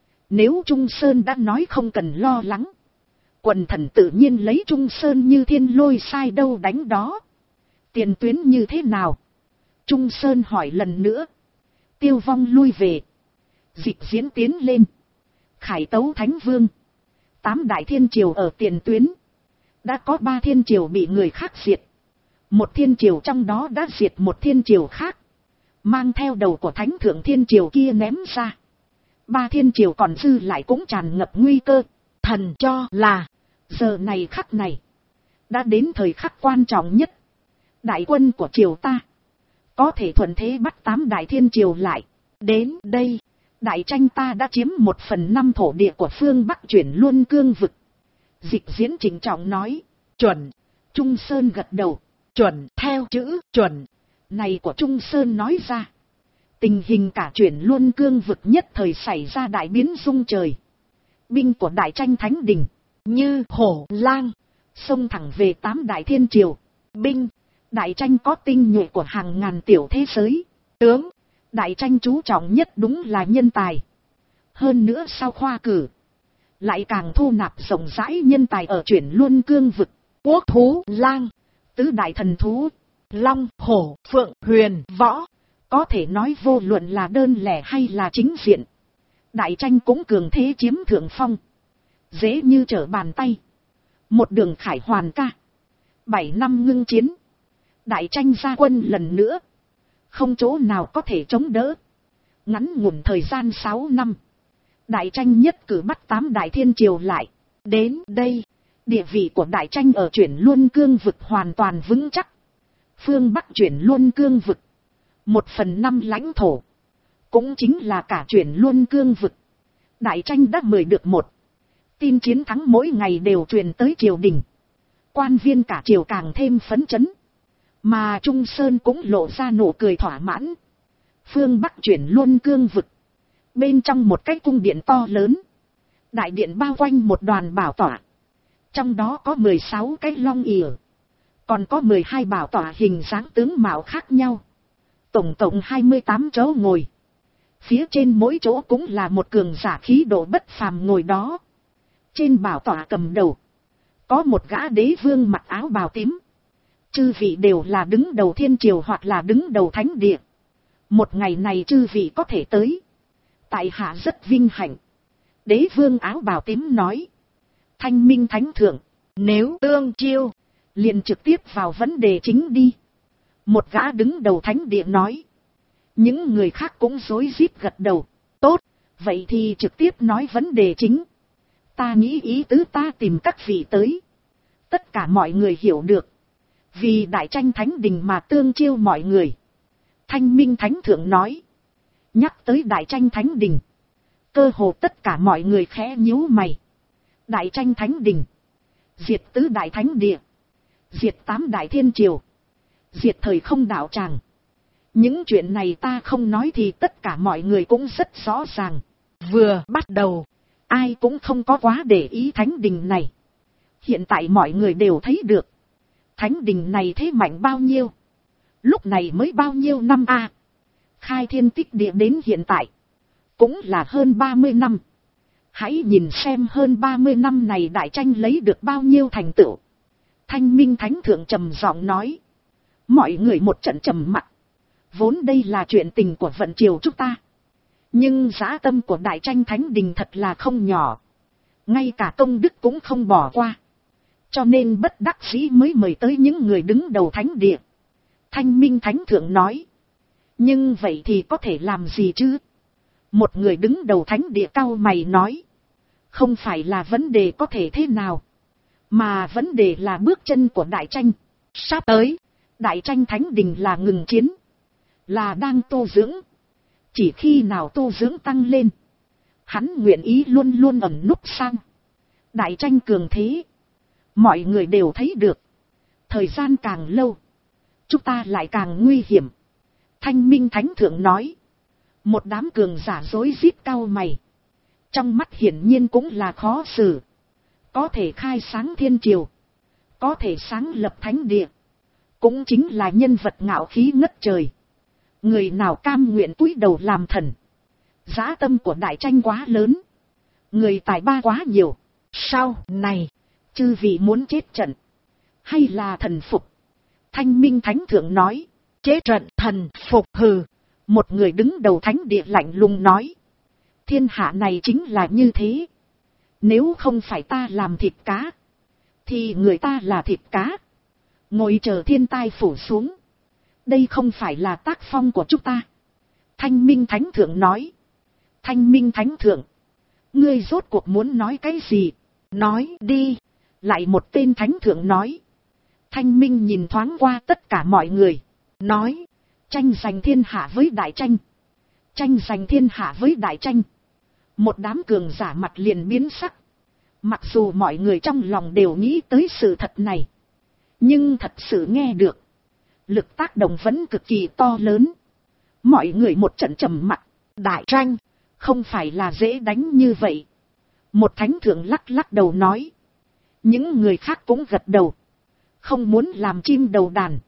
Nếu Trung Sơn đã nói không cần lo lắng. Quần thần tự nhiên lấy Trung Sơn như thiên lôi sai đâu đánh đó. Tiền tuyến như thế nào? Trung Sơn hỏi lần nữa. Tiêu Vong lui về. Dịch diễn tiến lên. Khải tấu Thánh Vương. 8 đại thiên triều ở tiền tuyến. Đã có 3 thiên triều bị người khác diệt. Một thiên triều trong đó đã diệt một thiên triều khác. Mang theo đầu của Thánh Thượng thiên triều kia ném ra. 3 thiên triều còn dư lại cũng tràn ngập nguy cơ. Thần cho là. Giờ này khắc này. Đã đến thời khắc quan trọng nhất. Đại quân của triều ta. Có thể thuận thế bắt 8 đại thiên triều lại. Đến đây. Đại tranh ta đã chiếm 1/5 thổ địa của phương Bắc chuyển Luân Cương vực. Dịch diễn chỉnh trọng nói. Chuẩn. Trung Sơn gật đầu. Chuẩn theo chữ chuẩn. Này của Trung Sơn nói ra. Tình hình cả chuyển Luân Cương vực nhất thời xảy ra đại biến rung trời. Binh của đại tranh Thánh Đình. Như hổ lang. Xông thẳng về 8 đại thiên triều. Binh. Đại tranh có tinh nhuệ của hàng ngàn tiểu thế giới. Tướng. Đại tranh chú trọng nhất đúng là nhân tài. Hơn nữa sau khoa cử. Lại càng thu nạp rộng rãi nhân tài ở chuyển Luân Cương vực. Quốc thú lang. Tứ đại thần thú. Long, hổ, phượng, huyền, võ. Có thể nói vô luận là đơn lẻ hay là chính diện. Đại tranh cũng cường thế chiếm thượng phong. Dễ như trở bàn tay. Một đường khải hoàn ca. 7 năm ngưng chiến. Đại tranh ra quân lần nữa. Không chỗ nào có thể chống đỡ. Ngắn ngủn thời gian 6 năm. Đại tranh nhất cử bắt 8 đại thiên triều lại. Đến đây. Địa vị của đại tranh ở chuyển Luân Cương vực hoàn toàn vững chắc. Phương Bắc chuyển Luân Cương vực. 1/5 lãnh thổ. Cũng chính là cả chuyển Luân Cương vực. Đại tranh đã mời được 1. Tin chiến thắng mỗi ngày đều truyền tới triều đình. Quan viên cả triều càng thêm phấn chấn. Mà Trung Sơn cũng lộ ra nụ cười thỏa mãn. Phương Bắc chuyển Luân Cương vực. Bên trong một cái cung điện to lớn. Đại điện bao quanh một đoàn bảo tọa. Trong đó có 16 cái long ỉa. Còn có 12 bảo tọa hình dáng tướng mạo khác nhau. Tổng cộng 28 chỗ ngồi. Phía trên mỗi chỗ cũng là một cường giả khí độ bất phàm ngồi đó. Trên bảo tọa cầm đầu. Có một gã đế vương mặc áo bào tím. Chư vị đều là đứng đầu thiên triều hoặc là đứng đầu thánh địa. Một ngày này chư vị có thể tới. Tại hạ rất vinh hạnh. Đế vương áo bào tím nói. Thanh minh thánh thượng. Nếu tương chiêu. Liền trực tiếp vào vấn đề chính đi. Một gã đứng đầu thánh địa nói. Những người khác cũng rối rít gật đầu. Tốt. Vậy thì trực tiếp nói vấn đề chính. Ta nghĩ ý tứ ta tìm các vị tới. Tất cả mọi người hiểu được. Vì đại tranh thánh đình mà tương chiêu mọi người. Thanh minh thánh thượng nói. Nhắc tới đại tranh thánh đình. Cơ hồ tất cả mọi người khẽ nhíu mày. Đại tranh thánh đình. Diệt tứ đại thánh địa. Diệt 8 đại thiên triều. Diệt thời không đạo tràng. Những chuyện này ta không nói thì tất cả mọi người cũng rất rõ ràng. Vừa bắt đầu. Ai cũng không có quá để ý thánh đình này. Hiện tại mọi người đều thấy được. Thánh đình này thế mạnh bao nhiêu. Lúc này mới bao nhiêu năm a? Khai thiên tích địa đến hiện tại. Cũng là hơn 30 năm. Hãy nhìn xem hơn 30 năm này đại tranh lấy được bao nhiêu thành tựu. Thanh minh thánh thượng trầm giọng nói. Mọi người một trận trầm mặc. Vốn đây là chuyện tình của vận triều chúng ta. Nhưng dã tâm của đại tranh thánh đình thật là không nhỏ. Ngay cả công đức cũng không bỏ qua. Cho nên bất đắc dĩ mới mời tới những người đứng đầu thánh địa. Thanh minh thánh thượng nói. Nhưng vậy thì có thể làm gì chứ? Một người đứng đầu thánh địa cau mày nói. Không phải là vấn đề có thể thế nào. Mà vấn đề là bước chân của đại tranh. Sắp tới, đại tranh thánh đình là ngừng chiến. Là đang tu dưỡng. Chỉ khi nào tu dưỡng tăng lên. Hắn nguyện ý luôn luôn ẩn núp sang. Đại tranh cường thế. Mọi người đều thấy được. Thời gian càng lâu, chúng ta lại càng nguy hiểm. Thanh Minh Thánh Thượng nói. Một đám cường giả rối rít cau mày. Trong mắt hiển nhiên cũng là khó xử. Có thể khai sáng thiên triều, có thể sáng lập thánh địa, cũng chính là nhân vật ngạo khí ngất trời. Người nào cam nguyện cúi đầu làm thần. Dã tâm của đại tranh quá lớn, người tài ba quá nhiều. Sau này, chư vị muốn chết trận, hay là thần phục? Thanh Minh Thánh Thượng nói. Chết trận thần phục hừ. Một người đứng đầu thánh địa lạnh lùng nói. Thiên hạ này chính là như thế. Nếu không phải ta làm thịt cá, thì người ta là thịt cá. Ngồi chờ thiên tai phủ xuống. Đây không phải là tác phong của chúng ta. Thanh Minh Thánh Thượng nói. Thanh Minh Thánh Thượng, ngươi rốt cuộc muốn nói cái gì? Nói đi. Lại một tên Thánh Thượng nói. Thanh Minh nhìn thoáng qua tất cả mọi người. Nói. Tranh giành thiên hạ với đại tranh. Tranh giành thiên hạ với đại tranh. Một đám cường giả mặt liền biến sắc. Mặc dù mọi người trong lòng đều nghĩ tới sự thật này, nhưng thật sự nghe được, lực tác động vẫn cực kỳ to lớn. Mọi người một trận trầm mặc. Đại tranh không phải là dễ đánh như vậy. Một thánh thượng lắc lắc đầu nói. Những người khác cũng gật đầu. Không muốn làm chim đầu đàn.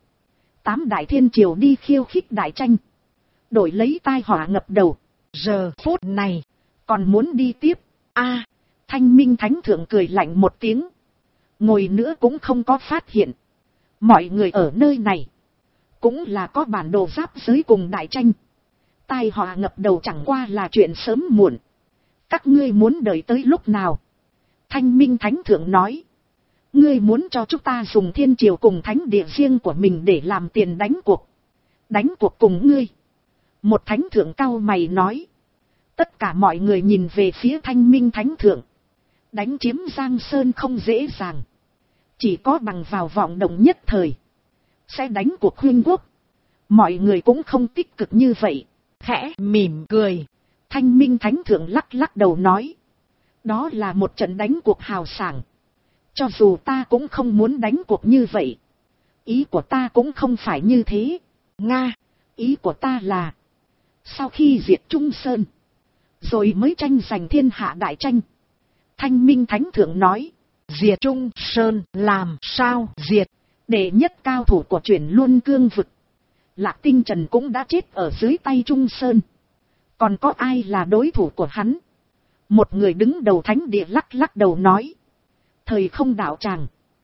8 đại thiên triều đi khiêu khích đại tranh, đổi lấy tai họa ngập đầu. Giờ phút này còn muốn đi tiếp. A, Thanh Minh Thánh Thượng cười lạnh một tiếng. Ngồi nữa cũng không có phát hiện. Mọi người ở nơi này cũng là có bản đồ giáp giới cùng đại tranh. Tai họa ngập đầu chẳng qua là chuyện sớm muộn. Các ngươi muốn đợi tới lúc nào? Thanh Minh Thánh Thượng nói. Ngươi muốn cho chúng ta dùng thiên triều cùng thánh địa riêng của mình để làm tiền đánh cuộc. Đánh cuộc cùng ngươi. Một thánh thượng cau mày nói. Tất cả mọi người nhìn về phía Thanh Minh Thánh Thượng. Đánh chiếm Giang Sơn không dễ dàng. Chỉ có bằng vào vọng động nhất thời sẽ đánh cuộc huyên quốc. Mọi người cũng không tích cực như vậy. Khẽ mỉm cười, Thanh Minh Thánh Thượng lắc lắc đầu nói. Đó là một trận đánh cuộc hào sảng. Cho dù ta cũng không muốn đánh cuộc như vậy. Ý của ta cũng không phải như thế. Nga, ý của ta là sau khi diệt Trung Sơn, rồi mới tranh giành thiên hạ đại tranh. Thanh Minh Thánh Thượng nói. Diệt Trung Sơn làm sao diệt? Đệ nhất cao thủ của Chuyển Luân Cương vực Lạc Tinh Trần cũng đã chết ở dưới tay Trung Sơn. Còn có ai là đối thủ của hắn? Một người đứng đầu thánh địa lắc lắc đầu nói. Thời không đạo tràng,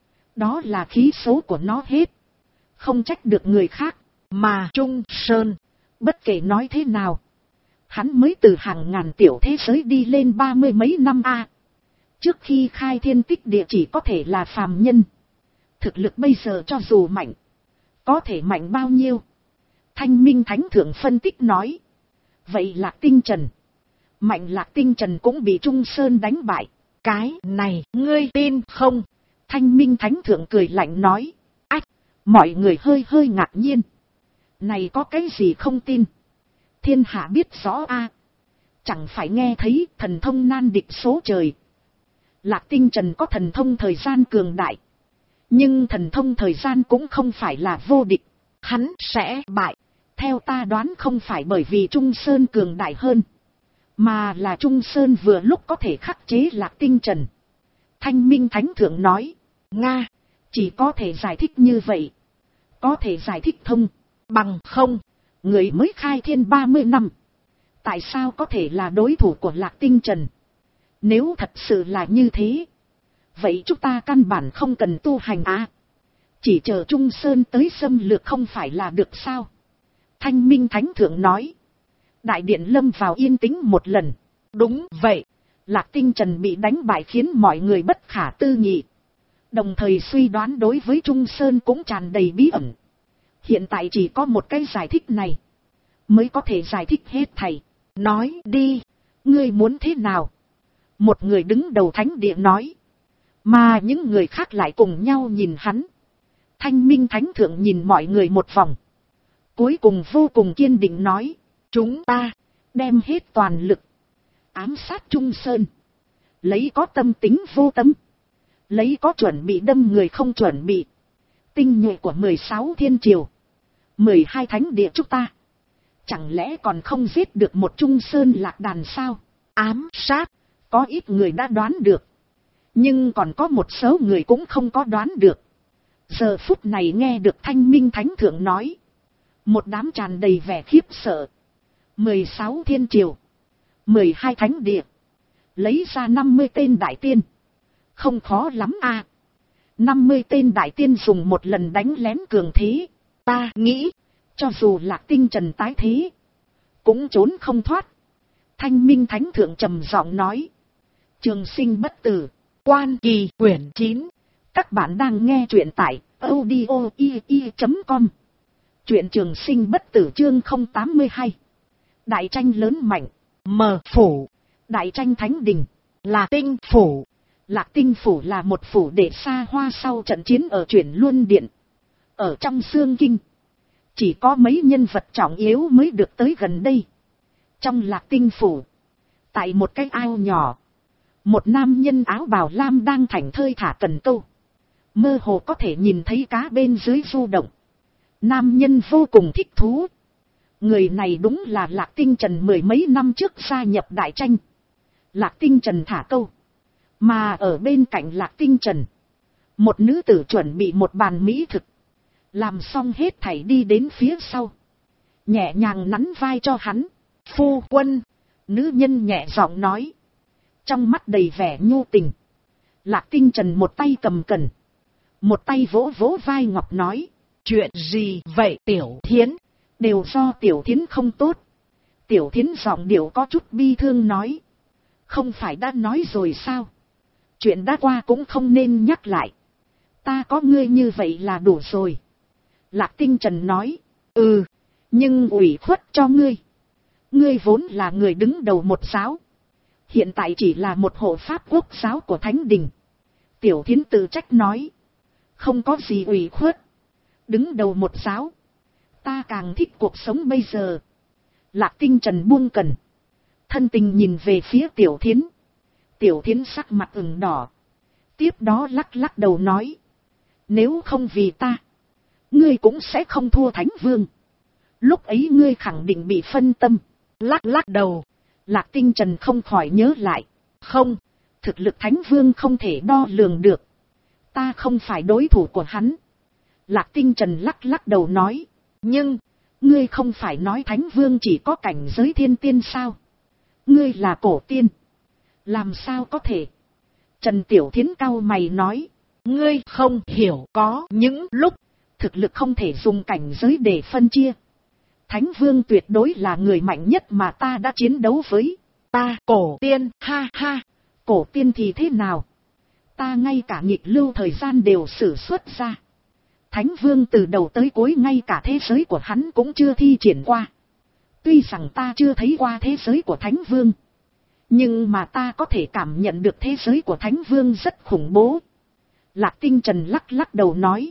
đó là khí số của nó hết. Không trách được người khác. Mà Trung Sơn, bất kể nói thế nào, hắn mới từ hàng ngàn tiểu thế giới đi lên 30 mấy năm a. Trước khi khai thiên tích địa chỉ có thể là phàm nhân. Thực lực bây giờ cho dù mạnh, có thể mạnh bao nhiêu? Thanh Minh Thánh Thượng phân tích nói. Vậy Lạc Tinh Trần, mạnh Lạc Tinh Trần cũng bị Trung Sơn đánh bại. Cái này ngươi tin không? Thanh Minh Thánh Thượng cười lạnh nói. Ách, mọi người hơi ngạc nhiên. Này có cái gì không tin? Thiên hạ biết rõ a. Chẳng phải nghe thấy thần thông nan địch số trời. Lạc Tinh Trần có thần thông thời gian cường đại. Nhưng thần thông thời gian cũng không phải là vô địch. Hắn sẽ bại. Theo ta đoán không phải bởi vì Trung Sơn cường đại hơn, mà là Trung Sơn vừa lúc có thể khắc chế Lạc Tinh Trần. Thanh Minh Thánh Thượng nói. Nga, chỉ có thể giải thích như vậy. Có thể giải thích thông. Bằng không, người mới khai thiên 30 năm. Tại sao có thể là đối thủ của Lạc Tinh Trần? Nếu thật sự là như thế, vậy chúng ta căn bản không cần tu hành á. Chỉ chờ Trung Sơn tới xâm lược không phải là được sao? Thanh Minh Thánh Thượng nói. Đại điện lâm vào yên tĩnh một lần. Đúng vậy, Lạc Tinh Trần bị đánh bại khiến mọi người bất khả tư nghị. Đồng thời suy đoán đối với Trung Sơn cũng tràn đầy bí ẩn. Hiện tại chỉ có một cái giải thích này mới có thể giải thích hết thảy. Nói đi, ngươi muốn thế nào? Một người đứng đầu thánh địa nói. Mà những người khác lại cùng nhau nhìn hắn. Thanh Minh Thánh Thượng nhìn mọi người một vòng, cuối cùng vô cùng kiên định nói. Chúng ta đem hết toàn lực ám sát Trung Sơn, lấy có tâm tính vô tâm, Lấy có chuẩn bị đâm người không chuẩn bị. Tinh nhuệ của 16 thiên triều, 12 thánh địa chúng ta, chẳng lẽ còn không giết được một Trung Sơn Lạc Đàn sao? Ám sát, có ít người đã đoán được, nhưng còn có một số người cũng không có đoán được. Giờ phút này nghe được Thanh Minh Thánh Thượng nói, một đám tràn đầy vẻ khiếp sợ. 16 thiên triều, 12 thánh địa, lấy ra 50 tên đại tiên, không khó lắm à. 50 tên đại tiên dùng một lần đánh lén cường thế, ta nghĩ, cho dù Lạc Tinh Trần tái thế, cũng trốn không thoát. Thanh Minh Thánh Thượng trầm giọng nói, Trường Sinh bất tử, Quan Kỳ quyển 9. Các bạn đang nghe truyện tại audio.com. Truyện Trường Sinh bất tử chương 082. Đại tranh lớn mạnh. Mở phủ. Đại tranh thánh đình. Lạc Tinh phủ. Lạc Tinh phủ là một phủ để xa hoa sau trận chiến ở Chuyển Luân Điện. Ở trong Xương Kinh, chỉ có mấy nhân vật trọng yếu mới được tới gần đây. Trong Lạc Tinh phủ, tại một cái ao nhỏ, một nam nhân áo bào lam đang thảnh thơi thả cần câu. Mơ hồ có thể nhìn thấy cá bên dưới du động. Nam nhân vô cùng thích thú. Người này đúng là Lạc Tinh Trần mười mấy năm trước gia nhập đại tranh. Lạc Tinh Trần thả câu. Mà ở bên cạnh Lạc Tinh Trần, một nữ tử chuẩn bị một bàn mỹ thực. Làm xong hết thảy đi đến phía sau, nhẹ nhàng nắn vai cho hắn. Phu quân, nữ nhân nhẹ giọng nói, trong mắt đầy vẻ nhu tình. Lạc Tinh Trần một tay cầm cần, một tay vỗ vỗ vai ngọc nói, chuyện gì vậy Tiểu Thiến? Đều do Tiểu Thiến không tốt. Tiểu Thiến giọng điệu có chút bi thương nói, không phải đã nói rồi sao? Chuyện đã qua cũng không nên nhắc lại. Ta có ngươi như vậy là đủ rồi. Lạc Tinh Trần nói, nhưng ủy khuất cho ngươi. Ngươi vốn là người đứng đầu một giáo, hiện tại chỉ là một hộ pháp quốc giáo của Thánh Đình. Tiểu Thiến tự trách nói, không có gì ủy khuất. Đứng đầu một giáo, ta càng thích cuộc sống bây giờ. Lạc Tinh Trần buông cần, thân tình nhìn về phía Tiểu Thiến. Tiểu Thiến sắc mặt ửng đỏ, tiếp đó lắc lắc đầu nói, nếu không vì ta, ngươi cũng sẽ không thua Thánh Vương. Lúc ấy ngươi khẳng định bị phân tâm. Lắc lắc đầu, Lạc Tinh Trần không khỏi nhớ lại, không, thực lực Thánh Vương không thể đo lường được. Ta không phải đối thủ của hắn. Lạc Tinh Trần lắc lắc đầu nói, nhưng, ngươi không phải nói Thánh Vương chỉ có cảnh giới thiên tiên sao? Ngươi là cổ tiên. Làm sao có thể? Trần Tiểu Thiến cau mày nói, ngươi không hiểu, có những lúc thực lực không thể dùng cảnh giới để phân chia. Thánh Vương tuyệt đối là người mạnh nhất mà ta đã chiến đấu với. Ta cổ tiên, ha ha. Cổ tiên thì thế nào? Ta ngay cả nghịch lưu thời gian đều sử xuất ra. Thánh Vương từ đầu tới cuối ngay cả thế giới của hắn cũng chưa thi triển qua. Tuy rằng ta chưa thấy qua thế giới của Thánh Vương, nhưng mà ta có thể cảm nhận được thế giới của Thánh Vương rất khủng bố. Lạc Tinh Trần lắc lắc đầu nói,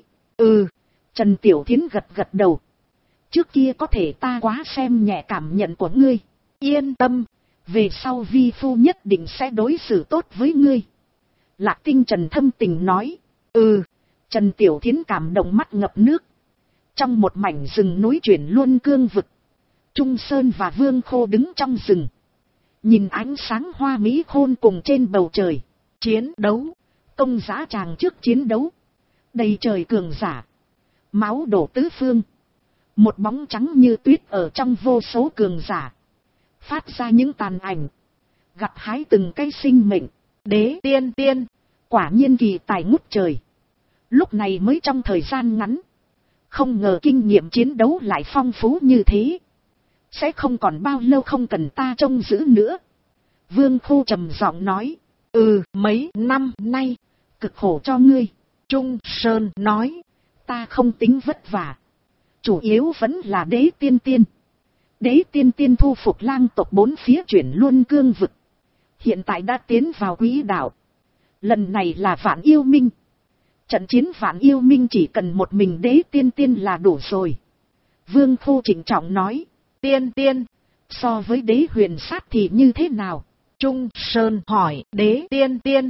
Trần Tiểu Thiến gật gật đầu. Trước kia có thể ta quá xem nhẹ cảm nhận của ngươi. Yên tâm, về sau vi phu nhất định sẽ đối xử tốt với ngươi. Lạc Tinh Trần thâm tình nói, Trần Tiểu Thiến cảm động mắt ngập nước. Trong một mảnh rừng núi Chuyển Luân cương vực, Trung Sơn và Vương Khô đứng trong rừng, nhìn ánh sáng hoa mỹ khôn cùng trên bầu trời. Chiến đấu, công giá tràng trước chiến đấu, đầy trời cường giả, máu đổ tứ phương. Một bóng trắng như tuyết ở trong vô số cường giả, phát ra những tàn ảnh, gặt hái từng cây sinh mệnh. Đế tiên, quả nhiên kỳ tài ngút trời. Lúc này mới trong thời gian ngắn, không ngờ kinh nghiệm chiến đấu lại phong phú như thế. Sẽ không còn bao lâu không cần ta trông giữ nữa. Vương Khô trầm giọng nói, mấy năm nay, cực khổ cho ngươi. Trung Sơn nói, ta không tính vất vả. Chủ yếu vẫn là Đế tiên. Đế tiên thu phục lang tộc bốn phía Chuyển Luân cương vực, hiện tại đã tiến vào quỹ đạo. Lần này là Vạn Yêu Minh. Trận chiến Vạn Yêu Minh chỉ cần một mình Đế tiên là đủ rồi. Vương Khô trịnh trọng nói, tiên, so với Đế Huyền Sát thì như thế nào? Trung Sơn hỏi, Đế tiên,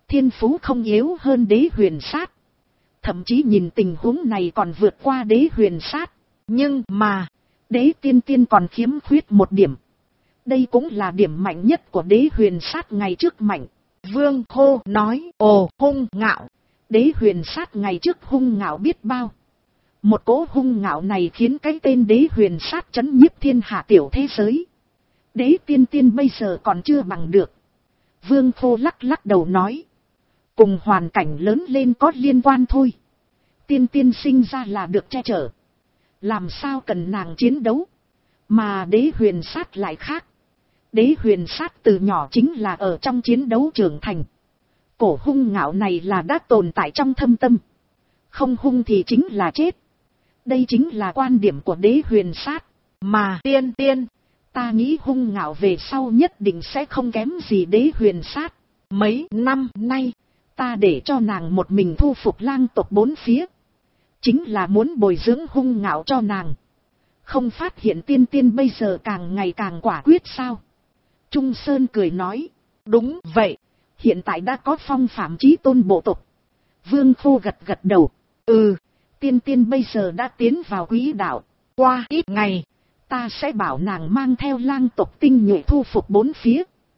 thiên phú không yếu hơn đế huyền sát. Thậm chí nhìn tình huống này còn vượt qua đế huyền sát. Nhưng mà, đế tiên tiên còn khiếm khuyết một điểm. Đây cũng là điểm mạnh nhất của đế huyền sát ngày trước mạnh. Vương Khô nói, ồ, hung ngạo. Đế huyền sát ngày trước hung ngạo biết bao. Một cỗ hung ngạo này khiến cái tên đế huyền sát chấn nhiếp thiên hạ tiểu thế giới. Đế tiên tiên bây giờ còn chưa bằng được. Vương Khô lắc lắc đầu nói. Cùng hoàn cảnh lớn lên có liên quan thôi. Tiên tiên sinh ra là được che chở. Làm sao cần nàng chiến đấu. Mà đế huyền sát lại khác. Đế huyền sát từ nhỏ chính là ở trong chiến đấu trưởng thành. Cổ hung ngạo này là đã tồn tại trong thâm tâm. Không hung thì chính là chết. Đây chính là quan điểm của đế huyền sát. Mà tiên tiên, ta nghĩ hung ngạo về sau nhất định sẽ không kém gì đế huyền sát. Mấy năm nay, ta để cho nàng một mình thu phục lang tộc bốn phía. Chính là muốn bồi dưỡng hung ngạo cho nàng. Không phát hiện tiên tiên bây giờ càng ngày càng quả quyết sao? Trung Sơn cười nói. Đúng vậy, hiện tại đã có phong phạm chí tôn bộ tộc. Vương Khô gật gật đầu. Tiên tiên bây giờ đã tiến vào quỹ đạo. Qua ít ngày, ta sẽ bảo nàng mang theo lang tộc tinh nhuệ thu phục bốn phía.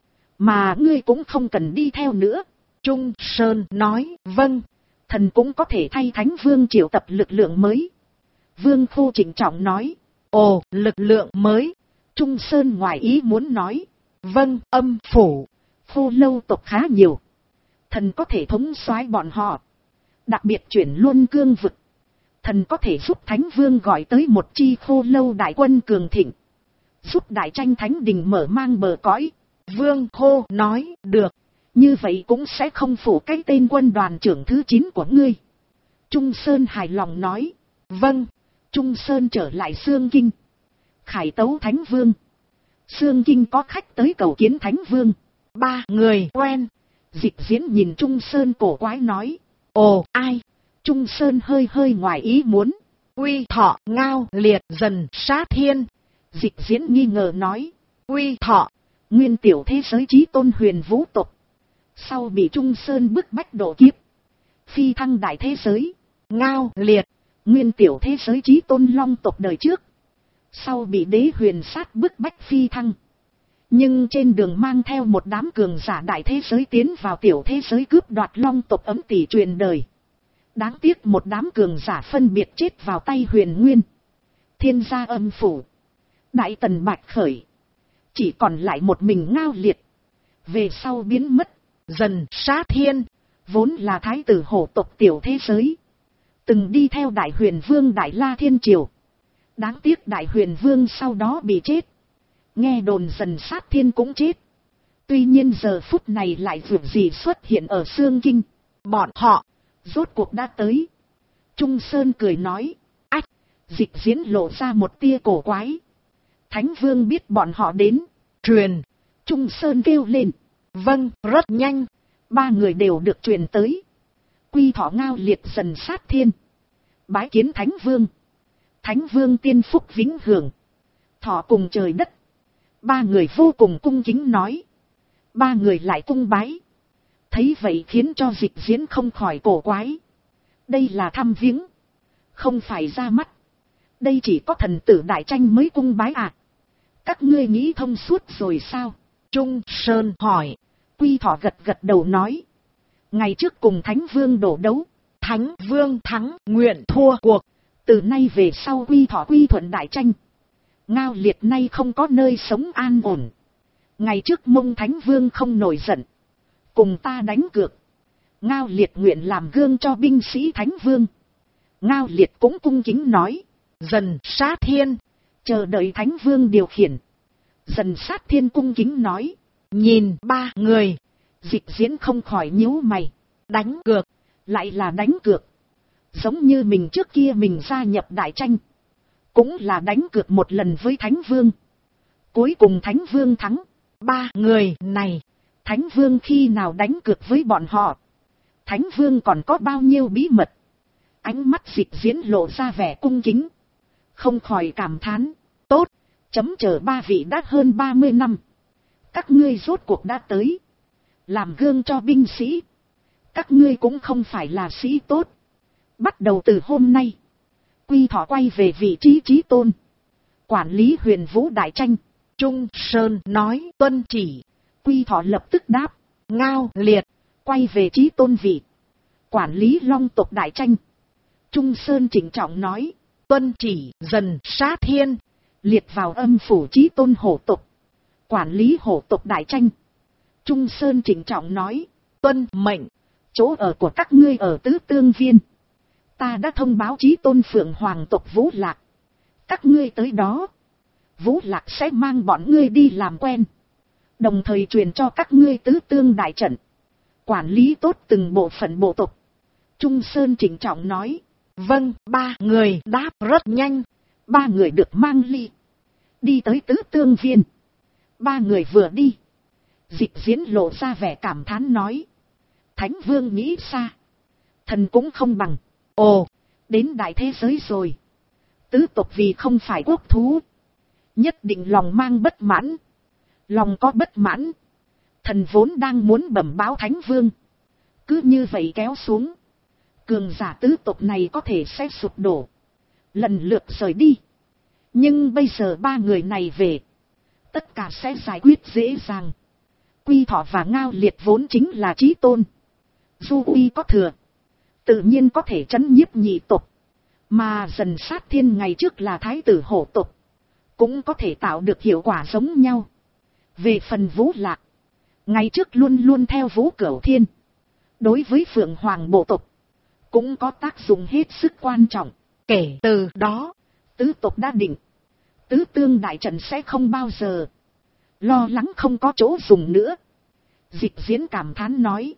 Mà ngươi cũng không cần đi theo nữa. Trung Sơn nói, vâng. Thần cũng có thể thay Thánh Vương triệu tập lực lượng mới. Vương Khô trịnh trọng nói. Ồ, lực lượng mới. Trung Sơn ngoài ý muốn nói. Vâng, âm phủ. Khô lâu tộc khá nhiều. Thần có thể thống soái bọn họ. Đặc biệt chuyển Luân Cương vực. Thần có thể giúp Thánh Vương gọi tới một chi khô lâu đại quân cường thịnh. Giúp đại tranh thánh đình mở mang bờ cõi. Vương Khô nói, được. Như vậy cũng sẽ không phủ cái tên quân đoàn trưởng thứ 9 của ngươi. Trung Sơn hài lòng nói. Vâng. Trung Sơn trở lại Xương Kinh. Khải tấu Thánh Vương. Xương Kinh có khách tới cầu kiến Thánh Vương. 3 người quen. Dịch Diễn nhìn Trung Sơn cổ quái nói. Ồ, ai? Trung Sơn hơi hơi ngoài ý muốn. Uy Thọ, Ngao Liệt, Dần Sát Thiên. Dịch Diễn nghi ngờ nói. Uy Thọ, nguyên tiểu thế giới chí tôn huyền vũ tộc. Sau bị Trung Sơn bức bách độ kiếp. Phi thăng đại thế giới. Ngao Liệt, nguyên tiểu thế giới chí tôn long tộc đời trước. Sau bị đế huyền sát bức bách phi thăng. Nhưng trên đường mang theo một đám cường giả đại thế giới tiến vào tiểu thế giới cướp đoạt long tộc ấm tỷ truyền đời. Đáng tiếc một đám cường giả phân biệt chết vào tay Huyền Nguyên, Thiên Gia Âm Phủ, Đại Tần Bạch Khởi. Chỉ còn lại một mình Ngao Liệt. Về sau biến mất. Dần Sát Thiên, vốn là thái tử hổ tộc tiểu thế giới. Từng đi theo Đại Huyền Vương Đại La Thiên Triều. Đáng tiếc Đại Huyền Vương sau đó bị chết. Nghe đồn Dần Sát Thiên cũng chết. Tuy nhiên giờ phút này lại vượt gì xuất hiện ở Xương Kinh. Bọn họ rốt cuộc đã tới. Trung Sơn cười nói. Ách! Dịch Diễn lộ ra một tia cổ quái. Thánh Vương biết bọn họ đến. Truyền. Trung Sơn kêu lên. Vâng, rất nhanh. 3 người đều được truyền tới. Quy Thọ, Ngao Liệt, Dần Sát Thiên. Bái kiến Thánh Vương. Thánh Vương tiên phúc vĩnh hưởng. Thọ cùng trời đất. 3 người vô cùng cung kính nói. 3 người lại cung bái. Thấy vậy khiến cho Dịch Diễn không khỏi cổ quái. Đây là thăm viếng. Không phải ra mắt. Đây chỉ có thần tử đại tranh mới cung bái à. Các ngươi nghĩ thông suốt rồi sao? Trung Sơn hỏi. Quy Thọ gật gật đầu nói. Ngày trước cùng Thánh Vương đổ đấu. Thánh Vương thắng, nguyện thua cuộc. Từ nay về sau Quy Thọ quy thuận đại tranh. Ngao Liệt nay không có nơi sống an ổn. Ngày trước Mông Thánh Vương không nổi giận. Cùng ta đánh cược. Ngao Liệt nguyện làm gương cho binh sĩ Thánh Vương. Ngao Liệt cũng cung kính nói. Dần Sát Thiên. Chờ đợi Thánh Vương điều khiển. Dần Sát Thiên cung kính nói. Nhìn 3 người. Dịch Diễn không khỏi nhíu mày. Đánh cược. Lại là đánh cược. Giống như mình trước kia mình gia nhập đại tranh. Cũng là đánh cược một lần với Thánh Vương. Cuối cùng Thánh Vương thắng. 3 người này. Thánh Vương khi nào đánh cược với bọn họ? Thánh Vương còn có bao nhiêu bí mật? Ánh mắt Dịch Diễn lộ ra vẻ cung kính. Không khỏi cảm thán. Tốt, chấm chờ 3 vị đã hơn 30 năm. Các ngươi rốt cuộc đã tới. Làm gương cho binh sĩ. Các ngươi cũng không phải là sĩ tốt. Bắt đầu từ hôm nay, Quy Thọ quay về vị trí chí tôn, quản lý Huyền Vũ đại tranh. Trung Sơn nói tuân chỉ. Quy Thọ lập tức đáp. Ngao Liệt quay về chí tôn vị, quản lý Long tộc đại tranh. Trung Sơn chỉnh trọng nói. Tuân chỉ. Dần Sát Thiên Liệt vào âm phủ chí tôn Hổ tộc, quản lý Hổ tộc đại tranh. Trung Sơn chỉnh trọng nói. Tuân mệnh. Chỗ ở của các ngươi ở Tứ Tương Viên, ta đã thông báo chí tôn Phượng Hoàng tộc Vũ Lạc. Các ngươi tới đó, Vũ Lạc sẽ mang bọn ngươi đi làm quen, đồng thời truyền cho các ngươi Tứ Tương đại trận, quản lý tốt từng bộ phận bộ tộc. Trung Sơn chỉnh trọng nói. Vâng. 3 người đáp rất nhanh. 3 người được mang đi tới Tứ Tương Viên. 3 người vừa đi, Dịch Diễn lộ ra vẻ cảm thán nói. Thánh Vương nghĩ xa, thần cũng không bằng. Ồ, đến đại thế giới rồi. Tứ tộc vì không phải quốc thú, nhất định lòng mang bất mãn. Lòng có bất mãn, thần vốn đang muốn bẩm báo Thánh Vương. Cứ như vậy kéo xuống, cường giả tứ tộc này có thể sẽ sụp đổ, lần lượt rời đi. Nhưng bây giờ 3 người này về, tất cả sẽ giải quyết dễ dàng. Quy Thọ và Ngao Liệt vốn chính là chí tôn, Du uy có thừa, tự nhiên có thể trấn nhiếp nhị tộc. Mà Dần Sát Thiên ngày trước là thái tử Hổ tộc, cũng có thể tạo được hiệu quả giống nhau. Về phần Vũ Lạc, ngày trước luôn luôn theo Vũ Cửu Thiên, đối với Phượng Hoàng bộ tộc cũng có tác dụng hết sức quan trọng. Kể từ đó, tứ tộc đã định, Tứ Tương đại trận sẽ không bao giờ lo lắng không có chỗ dùng nữa. Dịch Diễn cảm thán nói.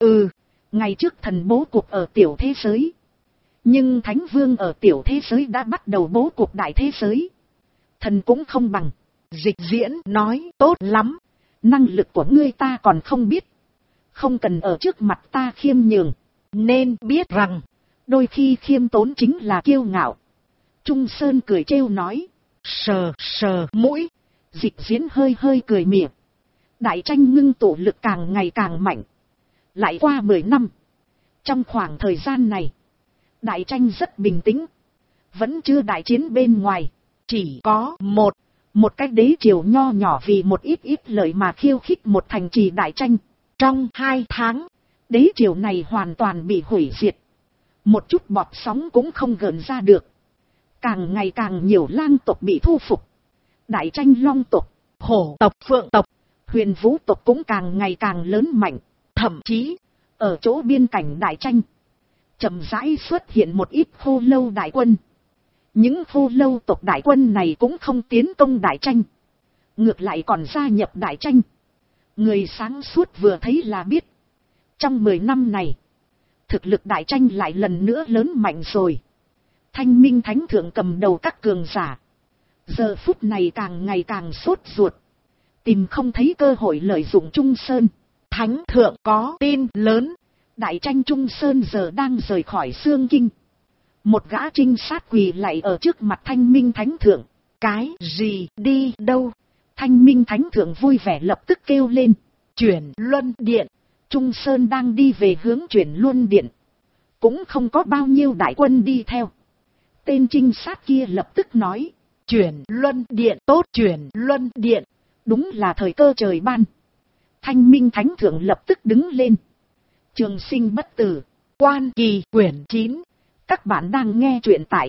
Ngày trước thần bố cục ở tiểu thế giới, nhưng Thánh Vương ở tiểu thế giới đã bắt đầu bố cục đại thế giới, thần cũng không bằng. Dịch Diễn nói. Tốt lắm. Năng lực của ngươi ta còn không biết, không cần ở trước mặt ta khiêm nhường. Nên biết rằng, đôi khi khiêm tốn chính là kiêu ngạo. Trung Sơn cười trêu nói. Sờ sờ mũi. Dịch Diễn hơi hơi cười mỉa. Đại tranh ngưng tụ lực càng ngày càng mạnh. Lại qua 10 năm. Trong khoảng thời gian này, đại tranh rất bình tĩnh, vẫn chưa đại chiến bên ngoài. Chỉ có một cái đế triều nho nhỏ vì một ít lợi mà khiêu khích một thành trì đại tranh. Trong 2 tháng, đế triều này hoàn toàn bị hủy diệt, một chút bọt sóng cũng không gợn ra được. Càng ngày càng nhiều lang tộc bị thu phục. Đại tranh Long tộc, Hổ tộc, Phượng tộc, Huyền Vũ tộc cũng càng ngày càng lớn mạnh. Thậm chí, ở chỗ biên cảnh đại tranh, chậm rãi xuất hiện một ít khô lâu đại quân. Những khô lâu tộc đại quân này cũng không tiến công đại tranh, ngược lại còn gia nhập đại tranh. Người sáng suốt vừa thấy là biết, trong 10 năm này, thực lực đại tranh lại lần nữa lớn mạnh rồi. Thanh Minh Thánh Thượng cầm đầu các cường giả, giờ phút này càng ngày càng sốt ruột, tìm không thấy cơ hội lợi dụng Trung Sơn. Thánh Thượng có tin lớn. Đại tranh Trung Sơn giờ đang rời khỏi Xương Kinh. Một gã trinh sát quỳ lạy ở trước mặt Thanh Minh Thánh Thượng. Cái gì, đi đâu? Thanh Minh Thánh Thượng vui vẻ lập tức kêu lên. Chuyển Luân Điện. Trung Sơn đang đi về hướng Chuyển Luân Điện, cũng không có bao nhiêu đại quân đi theo. Tên trinh sát kia lập tức nói. Chuyển Luân Điện. Tốt. Chuyển Luân Điện. Đúng là thời cơ trời ban. Thanh Minh Thánh Thượng lập tức đứng lên. Trường sinh bất tử. Quan Kỳ quyển 9. Các bạn đang nghe truyện tại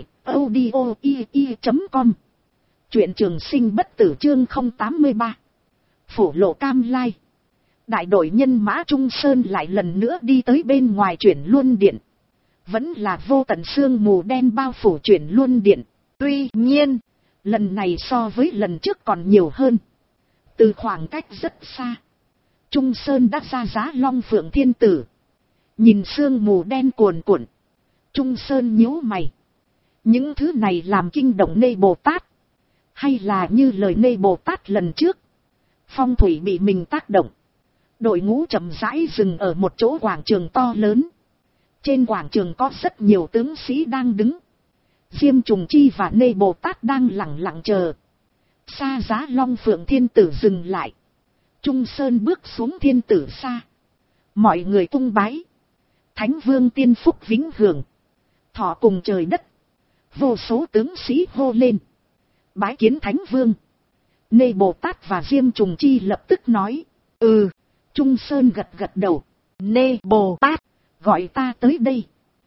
audio.com. Truyện Trường Sinh bất tử chương 083. Phủ lộ Cam Lai. Đại đội nhân mã Trung Sơn lại lần nữa đi tới bên ngoài Chuyển Luân Điện. Vẫn là vô tận sương mù đen bao phủ Chuyển Luân Điện. Tuy nhiên, lần này so với lần trước còn nhiều hơn. Từ khoảng cách rất xa, Trung Sơn đã ra giá Long Phượng Thiên Tử. Nhìn sương mù đen cuồn cuộn, Trung Sơn nhíu mày. Những thứ này làm kinh động Nê Bồ Tát, hay là như lời Nê Bồ Tát lần trước, phong thủy bị mình tác động. Đội ngũ chậm rãi dừng ở một chỗ quảng trường to lớn. Trên quảng trường có rất nhiều tướng sĩ đang đứng. Diêm Trùng Chi và Nê Bồ Tát đang lặng lặng chờ. Xa giá Long Phượng Thiên Tử dừng lại. Trung Sơn bước xuống Thiên Tử xa. Mọi người cung bái. Thánh vương tiên phúc vĩnh hưởng. Thọ cùng trời đất. Vô số tướng sĩ hô lên. Bái kiến Thánh vương. Nê Bồ Tát và Diêm Trùng Chi lập tức nói. Trung Sơn gật gật đầu. Nê Bồ Tát, gọi ta tới đây.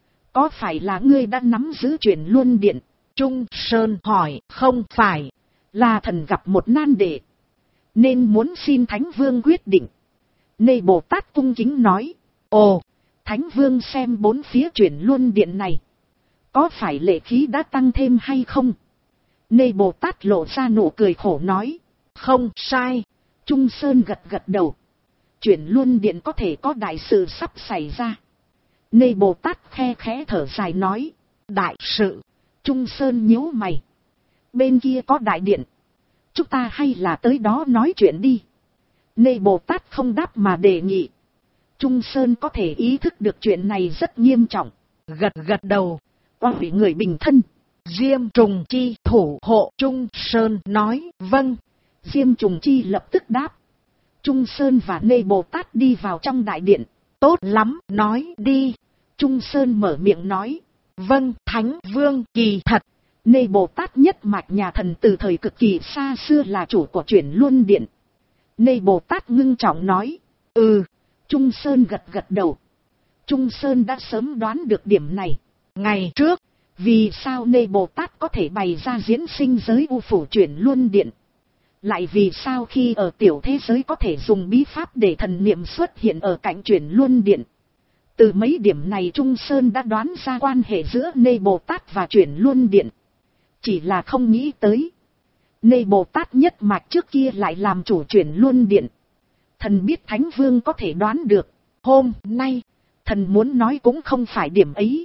Có phải là ngươi đã nắm giữ Chuyển Luân Điện? Trung Sơn hỏi. Không phải. Là thần gặp một nan đề, nên muốn xin Thánh vương quyết định. Nê Bồ Tát cung kính nói. Ồ, Thánh vương xem bốn phía Chuyển Luân Điện này, có phải lệ khí đã tăng thêm hay không? Nê Bồ Tát lộ ra nụ cười khổ nói. Không sai. Trung Sơn gật gật đầu. Chuyển Luân Điện có thể có đại sự sắp xảy ra. Nê Bồ Tát khe khẽ thở dài nói. Đại sự. Trung Sơn nhíu mày. Bên kia có đại điện, chúng ta hay là tới đó nói chuyện đi. Nê Bồ Tát không đáp mà đề nghị. Trung Sơn có thể ý thức được chuyện này rất nghiêm trọng. Gật gật đầu. Oai người bình thân. Diêm Trùng Chi thủ hộ Trung Sơn nói. Vâng. Diêm Trùng Chi lập tức đáp. Trung Sơn và Nê Bồ Tát đi vào trong đại điện. Tốt lắm, nói đi. Trung Sơn mở miệng nói. Vâng, Thánh vương kỳ thật. Nê Bồ Tát nhất mạch nhà thần từ thời cực kỳ xa xưa là chủ của Chuyển Luân Điện. Nê Bồ Tát ngưng trọng nói. Trung Sơn gật gật đầu. Trung Sơn đã sớm đoán được điểm này. Ngày trước, vì sao Nê Bồ Tát có thể bày ra diễn sinh giới u phủ Chuyển Luân Điện? Lại vì sao khi ở tiểu thế giới có thể dùng bí pháp để thần niệm xuất hiện ở cạnh Chuyển Luân Điện? Từ mấy điểm này Trung Sơn đã đoán ra quan hệ giữa Nê Bồ Tát và Chuyển Luân Điện. Chỉ là không nghĩ tới, Nê Bồ Tát nhất mạch trước kia lại làm chủ Chuyển Luân Điện. Thần biết Thánh vương có thể đoán được. Hôm nay, thần muốn nói cũng không phải điểm ấy.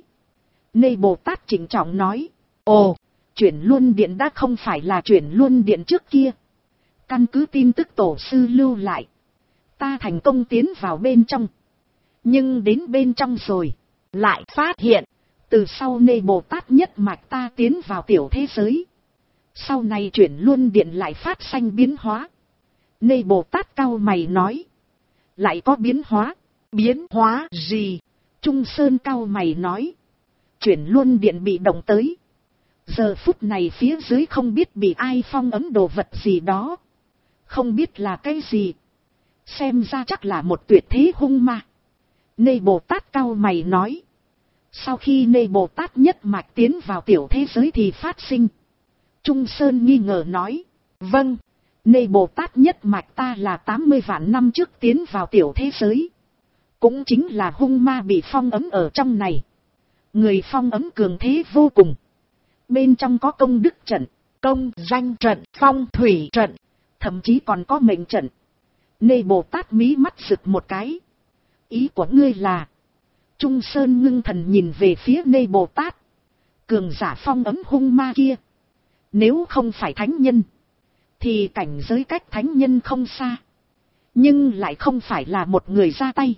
Nê Bồ Tát trịnh trọng nói. Ồ, Chuyển Luân Điện đã không phải là Chuyển Luân Điện trước kia. Căn cứ tin tức tổ sư lưu lại, ta thành công tiến vào bên trong. Nhưng đến bên trong rồi, lại phát hiện, từ sau Nê Bồ Tát nhất mạch ta tiến vào tiểu thế giới. Sau này Chuyển Luân Điện lại phát sinh biến hóa. Nê Bồ Tát cau mày nói. Lại có biến hóa? Biến hóa gì? Trung Sơn cau mày nói. Chuyển Luân Điện bị động tới. Giờ phút này phía dưới không biết bị ai phong ấn đồ vật gì đó. Không biết là cái gì. Xem ra chắc là một tuyệt thế hung ma. Nê Bồ Tát cau mày nói. Sau khi Nê Bồ Tát nhất mạch tiến vào tiểu thế giới thì phát sinh. Trung Sơn nghi ngờ nói. Vâng, Nê Bồ Tát nhất mạch ta là 80 vạn năm trước tiến vào tiểu thế giới. Cũng chính là hung ma bị phong ấn ở trong này. Người phong ấn cường thế vô cùng. Bên trong có công đức trận, công danh trận, phong thủy trận, thậm chí còn có mệnh trận. Nê Bồ Tát mí mắt rực một cái. Ý của ngươi là? Trung Sơn ngưng thần nhìn về phía Nê Bồ Tát. Cường giả phong ấn hung ma kia, nếu không phải thánh nhân, thì cảnh giới cách thánh nhân không xa. Nhưng lại không phải là một người ra tay.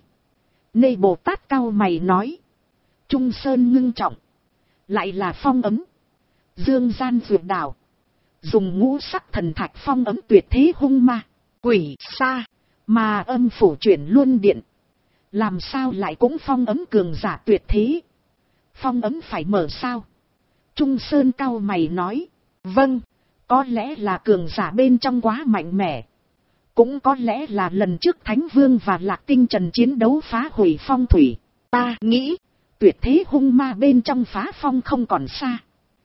Nê Bồ Tát cau mày nói. Trung Sơn ngưng trọng. Lại là phong ấn. Dương gian dược đảo. Dùng ngũ sắc thần thạch phong ấn tuyệt thế hung ma. Quỷ xa. Mà âm phủ Chuyển Luân Điện, làm sao lại cũng phong ấn cường giả tuyệt thế? Phong ấn phải mở sao? Trung Sơn cau mày nói. Vâng, có lẽ là cường giả bên trong quá mạnh mẽ. Cũng có lẽ là lần trước Thánh Vương và Lạc Tinh Trần chiến đấu phá hủy phong thủy. Ta nghĩ, tuyệt thế hung ma bên trong phá phong không còn xa.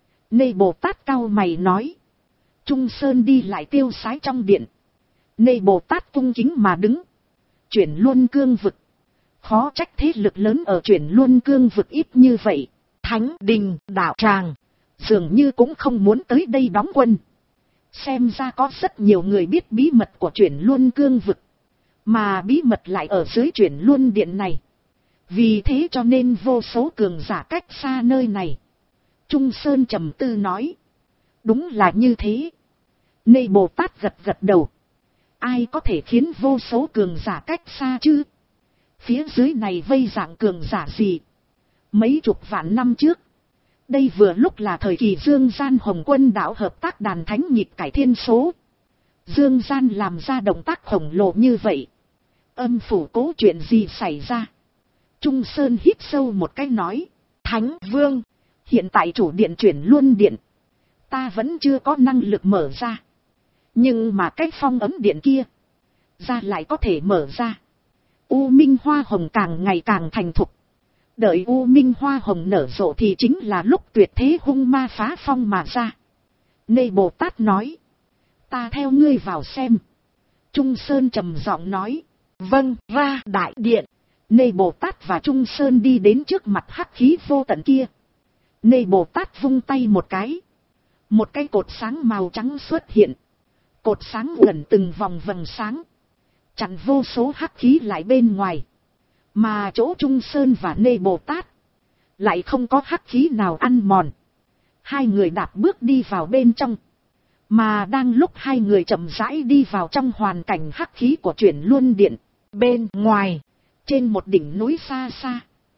Nê Bồ Tát cau mày nói. Trung Sơn đi lại tiêu sái trong điện. Nê Bồ Tát cung kính mà đứng. Chuyển Luân Cương vực. Khó trách thế lực lớn ở Chuyển Luân Cương vực ít như vậy. Thánh đình, đạo tràng, dường như cũng không muốn tới đây đóng quân. Xem ra có rất nhiều người biết bí mật của Chuyển Luân Cương vực. Mà bí mật lại ở dưới Chuyển Luân Điện này. Vì thế cho nên vô số cường giả cách xa nơi này. Trung Sơn trầm tư nói. Đúng là như thế. Nê Bồ Tát gật gật đầu. Ai có thể khiến vô số cường giả cách xa chứ? Phía dưới này vây dạng cường giả gì? Mấy chục vạn năm trước, đây vừa lúc là thời kỳ Dương Gian Hồng Quân Đạo hợp tác đàn thánh nhịp cải thiên số. Dương Gian làm ra động tác khổng lồ như vậy. Âm phủ cố chuyện gì xảy ra? Trung Sơn hít sâu một cái nói. Thánh Vương, hiện tại chủ điện chuyển luân điện, ta vẫn chưa có năng lực mở ra. Nhưng mà cái phong ấm điện kia, ra lại có thể mở ra. U Minh Hoa Hồng càng ngày càng thành thục. Đợi U Minh Hoa Hồng nở rộ thì chính là lúc tuyệt thế hung ma phá phong mà ra. Nê Bồ Tát nói. Ta theo ngươi vào xem. Trung Sơn trầm giọng nói. vâng, ra đại điện. Nê Bồ Tát và Trung Sơn đi đến trước mặt hắc khí vô tận kia. Nê Bồ Tát vung tay một cái. Một cái cột sáng màu trắng xuất hiện. Cột sáng gần từng vòng vầng sáng, chặn vô số hắc khí lại bên ngoài. Mà chỗ Trung Sơn và Nê Bồ Tát lại không có hắc khí nào ăn mòn. Hai người đạp bước đi vào bên trong. Mà đang lúc hai người chậm rãi đi vào trong hoàn cảnh hắc khí của chuyển luân điện, Bên ngoài, trên một đỉnh núi xa xa,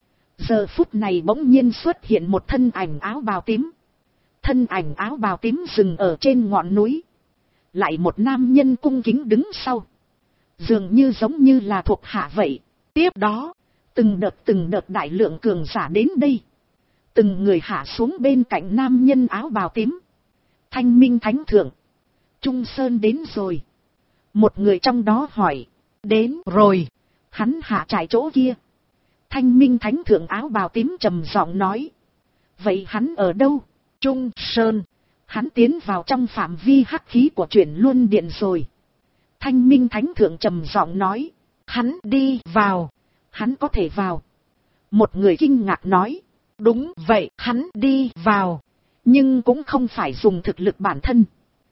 giờ phút này bỗng nhiên xuất hiện một thân ảnh áo bào tím. Thân ảnh áo bào tím dừng ở trên ngọn núi. Lại một nam nhân cung kính đứng sau, dường như giống như là thuộc hạ vậy. Tiếp đó, từng đợt đại lượng cường giả đến đây. Từng người hạ xuống bên cạnh nam nhân áo bào tím. Thanh Minh Thánh Thượng, Trung Sơn đến rồi. Một người trong đó hỏi. đến rồi. Hắn hạ trại chỗ kia. Thanh Minh Thánh Thượng áo bào tím trầm giọng nói. Vậy hắn ở đâu? Trung Sơn, hắn tiến vào trong phạm vi hắc khí của chuyển luân điện rồi. Thanh Minh Thánh Thượng trầm giọng nói. hắn đi vào. Hắn có thể vào. Một người kinh ngạc nói. Đúng vậy, hắn đi vào. Nhưng cũng không phải dùng thực lực bản thân,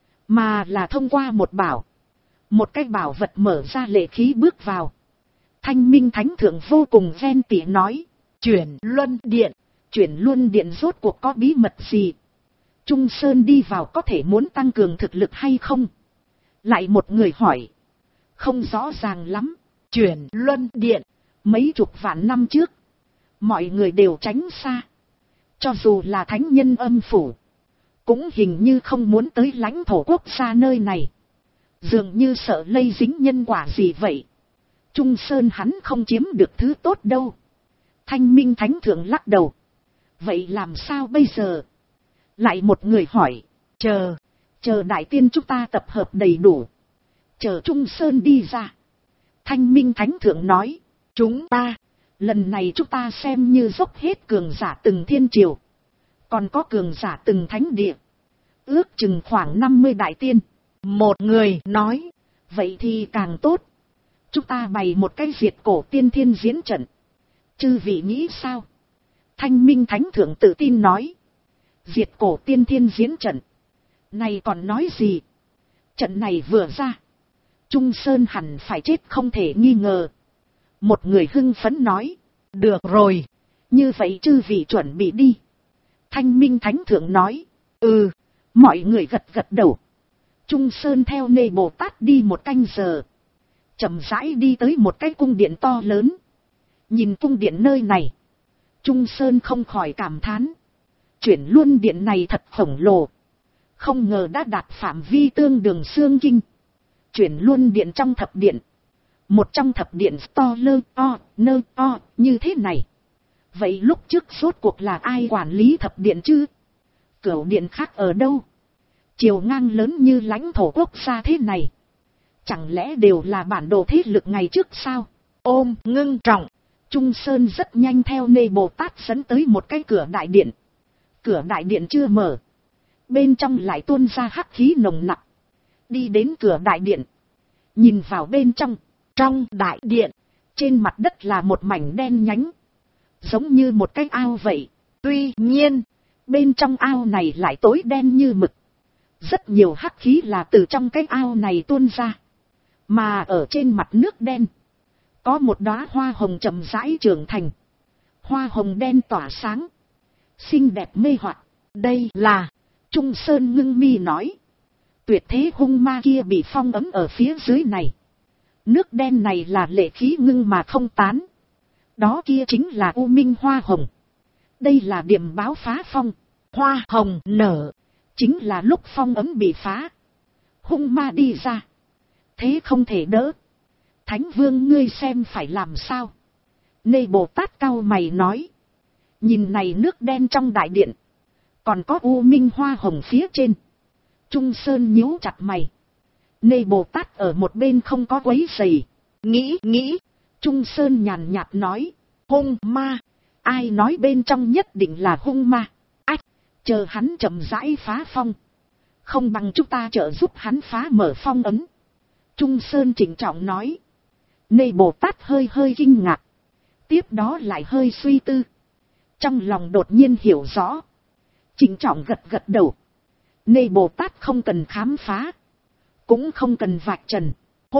mà là thông qua một bảo. Một cái bảo vật mở ra lệ khí bước vào. Thanh Minh Thánh Thượng vô cùng ghen tị nói. Chuyển luân điện. Chuyển luân điện rốt cuộc có bí mật gì? Trung Sơn đi vào có thể muốn tăng cường thực lực hay không? Lại một người hỏi. Không rõ ràng lắm. Chuyển luân điện. Mấy chục vạn năm trước, mọi người đều tránh xa. Cho dù là thánh nhân âm phủ, cũng hình như không muốn tới lãnh thổ quốc gia nơi này. Dường như sợ lây dính nhân quả gì vậy. Trung Sơn hắn không chiếm được thứ tốt đâu. Thanh Minh Thánh Thượng lắc đầu. Vậy làm sao bây giờ? Lại một người hỏi. Chờ đại tiên chúng ta tập hợp đầy đủ. Chờ Trung Sơn đi ra. Thanh Minh Thánh Thượng nói. Chúng ta, lần này chúng ta xem như dốc hết cường giả từng thiên triều. Còn có cường giả từng thánh địa. Ước chừng khoảng 50 đại tiên. một người nói. Vậy thì càng tốt. Chúng ta bày một cái diệt cổ tiên thiên diễn trận. Chư vị nghĩ sao? Thanh Minh Thánh Thượng tự tin nói. Diệt cổ tiên thiên diễn trận. Này còn nói gì? Trận này vừa ra, Trung Sơn hẳn phải chết không thể nghi ngờ. Một người hưng phấn nói. Được rồi. Như vậy chư vị chuẩn bị đi. Thanh Minh Thánh Thượng nói. Mọi người gật gật đầu. Trung Sơn theo Nê Bồ Tát đi một canh giờ. Chậm rãi đi tới một cái cung điện to lớn. Nhìn cung điện nơi này, Trung Sơn không khỏi cảm thán. Chuyển luân điện này thật khổng lồ. Không ngờ đã đạt phạm vi tương đương xương kinh. Chuyển luân điện trong thập điện. Một trong thập điện to lơ to, nơ to, như thế này. Vậy lúc trước rốt cuộc là ai quản lý thập điện chứ? Cửu điện khác ở đâu? Chiều ngang lớn như lãnh thổ quốc gia thế này. Chẳng lẽ đều là bản đồ thế lực ngày trước sao? Ôm ngưng trọng. Trung Sơn rất nhanh theo Nê Bồ Tát dẫn tới một cái cửa đại điện. Cửa đại điện chưa mở. Bên trong lại tuôn ra hắc khí nồng nặc. Đi đến cửa đại điện. Nhìn vào bên trong. Trong đại điện, trên mặt đất là một mảnh đen nhánh. Giống như một cái ao vậy. Tuy nhiên, bên trong ao này lại tối đen như mực. Rất nhiều hắc khí là từ trong cái ao này tuôn ra. Mà ở trên mặt nước đen, có một đóa hoa hồng chậm rãi trưởng thành. Hoa hồng đen tỏa sáng, xinh đẹp mê hoặc. Đây là, Trung Sơn ngưng mi nói. Tuyệt thế hung ma kia bị phong ấm ở phía dưới này. Nước đen này là lệ khí ngưng mà không tán. Đó kia chính là U Minh Hoa Hồng. Đây là điểm báo phá phong. hoa hồng nở. Chính là lúc phong ấm bị phá. Hung ma đi ra. Thế không thể đỡ. Thánh Vương ngươi xem phải làm sao? Nê Bồ Tát cau mày nói. Nhìn này nước đen trong đại điện. Còn có u minh hoa hồng phía trên. Trung Sơn nhíu chặt mày. Nê Bồ Tát ở một bên không có quấy rầy. Nghĩ. Trung Sơn nhàn nhạt nói. Hung ma. Ai nói bên trong nhất định là hung ma. Ách. Chờ hắn chậm rãi phá phong. Không bằng chúng ta trợ giúp hắn phá mở phong ấn. Trung Sơn trịnh trọng nói. Nê Bồ Tát hơi kinh ngạc. Tiếp đó lại hơi suy tư. Trong lòng đột nhiên hiểu rõ. Trịnh trọng gật đầu. Nê Bồ Tát không cần khám phá. Cũng không cần vạch trần.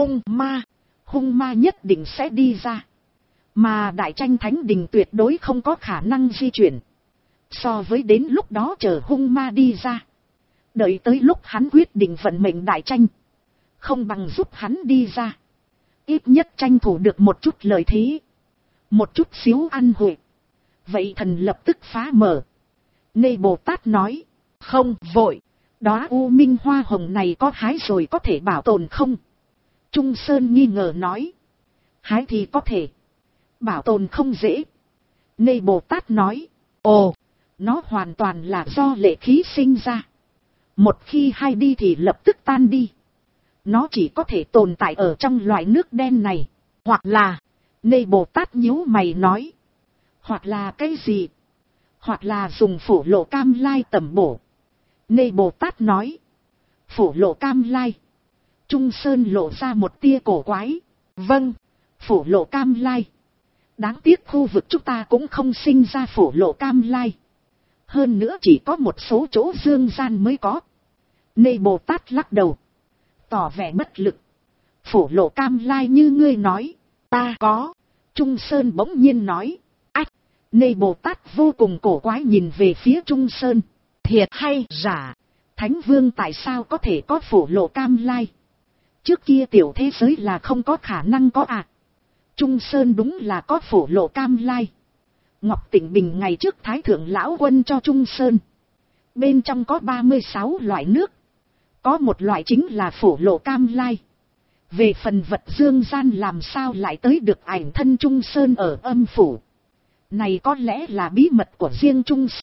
Hung ma nhất định sẽ đi ra. Mà Đại Tranh Thánh Đình tuyệt đối không có khả năng di chuyển. So với đến lúc đó chờ hung ma đi ra. Đợi tới lúc hắn quyết định vận mệnh Đại Tranh. Không bằng giúp hắn đi ra. Ít nhất tranh thủ được một chút lợi thế. Một chút xíu ăn hội. Vậy thần lập tức phá mở. Nê Bồ Tát nói. Không vội. Đó u minh hoa hồng này có hái rồi có thể bảo tồn không? Trung Sơn nghi ngờ nói. Hái thì có thể. Bảo tồn không dễ. Nê Bồ Tát nói. Ồ, nó hoàn toàn là do lệ khí sinh ra. Một khi hai đi thì lập tức tan đi. Nó chỉ có thể tồn tại ở trong loại nước đen này. Hoặc là, Nê Bồ Tát nhíu mày nói. Hoặc là cái gì? Hoặc là dùng phổ lộ cam lai tẩm bổ. Nê Bồ Tát nói. Phổ lộ cam lai. Trung Sơn lộ ra một tia cổ quái. Vâng, phổ lộ cam lai. Đáng tiếc khu vực chúng ta cũng không sinh ra phổ lộ cam lai. Hơn nữa chỉ có một số chỗ dương gian mới có. Nê Bồ Tát lắc đầu. Tỏ vẻ bất lực. Phổ lộ cam lai như ngươi nói. Ta có. Trung Sơn bỗng nhiên nói. Ách. Nê Bồ Tát vô cùng cổ quái nhìn về phía Trung Sơn. Thiệt hay giả? Thánh Vương tại sao có thể có phổ lộ cam lai? Trước kia tiểu thế giới là không có khả năng có à? Trung Sơn đúng là có phổ lộ cam lai. Ngọc Tịnh Bình ngày trước Thái Thượng Lão Quân cho Trung Sơn. Bên trong có 36 loại nước. Có một loại chính là phổ lộ cam lai. Về phần vật dương gian làm sao lại tới được ảnh thân Trung Sơn ở âm phủ. Này có lẽ là bí mật của riêng Trung Sơn.